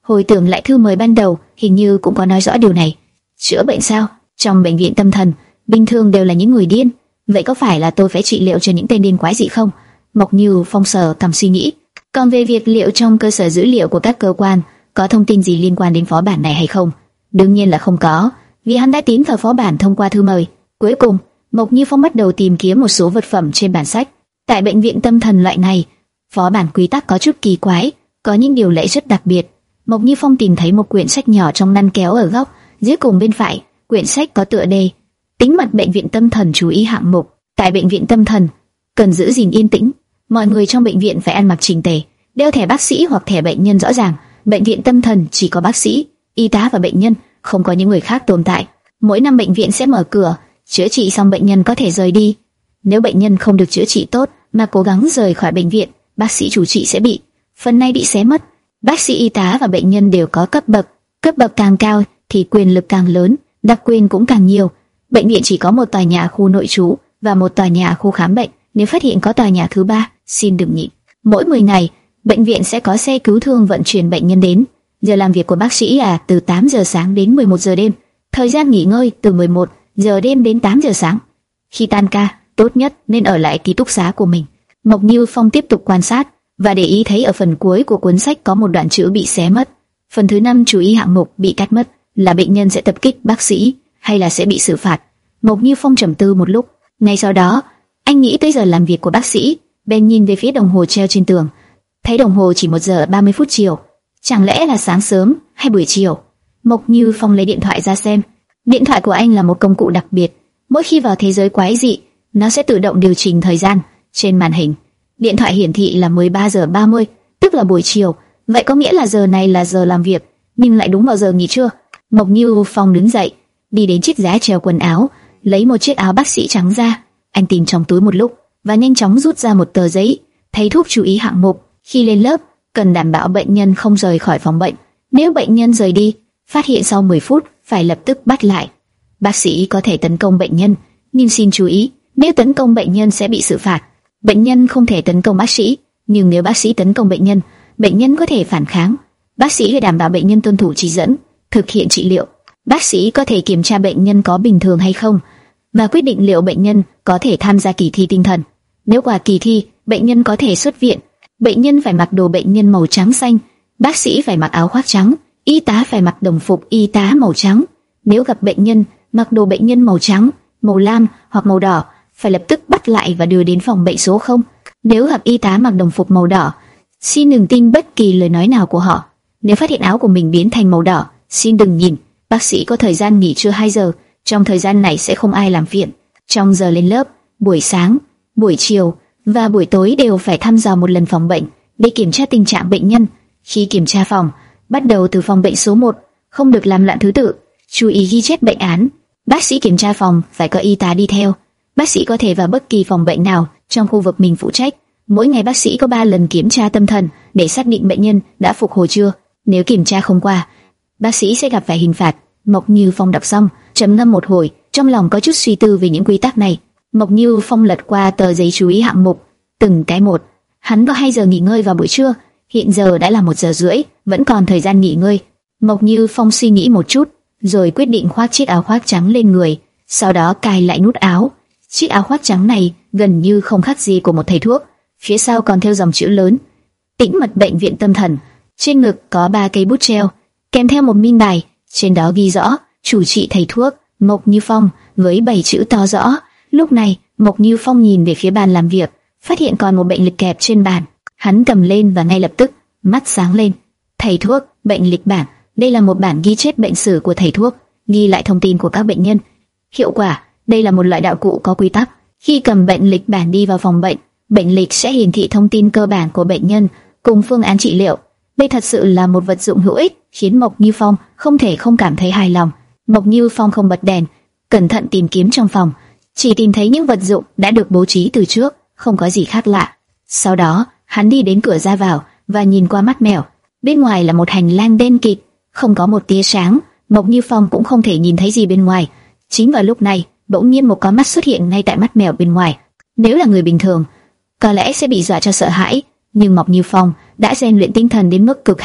Hồi tưởng lại thư mời ban đầu, hình như cũng có nói rõ điều này. Chữa bệnh sao? Trong bệnh viện tâm thần, bình thường đều là những người điên. Vậy có phải là tôi phải trị liệu cho những tên điên quái dị không? Mộc Như Phong sờ cằm suy nghĩ. Còn về việc liệu trong cơ sở dữ liệu của các cơ quan có thông tin gì liên quan đến phó bản này hay không? Đương nhiên là không có, vì hắn đã tiến vào phó bản thông qua thư mời. Cuối cùng, Mộc Như Phong bắt đầu tìm kiếm một số vật phẩm trên bản sách. Tại bệnh viện tâm thần loại này, phó bản quy tắc có chút kỳ quái, có những điều lệ rất đặc biệt. Mộc Như Phong tìm thấy một quyển sách nhỏ trong ngăn kéo ở góc dưới cùng bên phải. Quyển sách có tựa đề: Tính mật bệnh viện tâm thần chú ý hạng mục. Tại bệnh viện tâm thần, cần giữ gìn yên tĩnh. Mọi người trong bệnh viện phải ăn mặc chỉnh tề, đeo thẻ bác sĩ hoặc thẻ bệnh nhân rõ ràng. Bệnh viện tâm thần chỉ có bác sĩ, y tá và bệnh nhân, không có những người khác tồn tại. Mỗi năm bệnh viện sẽ mở cửa, chữa trị xong bệnh nhân có thể rời đi. Nếu bệnh nhân không được chữa trị tốt mà cố gắng rời khỏi bệnh viện, bác sĩ chủ trị sẽ bị phần này bị xé mất. Bác sĩ, y tá và bệnh nhân đều có cấp bậc, cấp bậc càng cao thì quyền lực càng lớn, đặc quyền cũng càng nhiều. Bệnh viện chỉ có một tòa nhà khu nội trú và một tòa nhà khu khám bệnh. Nếu phát hiện có tòa nhà thứ ba, xin đừng nhịn. Mỗi mười ngày, bệnh viện sẽ có xe cứu thương vận chuyển bệnh nhân đến. Giờ làm việc của bác sĩ là từ tám giờ sáng đến mười một giờ đêm. Thời gian nghỉ ngơi từ mười một giờ đêm đến tám giờ sáng. Khi tan ca, tốt nhất nên ở lại ký túc xá của mình. Mộc Như Phong tiếp tục quan sát và để ý thấy ở phần cuối của cuốn sách có một đoạn chữ bị xé mất. Phần thứ năm chú ý hạng mục bị cắt mất, là bệnh nhân sẽ tập kích bác sĩ hay là sẽ bị xử phạt. Mộc Như Phong trầm tư một lúc, ngay sau đó anh nghĩ tới giờ làm việc của bác sĩ, bèn nhìn về phía đồng hồ treo trên tường, thấy đồng hồ chỉ một giờ ba mươi phút chiều. Chẳng lẽ là sáng sớm hay buổi chiều? Mộc Như Phong lấy điện thoại ra xem. Điện thoại của anh là một công cụ đặc biệt, mỗi khi vào thế giới quái dị, nó sẽ tự động điều chỉnh thời gian. Trên màn hình, điện thoại hiển thị là mười ba giờ ba mươi, tức là buổi chiều. Vậy có nghĩa là giờ này là giờ làm việc, nhưng lại đúng vào giờ nghỉ trưa. Mộc Như Phong đứng dậy, đi đến chiếc giá treo quần áo, lấy một chiếc áo bác sĩ trắng ra. Anh tìm trong túi một lúc và nhanh chóng rút ra một tờ giấy. Thầy thuốc chú ý hạng mục: khi lên lớp, cần đảm bảo bệnh nhân không rời khỏi phòng bệnh. Nếu bệnh nhân rời đi, phát hiện sau mười phút, phải lập tức bắt lại. Bác sĩ có thể tấn công bệnh nhân, nhưng xin chú ý, nếu tấn công bệnh nhân sẽ bị xử phạt. Bệnh nhân không thể tấn công bác sĩ, nhưng nếu bác sĩ tấn công bệnh nhân, bệnh nhân có thể phản kháng. Bác sĩ phải đảm bảo bệnh nhân tuân thủ chỉ dẫn, thực hiện trị liệu. Bác sĩ có thể kiểm tra bệnh nhân có bình thường hay không và quyết định liệu bệnh nhân có thể tham gia kỳ thi tinh thần. Nếu qua kỳ thi, bệnh nhân có thể xuất viện. Bệnh nhân phải mặc đồ bệnh nhân màu trắng xanh, bác sĩ phải mặc áo khoác trắng, y tá phải mặc đồng phục y tá màu trắng. Nếu gặp bệnh nhân mặc đồ bệnh nhân màu trắng, màu lam hoặc màu đỏ, phải lập tức bắt lại và đưa đến phòng bệnh số không. Nếu gặp y tá mặc đồng phục màu đỏ, xin đừng tin bất kỳ lời nói nào của họ. Nếu phát hiện áo của mình biến thành màu đỏ, xin đừng nhìn. Bác sĩ có thời gian nghỉ trưa hai giờ, trong thời gian này sẽ không ai làm phiền. Trong giờ lên lớp, buổi sáng, buổi chiều và buổi tối đều phải thăm dò một lần phòng bệnh để kiểm tra tình trạng bệnh nhân. Khi kiểm tra phòng, bắt đầu từ phòng bệnh số một, không được làm loạn thứ tự, chú ý ghi chép bệnh án. Bác sĩ kiểm tra phòng phải có y tá đi theo. Bác sĩ có thể vào bất kỳ phòng bệnh nào trong khu vực mình phụ trách. Mỗi ngày bác sĩ có ba lần kiểm tra tâm thần để xác định bệnh nhân đã phục hồi chưa. Nếu kiểm tra không qua, bác sĩ sẽ gặp phải hình phạt. Mộc Như Phong đọc xong, trầm ngâm một hồi, trong lòng có chút suy tư về những quy tắc này. Mộc Như Phong lật qua tờ giấy chú ý hạng mục, từng cái một. Hắn có hai giờ nghỉ ngơi vào buổi trưa, hiện giờ đã là một giờ rưỡi, vẫn còn thời gian nghỉ ngơi. Mộc Như Phong suy nghĩ một chút, rồi quyết định khoác chiếc áo khoác trắng lên người, sau đó cài lại nút áo. Chiếc áo khoác trắng này gần như không khác gì của một thầy thuốc, phía sau còn thêu dòng chữ lớn: Tĩnh mật bệnh viện tâm thần. Trên ngực có ba cây bút treo, kèm theo một minh bài, trên đó ghi rõ chủ trị thầy thuốc Mộc Như Phong với bảy chữ to rõ. Lúc này, Mộc Như Phong nhìn về phía bàn làm việc, phát hiện còn một bệnh lịch kẹp trên bàn. Hắn cầm lên và ngay lập tức mắt sáng lên. Thầy thuốc, bệnh lịch bản. Đây là một bản ghi chép bệnh sử của thầy thuốc, ghi lại thông tin của các bệnh nhân. Hiệu quả, đây là một loại đạo cụ có quy tắc. Khi cầm bệnh lịch bản đi vào phòng bệnh, bệnh lịch sẽ hiển thị thông tin cơ bản của bệnh nhân cùng phương án trị liệu. Đây thật sự là một vật dụng hữu ích, khiến Mộc Như Phong không thể không cảm thấy hài lòng. Mộc Như Phong không bật đèn, cẩn thận tìm kiếm trong phòng, chỉ tìm thấy những vật dụng đã được bố trí từ trước, không có gì khác lạ. Sau đó, hắn đi đến cửa ra vào và nhìn qua mắt mèo. Bên ngoài là một hành lang đen kịt, không có một tia sáng. Mộc Như Phong cũng không thể nhìn thấy gì bên ngoài. Chính vào lúc này, bỗng nhiên một con mắt xuất hiện ngay tại mắt mèo bên ngoài. Nếu là người bình thường, có lẽ sẽ bị dọa cho sợ hãi, nhưng Mộc Như Phong đã rèn luyện tinh thần đến mức cực hạn,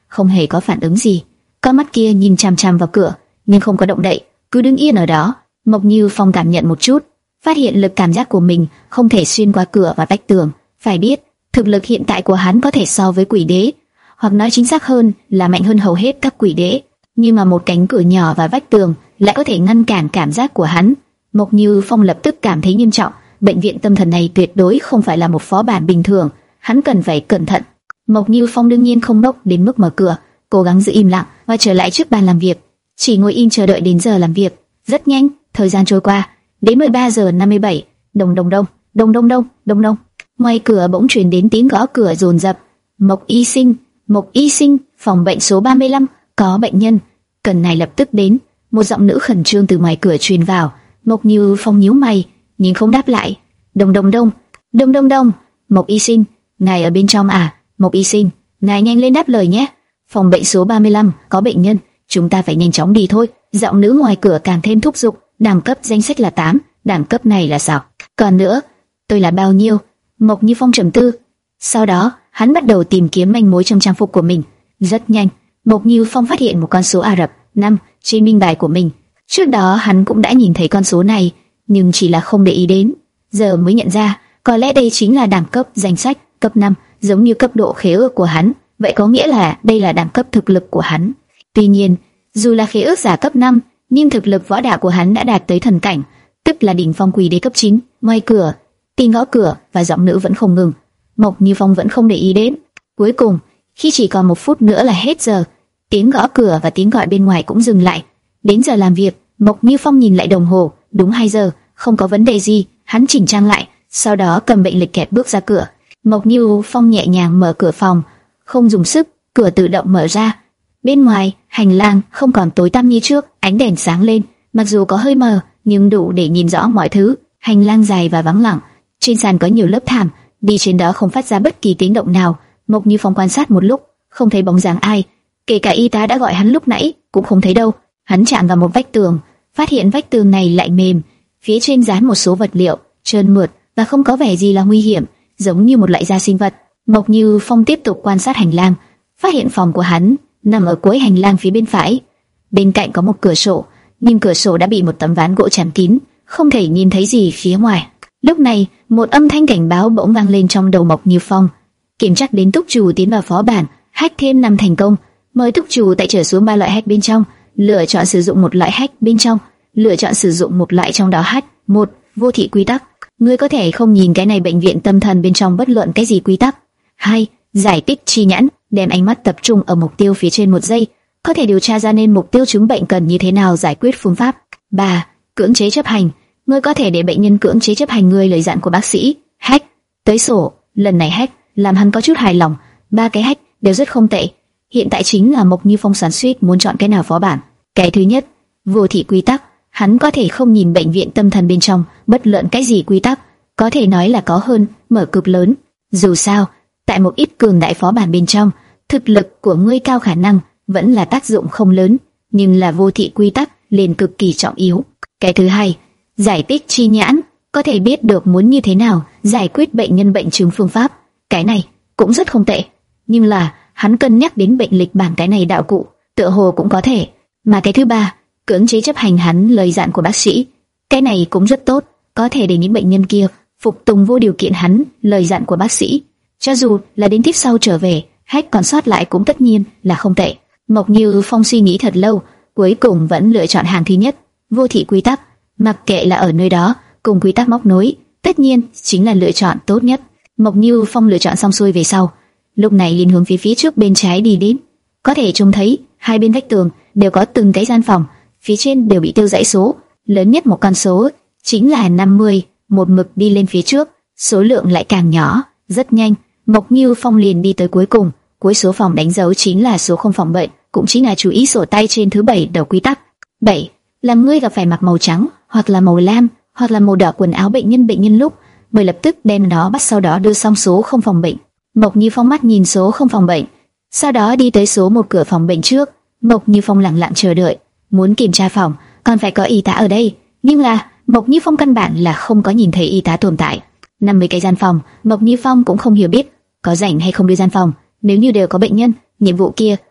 không hề có phản ứng gì. Con mắt kia nhìn chằm chằm vào cửa, nhưng không có động đậy, cứ đứng yên ở đó. Mộc Như Phong cảm nhận một chút, phát hiện lực cảm giác của mình không thể xuyên qua cửa và vách tường. Phải biết, thực lực hiện tại của hắn có thể so với quỷ đế, hoặc nói chính xác hơn là mạnh hơn hầu hết các quỷ đế. Nhưng mà một cánh cửa nhỏ và vách tường lại có thể ngăn cản cảm giác của hắn. Mộc Như Phong lập tức cảm thấy nghiêm trọng. Bệnh viện tâm thần này tuyệt đối không phải là một phó bản bình thường, hắn cần phải cẩn thận. Mộc Như Phong đương nhiên không đốc đến mức mở cửa, cố gắng giữ im lặng và trở lại trước bàn làm việc, chỉ ngồi im chờ đợi đến giờ làm việc. Rất nhanh, thời gian trôi qua, đến mười ba giờ năm mươi bảy, đồng đồng đông, đồng đông đông, đồng đông. Ngoài cửa bỗng truyền đến tiếng gõ cửa dồn dập. Mộc Y Sinh, Mộc Y Sinh, phòng bệnh số ba mươi lăm, có bệnh nhân, cần ngài lập tức đến. Một giọng nữ khẩn trương từ ngoài cửa truyền vào. Mộc Như Phong nhíu mày, nhưng không đáp lại. Đông đông đông, đông đông đông. Mộc Y Sinh, ngài ở bên trong à? Mộc Y Sinh, ngài nhanh lên đáp lời nhé. Phòng bệnh số ba mươi lăm có bệnh nhân, chúng ta phải nhanh chóng đi thôi. Giọng nữ ngoài cửa càng thêm thúc giục. Đẳng cấp danh sách là tám, đẳng cấp này là sao? Còn nữa, tôi là bao nhiêu? Mộc Như Phong trầm tư. Sau đó, hắn bắt đầu tìm kiếm manh mối trong trang phục của mình. Rất nhanh, Mộc Như Phong phát hiện một con số Ả Rập năm trên minh bài của mình. Trước đó hắn cũng đã nhìn thấy con số này, nhưng chỉ là không để ý đến. Giờ mới nhận ra, có lẽ đây chính là đẳng cấp danh sách cấp năm, giống như cấp độ khế ước của hắn. Vậy có nghĩa là đây là đẳng cấp thực lực của hắn. Tuy nhiên, dù là khế ước giả cấp năm, nhưng thực lực võ đạo của hắn đã đạt tới thần cảnh, tức là đỉnh phong quỷ đế cấp chín. Ngoài cửa, tiếng gõ cửa và giọng nữ vẫn không ngừng. Mộc Như Phong vẫn không để ý đến. Cuối cùng, khi chỉ còn một phút nữa là hết giờ, tiếng gõ cửa và tiếng gọi bên ngoài cũng dừng lại. Đến giờ làm việc, Mộc Như Phong nhìn lại đồng hồ, đúng hai giờ, không có vấn đề gì. Hắn chỉnh trang lại, sau đó cầm bệnh lịch kẹp bước ra cửa. Mộc Như Phong nhẹ nhàng mở cửa phòng, không dùng sức, cửa tự động mở ra. Bên ngoài, hành lang không còn tối tăm như trước, ánh đèn sáng lên, mặc dù có hơi mờ, nhưng đủ để nhìn rõ mọi thứ. Hành lang dài và vắng lặng, trên sàn có nhiều lớp thảm, đi trên đó không phát ra bất kỳ tiếng động nào. Mộc Như Phong quan sát một lúc, không thấy bóng dáng ai, kể cả y tá đã gọi hắn lúc nãy cũng không thấy đâu. Hắn chạm vào một vách tường, phát hiện vách tường này lại mềm, phía trên dán một số vật liệu trơn mượt và không có vẻ gì là nguy hiểm, giống như một loại da sinh vật. Mộc Như Phong tiếp tục quan sát hành lang, phát hiện phòng của hắn nằm ở cuối hành lang phía bên phải. Bên cạnh có một cửa sổ, nhưng cửa sổ đã bị một tấm ván gỗ chắn kín, không thể nhìn thấy gì phía ngoài. Lúc này, một âm thanh cảnh báo bỗng vang lên trong đầu Mộc Như Phong. Kiểm tra đến túc chủ tiến vào phó bản, hack thêm năm thành công. Mời túc chủ tại trở xuống ba loại hack bên trong, lựa chọn sử dụng một loại hack bên trong, lựa chọn sử dụng một loại trong đó hack. Một, vô thị quy tắc. Ngươi có thể không nhìn cái này bệnh viện tâm thần bên trong bất luận cái gì quy tắc. Hai, giải tích chi nhãn, đem ánh mắt tập trung ở mục tiêu phía trên một giây, có thể điều tra ra nên mục tiêu chứng bệnh cần như thế nào, giải quyết phương pháp. Ba, cưỡng chế chấp hành. Ngươi có thể để bệnh nhân cưỡng chế chấp hành ngươi lời dặn của bác sĩ. Hack, tới sổ. Lần này hack làm hắn có chút hài lòng. Ba cái hack đều rất không tệ. Hiện tại chính là Mộc Như Phong xoắn xuýt muốn chọn cái nào phó bản. Cái thứ nhất, vô thị quy tắc. Hắn có thể không nhìn bệnh viện tâm thần bên trong bất luận cái gì quy tắc, có thể nói là có hơn mở cực lớn. Dù sao, tại một ít cường đại phó bản bên trong, thực lực của ngươi cao khả năng vẫn là tác dụng không lớn, nhưng là vô thị quy tắc liền cực kỳ trọng yếu. Cái thứ hai, giải tích chi nhãn, có thể biết được muốn như thế nào giải quyết bệnh nhân bệnh chứng phương pháp. Cái này cũng rất không tệ, nhưng là hắn cân nhắc đến bệnh lịch bản cái này đạo cụ, tựa hồ cũng có thể. Mà cái thứ ba, cưỡng chế chấp hành hắn lời dặn của bác sĩ, cái này cũng rất tốt, có thể để những bệnh nhân kia phục tùng vô điều kiện hắn lời dặn của bác sĩ. Cho dù là đến tiếp sau trở về, hack còn sót lại cũng tất nhiên là không tệ. Mộc Như Phong suy nghĩ thật lâu, cuối cùng vẫn lựa chọn hàng thứ nhất, vô thị quy tắc. Mặc kệ là ở nơi đó cùng quy tắc móc nối, tất nhiên chính là lựa chọn tốt nhất. Mộc Như Phong lựa chọn xong xuôi về sau, lúc này liền hướng phía phía trước bên trái đi đến. Có thể trông thấy hai bên vách tường đều có từng cái gian phòng, phía trên đều bị tiêu dãy số, lớn nhất một con số chính là năm mươi. Một mực đi lên phía trước, số lượng lại càng nhỏ. Rất nhanh, Mộc Như Phong liền đi tới cuối cùng, cuối số phòng đánh dấu chính là số không phòng bệnh, cũng chính là chú ý sổ tay trên thứ bảy đầu quy tắc. Bảy, làm ngươi gặp phải mặc màu trắng, hoặc là màu lam, hoặc là màu đỏ quần áo bệnh nhân bệnh nhân lúc, bởi lập tức đem nó bắt, sau đó đưa xong số không phòng bệnh. Mộc Như Phong mắt nhìn số không phòng bệnh, sau đó đi tới số một cửa phòng bệnh trước. Mộc Như Phong lặng lặng chờ đợi, muốn kiểm tra phòng, còn phải có y tá ở đây, nhưng là Mộc Như Phong căn bản là không có nhìn thấy y tá tồn tại. năm mươi cái gian phòng, Mộc Như Phong cũng không hiểu biết có rảnh hay không đưa gian phòng. Nếu như đều có bệnh nhân, nhiệm vụ kia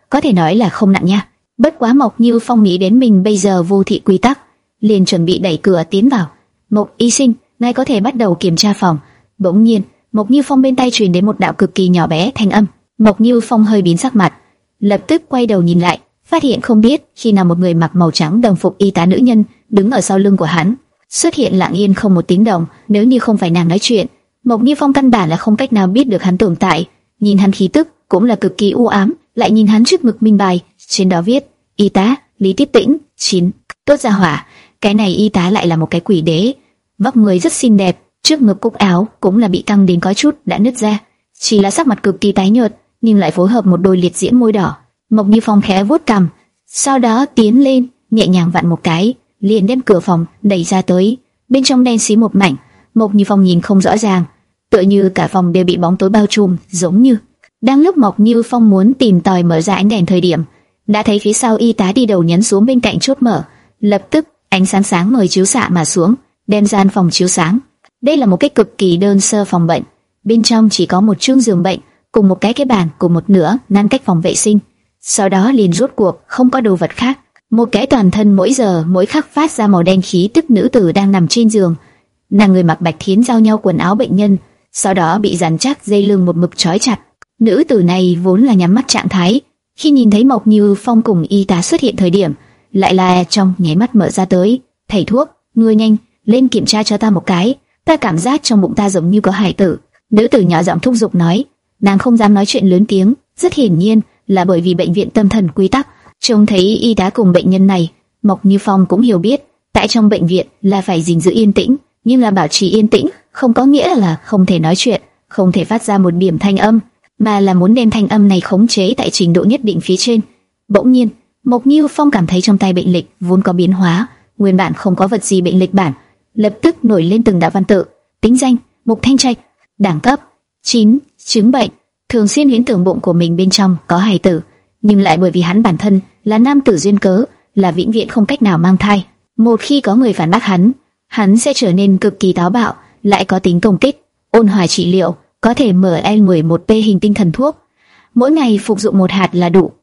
có thể nói là không nặng nha. Bất quá Mộc Như Phong nghĩ đến mình bây giờ vô thị quy tắc, liền chuẩn bị đẩy cửa tiến vào. Mộc y sinh, ngài có thể bắt đầu kiểm tra phòng. Bỗng nhiên, Mộc Như Phong bên tai truyền đến một đạo cực kỳ nhỏ bé thanh âm. Mộc Như Phong hơi biến sắc mặt, lập tức quay đầu nhìn lại, phát hiện không biết khi nào một người mặc màu trắng đồng phục y tá nữ nhân đứng ở sau lưng của hắn, xuất hiện lặng yên không một tiếng động. Nếu như không phải nàng nói chuyện, Mộc Như Phong căn bản là không cách nào biết được hắn tồn tại. Nhìn hắn khí tức cũng là cực kỳ u ám, lại nhìn hắn trước ngực minh bài, trên đó viết y tá Lý Tiết Tĩnh chín. Tốt ra hỏa, cái này y tá lại là một cái quỷ đế, vóc người rất xinh đẹp, trước ngực cúc áo cũng là bị căng đến có chút đã nứt ra, chỉ là sắc mặt cực kỳ tái nhợt, nhưng lại phối hợp một đôi liệt diễm môi đỏ. Mộc Như Phong khẽ vuốt cằm, sau đó tiến lên, nhẹ nhàng vặn một cái, liền đem cửa phòng đẩy ra tới. Bên trong đen xí một mảnh, Mộc Như Phong nhìn không rõ ràng, tựa như cả phòng đều bị bóng tối bao trùm, giống như. Đang lúc Mộc Như Phong muốn tìm tòi mở ra ánh đèn thời điểm, đã thấy phía sau y tá đi đầu nhấn xuống bên cạnh chốt mở, lập tức ánh sáng sáng ngời chiếu xạ mà xuống, đem gian phòng chiếu sáng. Đây là một cái cực kỳ đơn sơ phòng bệnh, bên trong chỉ có một chương giường bệnh cùng một cái cái bàn cùng một nửa ngăn cách phòng vệ sinh. Sau đó liền rốt cuộc không có đồ vật khác, một cái toàn thân mỗi giờ mỗi khắc phát ra màu đen khí tức nữ tử đang nằm trên giường. Nàng người mặc bạch thiến giao nhau quần áo bệnh nhân, sau đó bị dàn chắc dây lưng một mực trói chặt. Nữ tử này vốn là nhắm mắt trạng thái, khi nhìn thấy Mộc Như Phong cùng y tá xuất hiện thời điểm, lại là trong nháy mắt mở ra tới. Thầy thuốc, ngươi nhanh lên kiểm tra cho ta một cái, ta cảm giác trong bụng ta giống như có hải tử. Nữ tử nhỏ giọng thúc giục nói, nàng không dám nói chuyện lớn tiếng, rất hiển nhiên là bởi vì bệnh viện tâm thần quy tắc. Trông thấy y tá cùng bệnh nhân này, Mộc Như Phong cũng hiểu biết, tại trong bệnh viện là phải gìn giữ yên tĩnh, nhưng là bảo trì yên tĩnh không có nghĩa là không thể nói chuyện, không thể phát ra một điểm thanh âm, mà là muốn đem thanh âm này khống chế tại trình độ nhất định phía trên. Bỗng nhiên, Mộc Như Phong cảm thấy trong tay bệnh lịch vốn có biến hóa, nguyên bản không có vật gì bệnh lịch bản, lập tức nổi lên từng đạo văn tự. Tính danh: Mục Thanh Trạch, đẳng cấp chín, chứng bệnh thường xuyên huyễn tưởng bụng của mình bên trong có hài tử, nhưng lại bởi vì hắn bản thân là nam tử duyên cớ, là vĩnh viễn không cách nào mang thai. Một khi có người phản bác hắn, hắn sẽ trở nên cực kỳ táo bạo, lại có tính công kích. Ôn hòa trị liệu, có thể mở L mười một P hình tinh thần thuốc, mỗi ngày phục dụng một hạt là đủ.